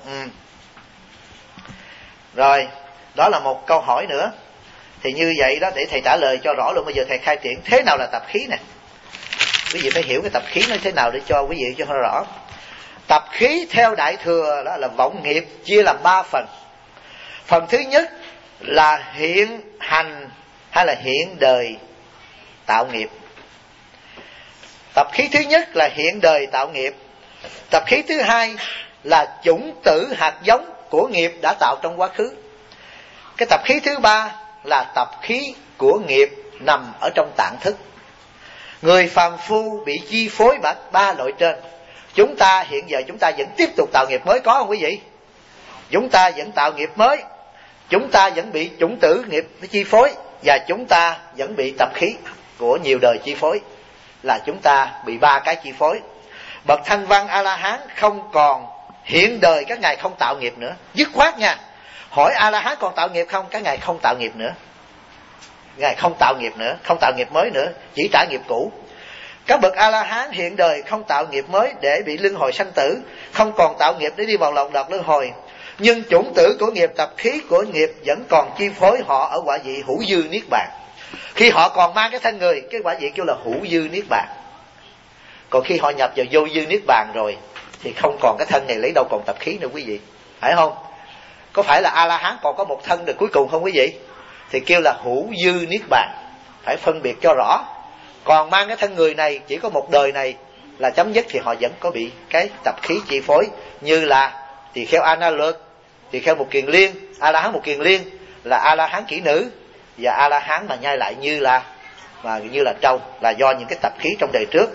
Rồi, đó là một câu hỏi nữa. Thì như vậy đó, để thầy trả lời cho rõ luôn. Bây giờ thầy khai triển thế nào là tập khí nè. Quý vị phải hiểu cái tập khí nó thế nào để cho quý vị cho rõ. Tập khí theo Đại Thừa đó là vọng nghiệp, chia làm 3 phần. Phần thứ nhất là hiện hành hay là hiện đời tạo nghiệp. Tập khí thứ nhất là hiện đời tạo nghiệp. Tập khí thứ hai là chủng tử hạt giống của nghiệp đã tạo trong quá khứ. Cái tập khí thứ ba là tập khí của nghiệp nằm ở trong tạng thức. Người phàm phu bị chi phối bởi 3 loại trên. Chúng ta hiện giờ chúng ta vẫn tiếp tục tạo nghiệp mới, có không quý vị? Chúng ta vẫn tạo nghiệp mới, chúng ta vẫn bị chủng tử nghiệp chi phối, và chúng ta vẫn bị tập khí của nhiều đời chi phối, là chúng ta bị 3 cái chi phối. Bậc Thanh Văn A-la-hán không còn hiện đời, các ngài không tạo nghiệp nữa, dứt khoát nha. Hỏi A-la-hán còn tạo nghiệp không? Các ngài không tạo nghiệp nữa. Ngài không tạo nghiệp nữa, không tạo nghiệp mới nữa, chỉ trả nghiệp cũ. Các bậc A-la-hán hiện đời không tạo nghiệp mới để bị luân hồi sanh tử, không còn tạo nghiệp để đi vào lộng đọt luân hồi. Nhưng chủng tử của nghiệp, tập khí của nghiệp vẫn còn chi phối họ ở quả vị hữu dư niết bàn. Khi họ còn mang cái thân người, cái quả vị kêu là hữu dư niết bàn. Còn khi họ nhập vào vô dư niết bàn rồi thì không còn cái thân này, lấy đâu còn tập khí nữa quý vị, phải không? Có phải là A-la-hán còn có một thân được cuối cùng không quý vị? Thì kêu là hữu dư niết bàn, phải phân biệt cho rõ. Còn mang cái thân người này chỉ có một đời này là chấm dứt, thì họ vẫn có bị cái tập khí chi phối, như là tỳ kheo A Na Lược, tỳ kheo Một Kiền Liên, A-la-hán Một Kiền Liên là A-la-hán kỹ nữ, và A-la-hán mà nhai lại như là trâu, là do những cái tập khí trong đời trước.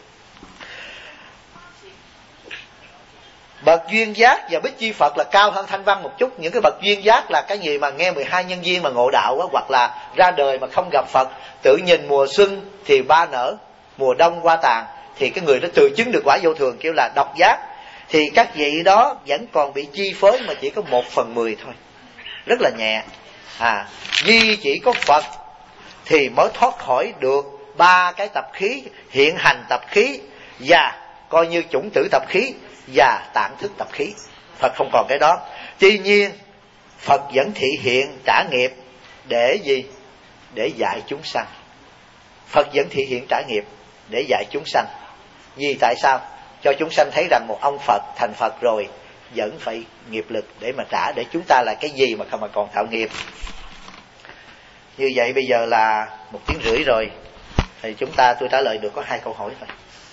Bậc duyên giác và bích chi Phật là cao hơn Thanh Văn một chút. Những cái bậc duyên giác là cái gì mà nghe 12 nhân duyên mà ngộ đạo á, hoặc là ra đời mà không gặp Phật, tự nhìn mùa xuân thì ba nở, mùa đông hoa tàn, thì cái người đó tự chứng được quả vô thường, kêu là độc giác. Thì các vị đó vẫn còn bị chi phối mà chỉ có 1/10 thôi, rất là nhẹ. Duy chỉ có Phật thì mới thoát khỏi được 3 cái tập khí, hiện hành tập khí và coi như chủng tử tập khí và tạng thức tập khí. Phật không còn cái đó. Tuy nhiên Phật vẫn thị hiện trả nghiệp để gì? Để dạy chúng sanh. Phật vẫn thị hiện trả nghiệp để dạy chúng sanh. Vì tại sao? Cho chúng sanh thấy rằng một ông Phật thành Phật rồi vẫn phải nghiệp lực để mà trả, để chúng ta là cái gì mà còn tạo nghiệp. Như vậy bây giờ là 1 tiếng rưỡi rồi, thì tôi trả lời được có 2 câu hỏi thôi.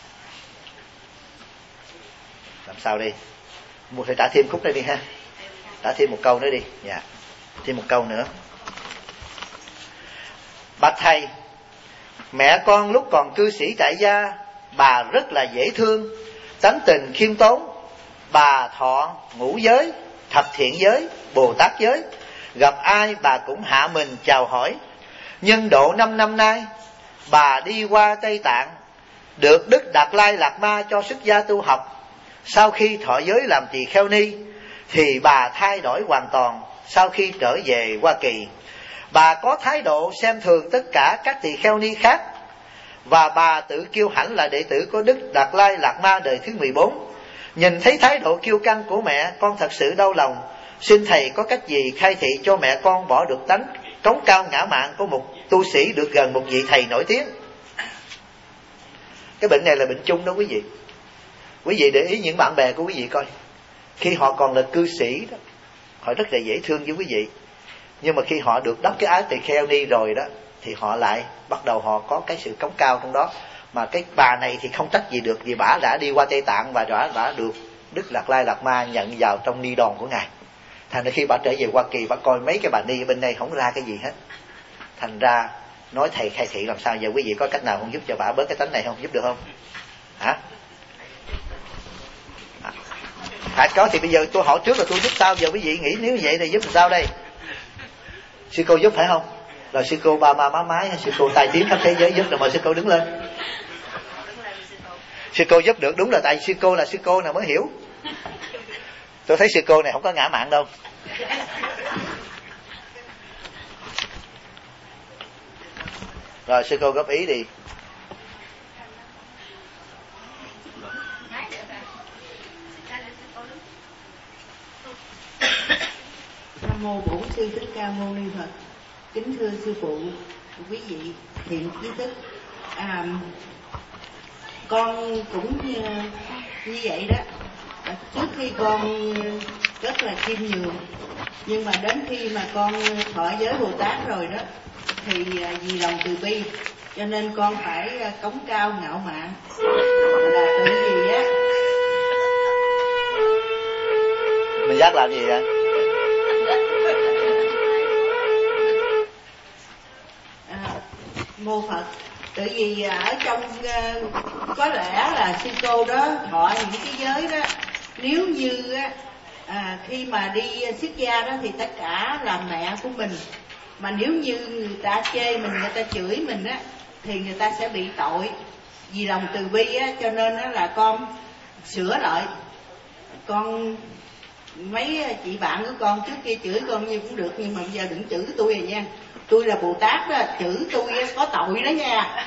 Làm sao đi? Mua phải trả thêm khúc đây đi ha. Trả thêm 1 câu nữa đi. Dạ. Thêm 1 câu nữa. Bạch thầy, mẹ con lúc còn cư sĩ tại gia, bà rất là dễ thương, tánh tình khiêm tốn. Bà thọ ngũ giới, thập thiện giới, Bồ Tát giới, gặp ai bà cũng hạ mình chào hỏi. Nhưng độ 5 năm nay, bà đi qua Tây Tạng, được Đức Đạt Lai Lạt Ma cho xuất gia tu học. Sau khi thọ giới làm tỳ kheo ni, thì bà thay đổi hoàn toàn. Sau khi trở về Hoa Kỳ, bà có thái độ xem thường tất cả các tỳ kheo ni khác, và bà tự kiêu hãnh là đệ tử của Đức Đạt Lai Lạt Ma đời thứ 14. Nhìn thấy thái độ kiêu căng của mẹ, con thật sự đau lòng. Xin thầy có cách gì khai thị cho mẹ con bỏ được tánh cống cao ngã mạn của một tu sĩ được gần một vị thầy nổi tiếng. Cái bệnh này là bệnh chung đó quý vị. Quý vị để ý những bạn bè của quý vị coi, khi họ còn là cư sĩ đó, họ rất là dễ thương với quý vị. Nhưng mà khi họ được đắp cái áo tỳ kheo ni rồi đó, thì họ lại bắt đầu họ có cái sự cống cao trong đó. Mà cái bà này thì không trách gì được, vì bà đã đi qua Tây Tạng và đã được Đức Đạt Lai Lạt Ma nhận vào trong ni đòn của ngài. Thành ra khi bà trở về Hoa Kỳ, bà coi mấy cái bà ni ở bên đây không ra cái gì hết. Thành ra nói thầy khai thị làm sao giờ, quý vị có cách nào không giúp cho bà bớt cái tánh này không? Giúp được không? Hả? Có thì bây giờ tôi hỏi trước là tôi giúp sao, giờ quý vị nghĩ nếu vậy thì giúp làm sao đây? Sư cô giúp phải không? Rồi sư cô ba má mái, sư cô tài tiếng khắp thế giới giúp, rồi mời sư cô đứng lên. Sư cô giúp được, đúng là tại sư cô là sư cô nào mới hiểu. Tôi thấy sư cô này không có ngã mạn đâu. Rồi sư cô góp ý đi. Nam mô Bổn Sư Thích Ca Mâu Ni Phật. Kính thưa sư phụ, quý vị thiện trí thức, con cũng như vậy đó. Trước khi con rất là khiêm nhường, nhưng mà đến khi mà con thọ giới Bồ Tát rồi đó, thì vì lòng từ bi cho nên con phải cống cao ngạo mạn, là tự gì á. Mình giác làm gì vậy? Mô Phật, Tự vì ở trong có lẽ là sư cô đó thọ những cái giới đó, nếu như khi mà đi xuất gia đó thì tất cả là mẹ của mình, mà nếu như người ta chê mình, người ta chửi mình á, thì người ta sẽ bị tội. Vì lòng từ bi á, cho nên đó là con sửa lại. Con mấy chị bạn của con trước kia chửi con như cũng được, nhưng mà bây giờ đừng chửi tôi rồi nha. Tôi là Bồ Tát đó, chửi tôi có tội đó nha.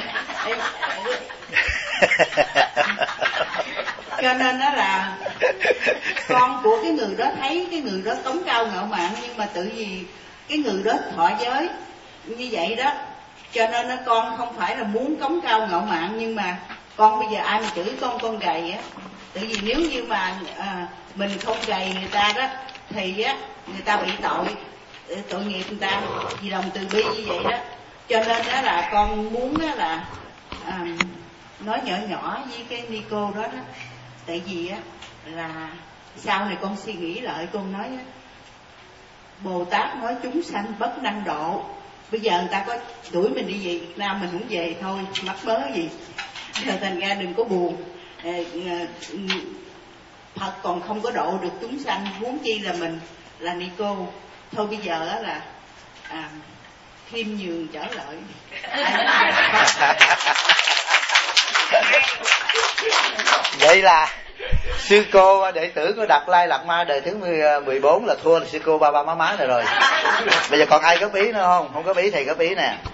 Cho nên đó là con của cái người đó thấy cái người đó cống cao ngạo mạn, nhưng mà tự vì cái người đó thọ giới như vậy đó, cho nên nó con không phải là muốn cống cao ngạo mạn, nhưng mà con bây giờ ai mà chửi con gầy á, tại vì nếu như mà mình không gầy người ta đó thì á người ta bị tội nghiệp người ta, vì lòng từ bi như vậy đó. Cho nên đó là con muốn đó là nói nhỏ với cái Nico đó, tại vì á là sau này con suy nghĩ lại, con nói á, Bồ Tát nói chúng sanh bất năng độ. Bây giờ người ta có đuổi mình đi về Việt Nam mình cũng về thôi, mắc mớ gì. Rồi thành ra đừng có buồn. Phật còn không có độ được chúng sanh, huống chi là mình là Nico. Thôi bây giờ á là khiêm nhường trở lại. Vậy là sư cô đệ tử của Đạt Lai Lạt Ma đời thứ 14 là thua là sư cô ba má này rồi. Bây giờ còn ai góp ý nữa không? Không góp ý thì góp ý nè.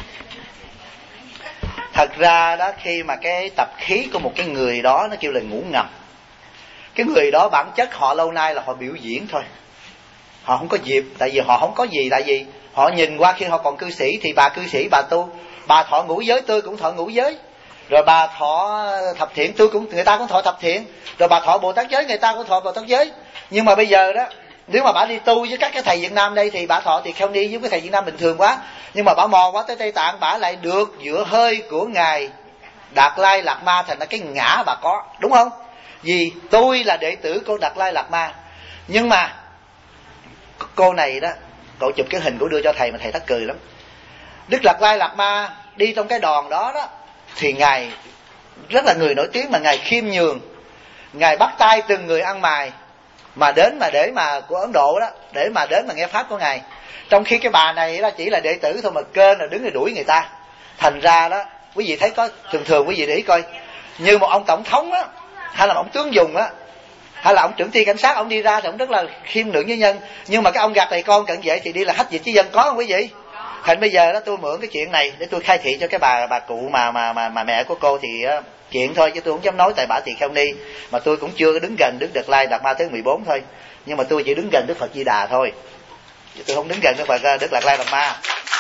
Thật ra đó, khi mà cái tập khí của một cái người đó nó kêu là ngủ ngầm, cái người đó bản chất họ lâu nay là họ biểu diễn thôi, họ không có dịp. Tại vì họ không có gì, tại vì họ nhìn qua khi họ còn cư sĩ thì bà cư sĩ bà tu, bà thọ ngũ giới tôi cũng thọ ngũ giới, rồi bà thọ thập thiện người ta cũng thọ thập thiện, rồi bà thọ Bồ Tát giới người ta cũng thọ Bồ Tát giới. Nhưng mà bây giờ đó, nếu mà bà đi tu với các cái thầy Việt Nam đây thì bà thọ thì không đi với cái thầy Việt Nam bình thường quá, nhưng mà bà mò quá tới Tây Tạng, bà lại được giữa hơi của ngài Đạt Lai Lạt Ma thành ra cái ngã bà có, đúng không? Vì tôi là đệ tử của Đạt Lai Lạt Ma. Nhưng mà cô này đó, cậu chụp cái hình của đưa cho thầy mà thầy thắc cười lắm. Đức Đạt Lai Lạt Ma đi trong cái đoàn đó đó, thì ngài rất là người nổi tiếng, mà ngài khiêm nhường, ngài bắt tay từng người ăn mày mà đến mà để mà của Ấn Độ đó, để mà đến mà nghe pháp của ngài. Trong khi cái bà này đó chỉ là đệ tử thôi mà kênh rồi đứng rồi đuổi người ta. Thành ra đó, quý vị thấy có thường quý vị để ý coi, như một ông tổng thống á, hay là một ông tướng dùng á, hay là ông trưởng ty cảnh sát, ông đi ra thì ông rất là khiêm nhường với nhân. Nhưng mà cái ông gạt này con cận vệ thì đi là hách dịch với dân, có không quý vị? Thành bây giờ đó tôi mượn cái chuyện này để tôi khai thị cho cái bà cụ mà mẹ của cô thì chuyện thôi, chứ tôi không dám nói tại bà tỳ kheo ni, mà tôi cũng chưa đứng gần Đức Đạt Lai Lạt Ma thứ 14 thôi. Nhưng mà tôi chỉ đứng gần Đức Phật Di Đà thôi, chứ tôi không đứng gần Đức Đạt Lai Lạt Ma.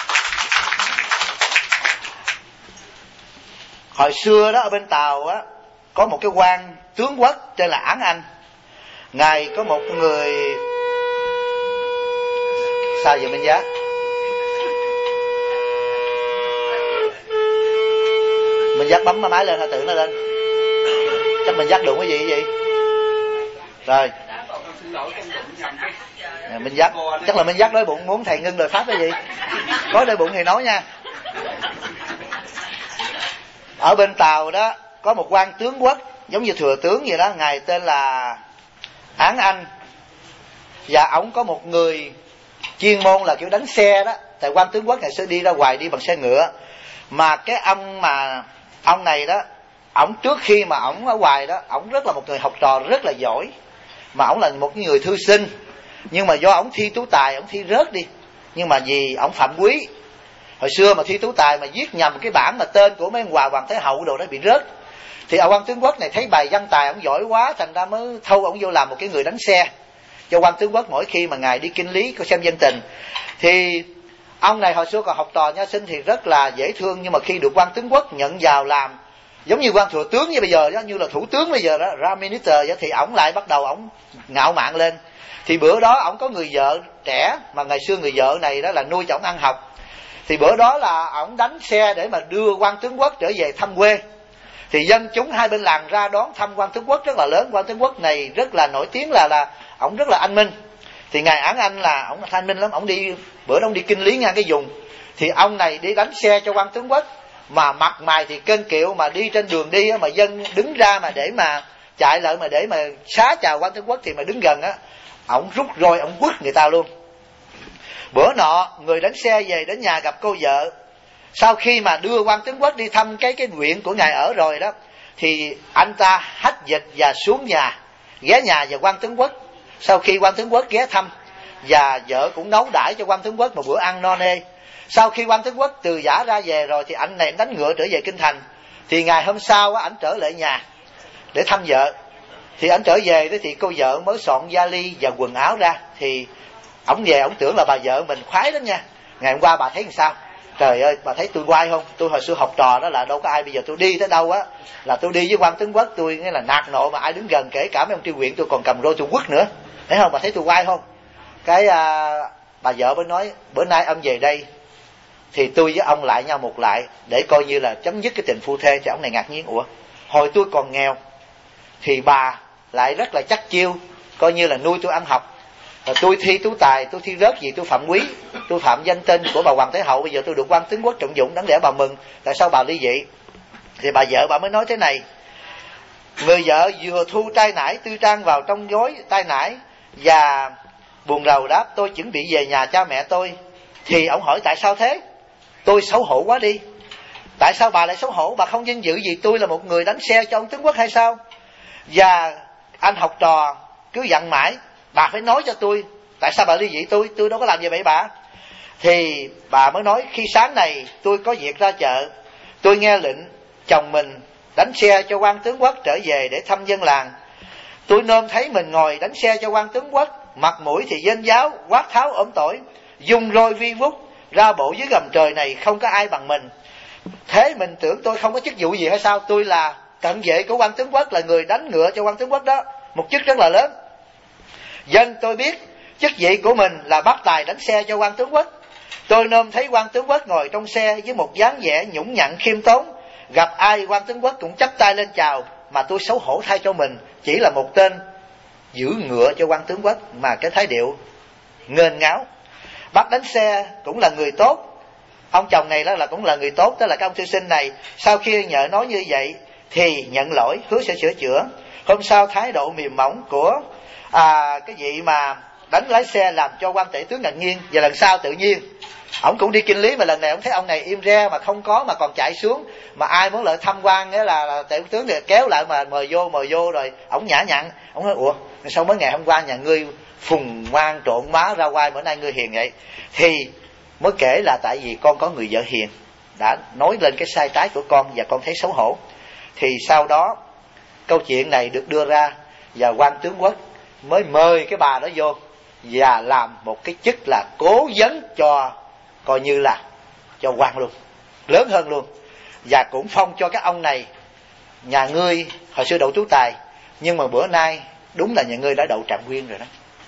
Hồi xưa đó ở bên Tàu á, có một cái quan tướng quốc tên là Ảng Anh. Ngài có một người sao vậy Minh Giác? Minh Giác bấm máy lên, tự nó lên. Chắc Minh Giác đụng cái gì vậy? Rồi. Minh Giác, chắc là Minh Giác đói bụng muốn thầy ngưng lời pháp cái gì? Có đói bụng thì nói nha. Ở bên Tàu đó có một quan tướng quốc giống như thừa tướng vậy đó, ngài tên là Ảng Anh. Và ổng có một người chuyên môn là kiểu đánh xe đó. Tại quan tướng quốc này sẽ đi ra ngoài đi bằng xe ngựa. Mà cái ông này đó, ổng trước khi mà ổng ở ngoài đó, ổng rất là một người học trò rất là giỏi, mà ổng là một người thư sinh. Nhưng mà do ổng thi tú tài, ổng thi rớt đi. Nhưng mà vì ổng phạm quý, hồi xưa mà thi tú tài mà viết nhầm cái bảng mà tên của mấy ông Hoàng Thái Hậu đồ đó bị rớt, thì ông quan tướng quốc này thấy bài văn tài ổng giỏi quá, thành ra mới thâu ổng vô làm một cái người đánh xe cho quan tướng quốc. Mỗi khi mà ngài đi kinh lý có xem dân tình, thì ông này hồi xưa còn học trò nho sinh thì rất là dễ thương. Nhưng mà khi được quan tướng quốc nhận vào làm giống như quan thừa tướng như bây giờ đó, như là thủ tướng bây giờ đó, ra minister đó, thì ổng lại bắt đầu ổng ngạo mạn lên. Thì bữa đó ổng có người vợ trẻ, mà ngày xưa người vợ này đó là nuôi cho ổng ăn học. Thì bữa đó là ổng đánh xe để mà đưa quan tướng quốc trở về thăm quê. Thì dân chúng hai bên làng ra đón thăm quan tướng quốc rất là lớn. Quan tướng quốc này rất là nổi tiếng là ổng rất là anh minh. Thì ngài Ảng Anh là ổng anh minh lắm, ổng đi bữa đó ổng đi kinh lý ngang cái vùng, thì ông này đi đánh xe cho quan tướng quốc. mà mặt mày thì kênh kiệu, mà đi trên đường đi mà dân đứng ra mà để mà chạy lại mà để mà xá chào quan tướng quốc thì mà đứng gần á, ổng rút roi ổng quất người ta luôn. Bữa nọ người đánh xe về đến nhà gặp cô vợ, sau khi mà đưa quan tướng quốc đi thăm cái viện của ngài ở rồi đó, thì anh ta hách dịch và xuống nhà, ghé nhà và quan tướng quốc. Sau khi quan tướng quốc ghé thăm, và vợ cũng nấu đãi cho quan tướng quốc một bữa ăn no nê. Sau khi quan tướng quốc từ giã ra về rồi thì anh này đánh ngựa trở về kinh thành. Thì ngày hôm sau ảnh trở lại nhà để thăm vợ. Thì ảnh trở về đó thì cô vợ mới soạn vali và quần áo ra. Thì ổng về ổng tưởng là bà vợ mình khoái lắm nha. Ngày hôm qua bà thấy làm sao? Trời ơi, bà thấy tôi oai không? Tôi hồi xưa học trò đó là đâu có ai, bây giờ tôi đi tới đâu á là tôi đi với quan tướng quốc, tôi nghĩa là nạt nộ mà ai đứng gần, kể cả mấy ông tri huyện tôi còn cầm roi tôi quất nữa. Thấy không? Bà thấy tôi oai không? Cái bà vợ mới nói bữa nay ông về đây thì tôi với ông lại nhau một lại để coi như là chấm dứt cái tình phu thê. Thì ông này ngạc nhiên, ủa hồi tôi còn nghèo thì bà lại rất là chắc chiêu, coi như là nuôi tôi ăn học. Rồi tôi thi tú tài, tôi thi rớt gì tôi phạm quý, tôi phạm danh tên của bà Hoàng Thái Hậu, bây giờ tôi được quan tướng quốc trọng dụng, đáng lẽ bà mừng, tại sao bà ly dị? Thì bà vợ bà mới nói thế này: người vợ vừa thu trai nải tư trang vào trong gói trai nải và buồn rầu đáp tôi chuẩn bị về nhà cha mẹ tôi. Thì ông hỏi tại sao thế? Tôi xấu hổ quá đi. Tại sao bà lại xấu hổ? Bà không vinh dự gì tôi là một người đánh xe cho ông tướng quốc hay sao? Và anh học trò cứ dặn mãi bà phải nói cho tôi tại sao bà ly dị tôi đâu có làm gì bậy bạ. Thì bà mới nói khi sáng này tôi có việc ra chợ, tôi nghe lệnh chồng mình đánh xe cho quan tướng quốc trở về để thăm dân làng. Tôi nôm thấy mình ngồi đánh xe cho quan tướng quốc, mặt mũi thì vênh váo, quát tháo ốm tỏi, dung roi vi vút, ra bộ dưới gầm trời này không có ai bằng mình. Thế mình tưởng tôi không có chức vụ gì hay sao? Tôi là cận vệ của quan tướng quốc, là người đánh ngựa cho quan tướng quốc đó, một chức rất là lớn. Dân tôi biết chức vị của mình là bắt tài đánh xe cho quan tướng quốc. Tôi nôm thấy quan tướng quốc ngồi trong xe với một dáng vẻ nhũng nhặn khiêm tốn, gặp ai quan tướng quốc cũng chắp tay lên chào, mà tôi xấu hổ thay cho mình chỉ là một tên giữ ngựa cho quan tướng quốc mà cái thái điệu nghênh ngáo. Bác đánh xe cũng là người tốt, ông chồng này là cũng là người tốt, tức là cái ông thư sinh này. Sau khi vợ nói như vậy thì nhận lỗi, hứa sẽ sửa chữa. Hôm sau thái độ mềm mỏng của cái vị mà đánh lái xe làm cho quan tể tướng ngạc nhiên. Và lần sau tự nhiên ổng cũng đi kinh lý, mà lần này ổng thấy ông này im re mà không có, mà còn chạy xuống, mà ai muốn lại tham quan nghĩa là tể tướng thì kéo lại mà mời vô rồi ổng nhã nhặn. Ổng nói ủa sao mới ngày hôm qua nhà ngươi phùng ngoan trộn má ra quai, bữa nay ngươi hiền vậy? Thì mới kể là tại vì con có người vợ hiền đã nói lên cái sai trái của con và con thấy xấu hổ. Thì sau đó câu chuyện này được đưa ra và quan tướng quốc mới mời cái bà đó vô và làm một cái chức là cố vấn cho, coi như là cho quan luôn, lớn hơn luôn. Và cũng phong cho các ông này, nhà ngươi hồi xưa đậu tú tài, nhưng mà bữa nay đúng là nhà ngươi đã đậu trạng nguyên rồi đó.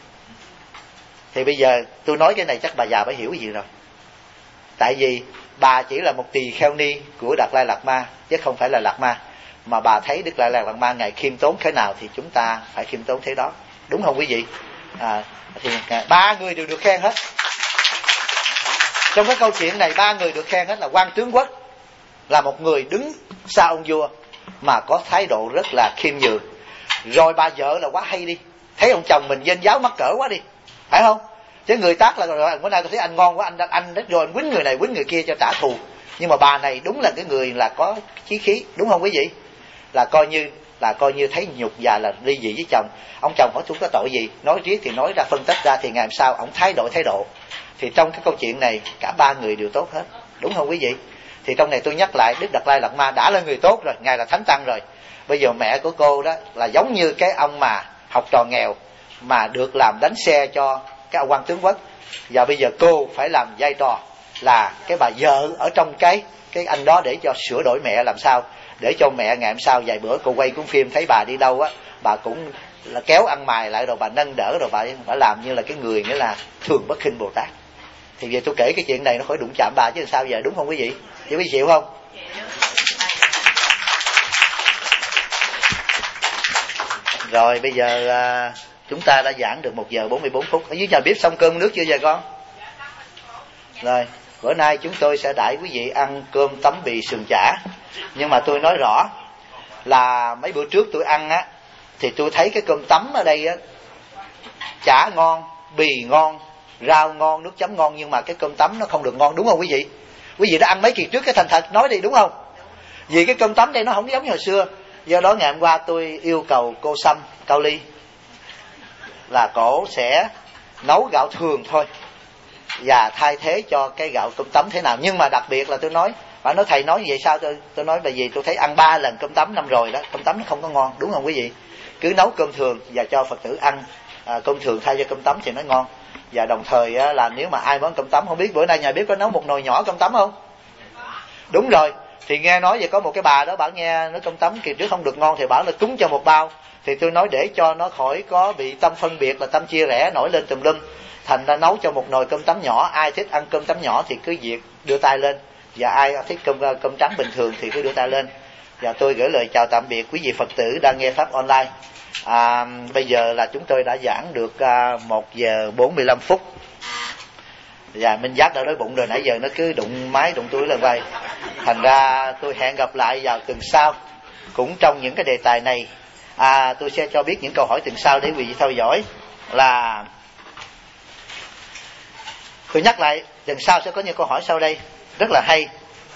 Thì bây giờ tôi nói cái này chắc bà già phải hiểu gì rồi. Tại vì bà chỉ là một tỳ kheo ni của Đạt Lai Lạt Ma, chứ không phải là Lạt Ma. Mà bà thấy Đức Lai Lạt Ma ngài khiêm tốn thế nào thì chúng ta phải khiêm tốn thế đó, đúng không quý vị? Thì ba người đều được khen hết. Trong cái câu chuyện này ba người được khen hết là quan tướng quốc là một người đứng sau ông vua mà có thái độ rất là khiêm nhường. Rồi bà vợ là quá hay đi, thấy ông chồng mình vênh váo mắc cỡ quá đi, phải không? Chứ người tác là rồi bữa nay tôi thấy anh ngon quá, anh rất rồi anh quýnh người này quýnh người kia cho trả thù. Nhưng mà bà này đúng là cái người là có chí khí, đúng không quý vị? Là coi như thấy nhục và là ly dị với chồng. Ông chồng hỏi tôi có tội gì, nói riết thì nói ra phân tích ra, thì ngày hôm sau ông thay đổi thái độ. Thì trong cái câu chuyện này cả ba người đều tốt hết, đúng không quý vị? Thì trong này tôi nhắc lại, Đức Đạt Lai Lạt Ma đã là người tốt rồi, ngài là thánh tăng rồi. Bây giờ mẹ của cô đó là giống như cái ông mà học trò nghèo mà được làm đánh xe cho cái ông quan tướng quốc, và bây giờ cô phải làm vai trò là cái bà vợ ở trong cái anh đó để cho sửa đổi mẹ làm sao để cho mẹ ngày hôm sau vài bữa cô quay cuốn phim thấy bà đi đâu á, bà cũng là kéo ăn mày lại, rồi bà nâng đỡ, rồi bà làm như là cái người nghĩa là thường bất khinh Bồ Tát. Thì giờ tôi kể cái chuyện này nó khỏi đụng chạm bà chứ sao giờ, đúng không quý vị? Chị biết chịu không? Rồi bây giờ chúng ta đã giảng được 1 giờ 44 phút. Ở dưới nhà bếp xong cơm nước chưa giờ con? Rồi bữa nay chúng tôi sẽ đãi quý vị ăn cơm tấm bì sườn chả. Nhưng mà tôi nói rõ là mấy bữa trước tôi ăn á, thì tôi thấy cái cơm tấm ở đây á, chả ngon, bì ngon, rau ngon, nước chấm ngon, nhưng mà cái cơm tấm nó không được ngon, đúng không quý vị? Quý vị đã ăn mấy kỳ trước, cái thành thật nói đi, đúng không? Vì cái cơm tấm đây nó không giống như hồi xưa. Do đó ngày hôm qua tôi yêu cầu cô Sâm Cao Ly là cổ sẽ nấu gạo thường thôi và thay thế cho cái gạo cơm tấm thế nào. Nhưng mà đặc biệt là tôi nói, bạn nói thầy nói như vậy sao? Tôi nói là vì tôi thấy ăn 3 lần cơm tấm năm rồi đó, cơm tấm nó không có ngon, đúng không quý vị? Cứ nấu cơm thường và cho Phật tử ăn cơm thường thay cho cơm tấm thì nó ngon. Và đồng thời là nếu mà ai muốn cơm tấm, không biết bữa nay nhà bếp có nấu một nồi nhỏ cơm tấm không? Đúng rồi. Thì nghe nói vậy có một cái bà đó, bảo nghe nói cơm tấm kỳ trước không được ngon thì bảo là cúng cho một bao. Thì tôi nói để cho nó khỏi có bị tâm phân biệt, là tâm chia rẽ nổi lên tùm lum, thành ra nấu cho một nồi cơm tấm nhỏ. Ai thích ăn cơm tấm nhỏ thì cứ việc đưa tay lên, và ai thích cơm trắng bình thường thì cứ đưa tay lên. Và tôi gửi lời chào tạm biệt quý vị Phật tử đang nghe pháp online. Bây giờ là chúng tôi đã giảng được 1 giờ 45 phút. Và Minh Giác đã đói bụng rồi, nãy giờ nó cứ đụng máy đụng túi lên vai. Thành ra tôi hẹn gặp lại vào tuần sau cũng trong những cái đề tài này. Tôi sẽ cho biết những câu hỏi tuần sau để quý vị theo dõi. Là tôi nhắc lại, tuần sau sẽ có những câu hỏi sau đây rất là hay.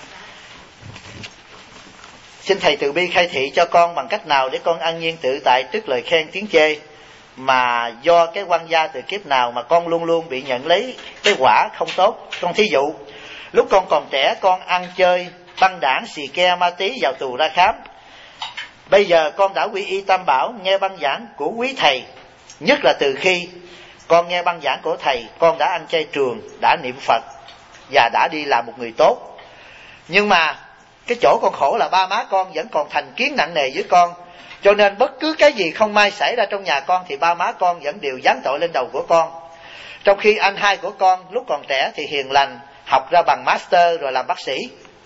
Xin thầy từ bi khai thị cho con bằng cách nào để con an nhiên tự tại trước lời khen tiếng chê, mà do cái quan gia từ kiếp nào mà con luôn luôn bị nhận lấy cái quả không tốt. Con thí dụ, lúc con còn trẻ con ăn chơi, băng đảng, xì ke, ma tí, vào tù ra khám. Bây giờ con đã quy y Tam Bảo, nghe băng giảng của quý thầy. Nhất là từ khi con nghe băng giảng của thầy, con đã ăn chay trường, đã niệm Phật và đã đi làm một người tốt. Nhưng mà cái chỗ con khổ là ba má con vẫn còn thành kiến nặng nề với con. Cho nên bất cứ cái gì không may xảy ra trong nhà con thì ba má con vẫn đều giáng tội lên đầu của con. Trong khi anh hai của con lúc còn trẻ thì hiền lành, học ra bằng master rồi làm bác sĩ,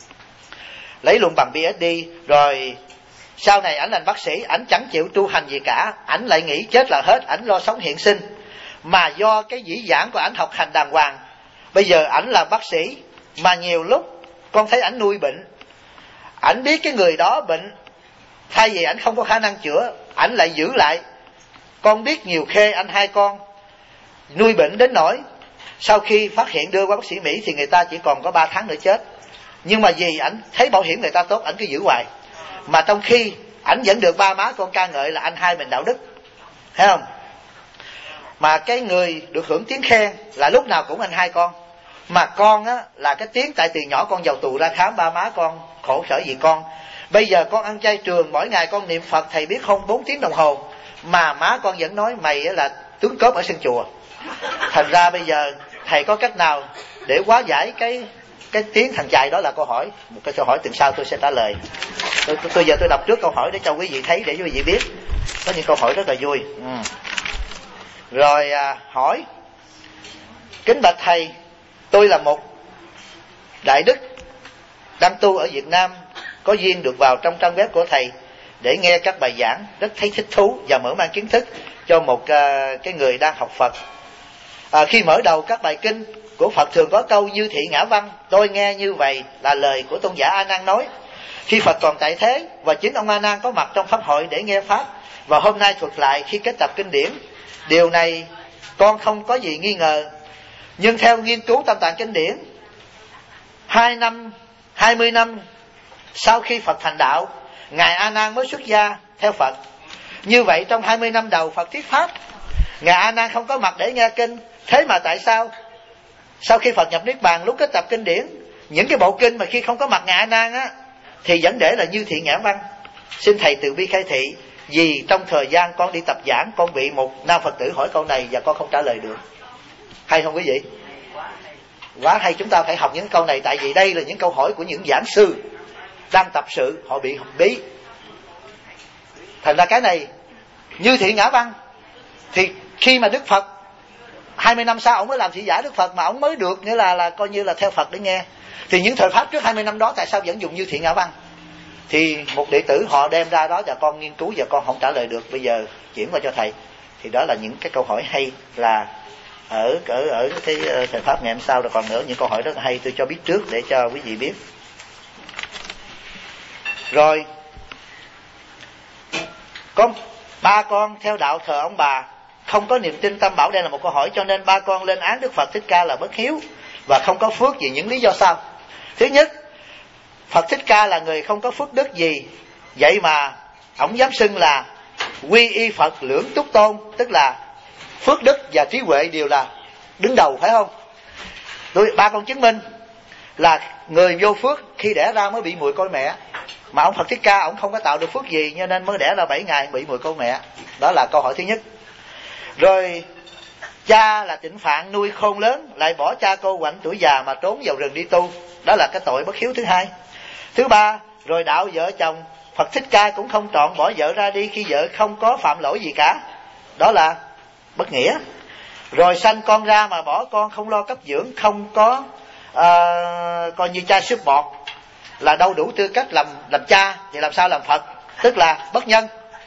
lấy luôn bằng PhD. Rồi sau này ảnh làm bác sĩ, ảnh chẳng chịu tu hành gì cả, ảnh lại nghĩ chết là hết, ảnh lo sống hiện sinh. Mà do cái dĩ dãn của ảnh học hành đàng hoàng, bây giờ ảnh là bác sĩ, mà nhiều lúc con thấy ảnh nuôi bệnh. Ảnh biết cái người đó bệnh, thay vì ảnh không có khả năng chữa, ảnh lại giữ lại. Con biết nhiều khê anh hai con nuôi bệnh đến nỗi sau khi phát hiện đưa qua bác sĩ Mỹ thì người ta chỉ còn có 3 tháng nữa chết. Nhưng mà vì ảnh thấy bảo hiểm người ta tốt, ảnh cứ giữ hoài. Mà trong khi ảnh vẫn được ba má con ca ngợi là anh hai mình đạo đức, thấy không? Mà cái người được hưởng tiếng khen là lúc nào cũng anh hai con. Mà con á là cái tiếng tại từ nhỏ con vào tù ra khám, ba má con khổ sở vì con. Bây giờ con ăn chay trường, mỗi ngày con niệm Phật, thầy biết không, 4 tiếng đồng hồ. Mà má con vẫn nói mày là tướng cướp ở sân chùa. Thành ra bây giờ thầy có cách nào để hóa giải cái tiếng thằng chài đó là câu hỏi. Một cái câu hỏi tuần sau tôi sẽ trả lời. Tôi giờ tôi đọc trước câu hỏi để cho quý vị thấy, để quý vị biết. Có những câu hỏi rất là vui. Rồi hỏi: kính bạch thầy, tôi là một đại đức đang tu ở Việt Nam, có duyên được vào trong trang web của thầy để nghe các bài giảng, rất thấy thích thú và mở mang kiến thức cho một cái người đang học Phật. Khi mở đầu các bài kinh của Phật thường có câu như thị ngã văn, tôi nghe như vậy là lời của tôn giả A Nan nói khi Phật còn tại thế, và chính ông A Nan có mặt trong pháp hội để nghe pháp, và hôm nay thuật lại khi kết tập kinh điển. Điều này con không có gì nghi ngờ. Nhưng theo nghiên cứu Tam Tạng kinh điển, 20 năm sau khi Phật thành đạo, ngài A Nan mới xuất gia theo Phật. Như vậy trong 20 năm đầu Phật thuyết pháp, ngài A Nan không có mặt để nghe kinh. Thế mà tại sao sau khi Phật nhập niết bàn, lúc kết tập kinh điển, những cái bộ kinh mà khi không có mặt ngài A Nan á thì vẫn để là như thị ngã văn? Xin thầy từ bi khai thị, vì trong thời gian con đi tập giảng, con bị một nam Phật tử hỏi câu này và con không trả lời được. Hay không quý vị? Quá hay. Chúng ta phải học những câu này, tại vì đây là những câu hỏi của những giảng sư đang tập sự, họ bị bí. Thành ra cái này như thị ngã văn. Thì khi mà Đức Phật 20 năm sau ông mới làm thị giả Đức Phật, mà ông mới được nghĩa là coi như là theo Phật để nghe. Thì những thời pháp trước 20 năm đó tại sao vẫn dùng như thị ngã văn? Thì một đệ tử họ đem ra đó và con nghiên cứu và con không trả lời được, bây giờ chuyển qua cho thầy. Thì đó là những cái câu hỏi hay, là ở cái thời pháp ngày hôm sau. Rồi còn nữa những câu hỏi rất hay tôi cho biết trước để cho quý vị biết. Rồi có ba con theo đạo thờ ông bà, không có niềm tin Tam Bảo. Đây là một câu hỏi, cho nên ba con lên án Đức Phật Thích Ca là bất hiếu và không có phước vì những lý do sau. Thứ nhất, Phật Thích Ca là người không có phước đức gì, vậy mà ông dám xưng là quy y Phật lưỡng túc tôn, tức là phước đức và trí huệ đều là đứng đầu, phải không? Ba con chứng minh là người vô phước khi đẻ ra mới bị mùi côi mẹ, mà ông Phật Thích Ca ông không có tạo được phước gì, cho nên mới đẻ ra 7 ngày bị mùi côi mẹ. Đó là câu hỏi thứ nhất. Rồi cha là Tịnh Phạn nuôi khôn lớn, lại bỏ cha cô quạnh tuổi già mà trốn vào rừng đi tu, đó là cái tội bất hiếu thứ hai. Thứ ba, rồi đạo vợ chồng, Phật Thích Ca cũng không trọn bỏ vợ ra đi khi vợ không có phạm lỗi gì cả, đó là bất nghĩa. Rồi sanh con ra mà bỏ con, không lo cấp dưỡng, không có coi như cha súp bọt, là đâu đủ tư cách làm cha, thì làm sao làm Phật, tức là bất nhân.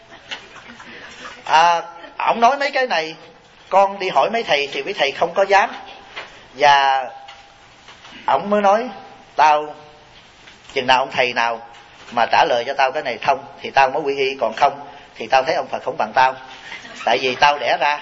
Ông nói mấy cái này, con đi hỏi mấy thầy thì mấy thầy không có dám, và ông mới nói tao chừng nào ông thầy nào mà trả lời cho tao cái này thông thì tao mới quy y, còn không thì tao thấy ông Phật không bằng tao. Tại vì tao đẻ ra,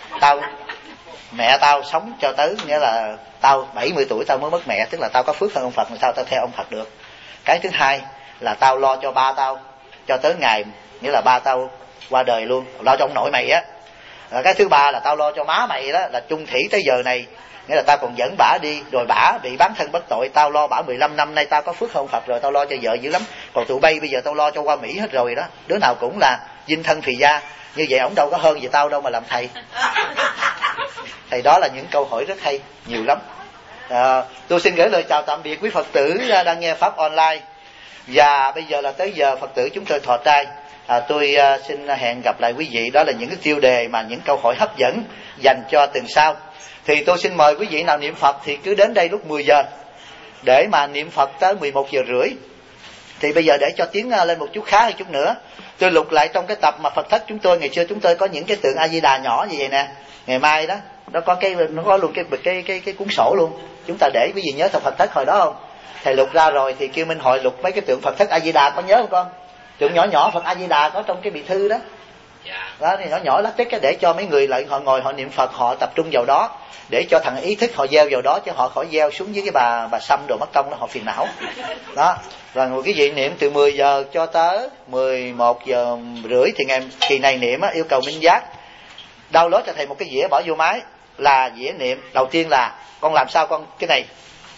mẹ tao sống cho tới, nghĩa là tao 70 tuổi tao mới mất mẹ, tức là tao có phước hơn ông Phật, làm sao tao theo ông Phật được. Cái thứ hai là tao lo cho ba tao cho tới ngày, nghĩa là ba tao qua đời luôn, lo cho ông nội mày á. Cái thứ ba là tao lo cho má mày, đó là chung thủy tới giờ này, nghĩa là tao còn dẫn bả đi, rồi bả bị bán thân bất tội, tao lo bả 15 năm nay, tao có phước hơn ông Phật rồi, tao lo cho vợ dữ lắm. Còn tụi bay bây giờ tao lo cho qua Mỹ hết rồi đó, đứa nào cũng là dinh thân phì gia, như vậy ổng đâu có hơn gì tao đâu mà làm thầy. Thầy, đó là những câu hỏi rất hay, nhiều lắm. Tôi xin gửi lời chào tạm biệt quý Phật tử đang nghe Pháp online. Và bây giờ là tới giờ Phật tử chúng tôi thọ trai. Tôi xin hẹn gặp lại quý vị. Đó là những cái tiêu đề mà những câu hỏi hấp dẫn dành cho tuần sau. Thì tôi xin mời quý vị nào niệm Phật thì cứ đến đây lúc 10 giờ để mà niệm Phật tới 11 giờ rưỡi. Thì bây giờ để cho tiếng lên một chút khá hơn chút nữa, tôi lục lại trong cái tập mà Phật thất chúng tôi ngày xưa, chúng tôi có những cái tượng A Di Đà nhỏ như vậy nè. Ngày mai đó nó có luôn cái cuốn sổ luôn, chúng ta để quý vị nhớ Phật thất hồi đó không? Thầy lục ra rồi thì kêu Minh Hội lục mấy cái tượng Phật thất A Di Đà, có nhớ không con? Tượng nhỏ nhỏ Phật A Di Đà có trong cái bì thư đó. Đó thì nhỏ nhỏ lát tích để cho mấy người lại họ ngồi họ niệm Phật, họ tập trung vào đó, để cho thằng ý thức họ gieo vào đó, chứ họ khỏi gieo xuống dưới cái bà Sâm đồ mất công đó, họ phiền não. Đó. Rồi quý vị niệm từ 10 giờ cho tới 11 giờ rưỡi thì ngày kỳ này niệm á, yêu cầu minh giác. Download cho thầy một cái dĩa bỏ vô máy, là dĩa niệm. Đầu tiên là con làm sao con cái này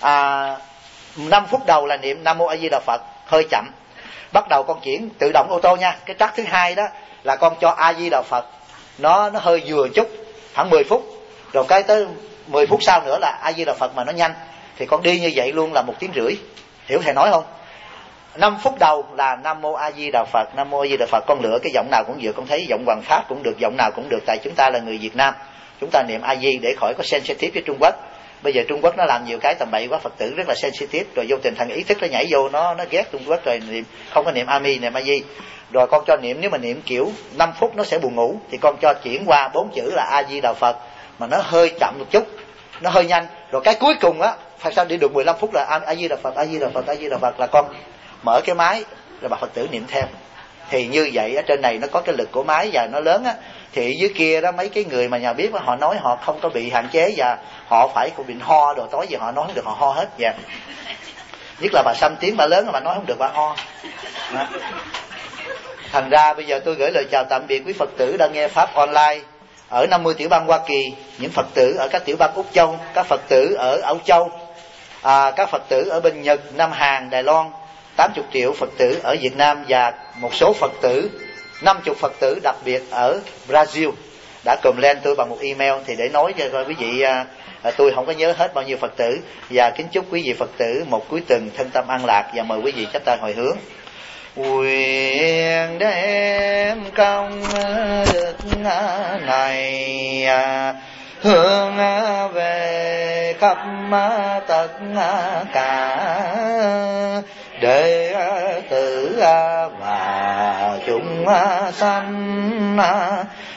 5 phút đầu là niệm Nam Mô A Di Đà Phật, hơi chậm. Bắt đầu con chuyển tự động ô tô nha. Cái track thứ hai đó là con cho A Di Đà Phật nó hơi vừa chút, khoảng 10 phút. Rồi cái tới 10 phút sau nữa là A Di Đà Phật mà nó nhanh. Thì con đi như vậy luôn là 1 tiếng rưỡi. Hiểu thầy nói không? 5 phút đầu là Nam Mô A Di Đà Phật, Nam Mô A Di Đà Phật. Con lựa cái giọng nào cũng được, con thấy giọng Hoàng Pháp cũng được, giọng nào cũng được. Tại chúng ta là người Việt Nam, chúng ta niệm A Di để khỏi có sensitive với Trung Quốc. Bây giờ Trung Quốc nó làm nhiều cái tầm bậy quá, Phật tử rất là sensitive, rồi vô tình thằng ý thức nó nhảy vô, nó ghét Trung Quốc rồi niệm, không có niệm A Mi, niệm A Di. Rồi con cho niệm, nếu mà niệm kiểu 5 phút nó sẽ buồn ngủ, thì con cho chuyển qua 4 chữ là A Di Đà Phật, mà nó hơi chậm một chút, nó hơi nhanh. Rồi cái cuối cùng á, phải sao đi được 15 phút là A Di Đà Phật, A Di Đà Phật, A Di Đà Phật, là con mở cái máy rồi bà Phật tử niệm theo. Thì như vậy ở trên này nó có cái lực của máy và nó lớn á, thì dưới kia đó mấy cái người mà nhà biết đó, họ nói họ không có bị hạn chế, và họ phải cũng bị ho đồ, tối giờ họ nói không được họ ho hết. Và nhất là bà Sâm tiếng bà lớn mà nói không được bà ho đó. Thành ra bây giờ tôi gửi lời chào tạm biệt quý Phật tử đang nghe Pháp online ở 50 tiểu bang Hoa Kỳ, những Phật tử ở các tiểu bang Úc Châu, các Phật tử ở Âu Châu, các Phật tử ở bên Nhật, Nam Hàn, Đài Loan, 80 triệu Phật tử ở Việt Nam, và một số Phật tử, 50 Phật tử đặc biệt ở Brazil đã comment tôi bằng một email. Thì để nói cho quý vị, tôi không có nhớ hết bao nhiêu Phật tử, và kính chúc quý vị Phật tử một cuối tuần thân tâm an lạc, và mời quý vị chắp tay hồi hướng. Nguyện đem công đức này hướng về khắp tất cả đệ tử và chúng sanh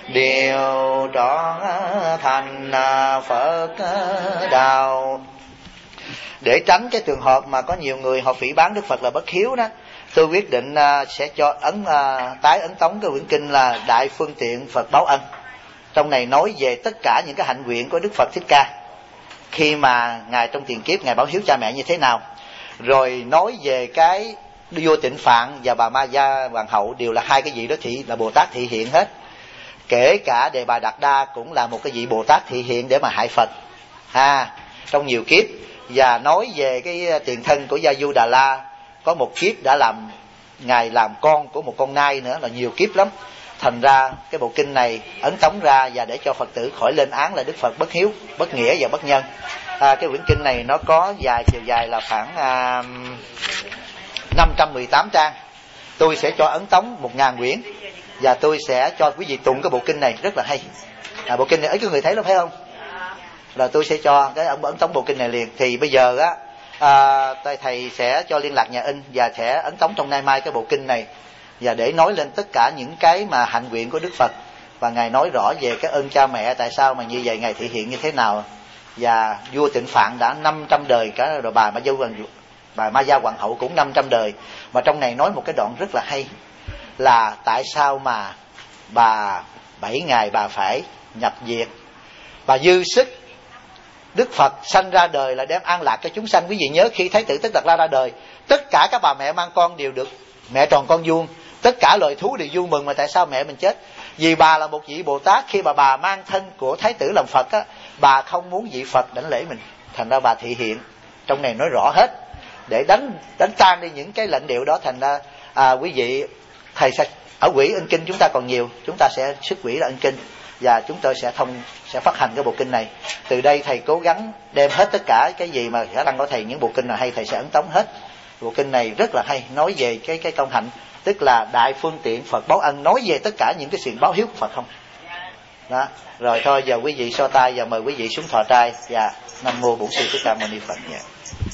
điều trọn thành Phật đạo. Để tránh cái trường hợp mà có nhiều người họ phỉ báng Đức Phật là bất hiếu đó, tôi quyết định sẽ cho tái ấn tống cái quyển kinh là Đại Phương Tiện Phật Báo Ân. Trong này nói về tất cả những cái hạnh nguyện của Đức Phật Thích Ca khi mà Ngài trong tiền kiếp Ngài báo hiếu cha mẹ như thế nào, rồi nói về cái vua Tịnh Phạn và bà Ma Gia Hoàng hậu đều là hai cái vị đó thị là Bồ Tát thị hiện hết. Kể cả Đề Bà Đạt Đa cũng là một cái vị Bồ Tát thị hiện để mà hại Phật trong nhiều kiếp. Và nói về cái tiền thân của Gia Du Đà La, có một kiếp đã làm Ngài làm con của một con nai nữa, là nhiều kiếp lắm. Thành ra cái bộ kinh này ấn tống ra và để cho Phật tử khỏi lên án là Đức Phật bất hiếu, bất nghĩa và bất nhân. Cái quyển kinh này nó có chiều dài là khoảng 518 trang. Tôi sẽ cho ấn tống 1000 quyển và tôi sẽ cho quý vị tụng cái bộ kinh này rất là hay. Bộ kinh này ấy có người thấy lắm phải không? Là tôi sẽ cho cái ấn tống bộ kinh này liền. Thì bây giờ thầy sẽ cho liên lạc nhà in và sẽ ấn tống trong nay mai cái bộ kinh này, và để nói lên tất cả những cái mà hạnh nguyện của Đức Phật, và Ngài nói rõ về cái ơn cha mẹ, tại sao mà như vậy Ngài thể hiện như thế nào. Và vua Tịnh Phạn đã 500 đời cả, rồi bà Ma Gia Hoàng hậu cũng 500 đời. Mà trong này nói một cái đoạn rất là hay là tại sao mà bà 7 ngày bà phải nhập diệt. Bà dư sức, Đức Phật sanh ra đời là đem an lạc cho chúng sanh. Quý vị nhớ khi Thái tử Tất Đạt La ra đời, tất cả các bà mẹ mang con đều được mẹ tròn con vuông, tất cả loài thú đều vui mừng. Mà tại sao mẹ mình chết? Vì bà là một vị Bồ Tát, khi mà bà mang thân của Thái tử làm Phật bà không muốn vị Phật đảnh lễ mình, thành ra bà thị hiện. Trong này nói rõ hết để đánh tan đi những cái lệnh điệu đó. Thành ra quý vị, thầy sẽ ở quỹ in kinh chúng ta còn nhiều, chúng ta sẽ xuất quỹ ra in kinh và chúng tôi sẽ phát hành cái bộ kinh này. Từ đây thầy cố gắng đem hết tất cả cái gì mà khả năng của thầy, những bộ kinh nào hay thầy sẽ ấn tống hết. Bộ kinh này rất là hay, nói về cái công hạnh, tức là Đại Phương Tiện Phật Báo Ân, nói về tất cả những cái sự báo hiếu của Phật không đó. Rồi thôi giờ quý vị so tay và mời quý vị xuống thọ trai. Và Nam Mô Bổn Sư Thích Ca Mâu Ni Phật.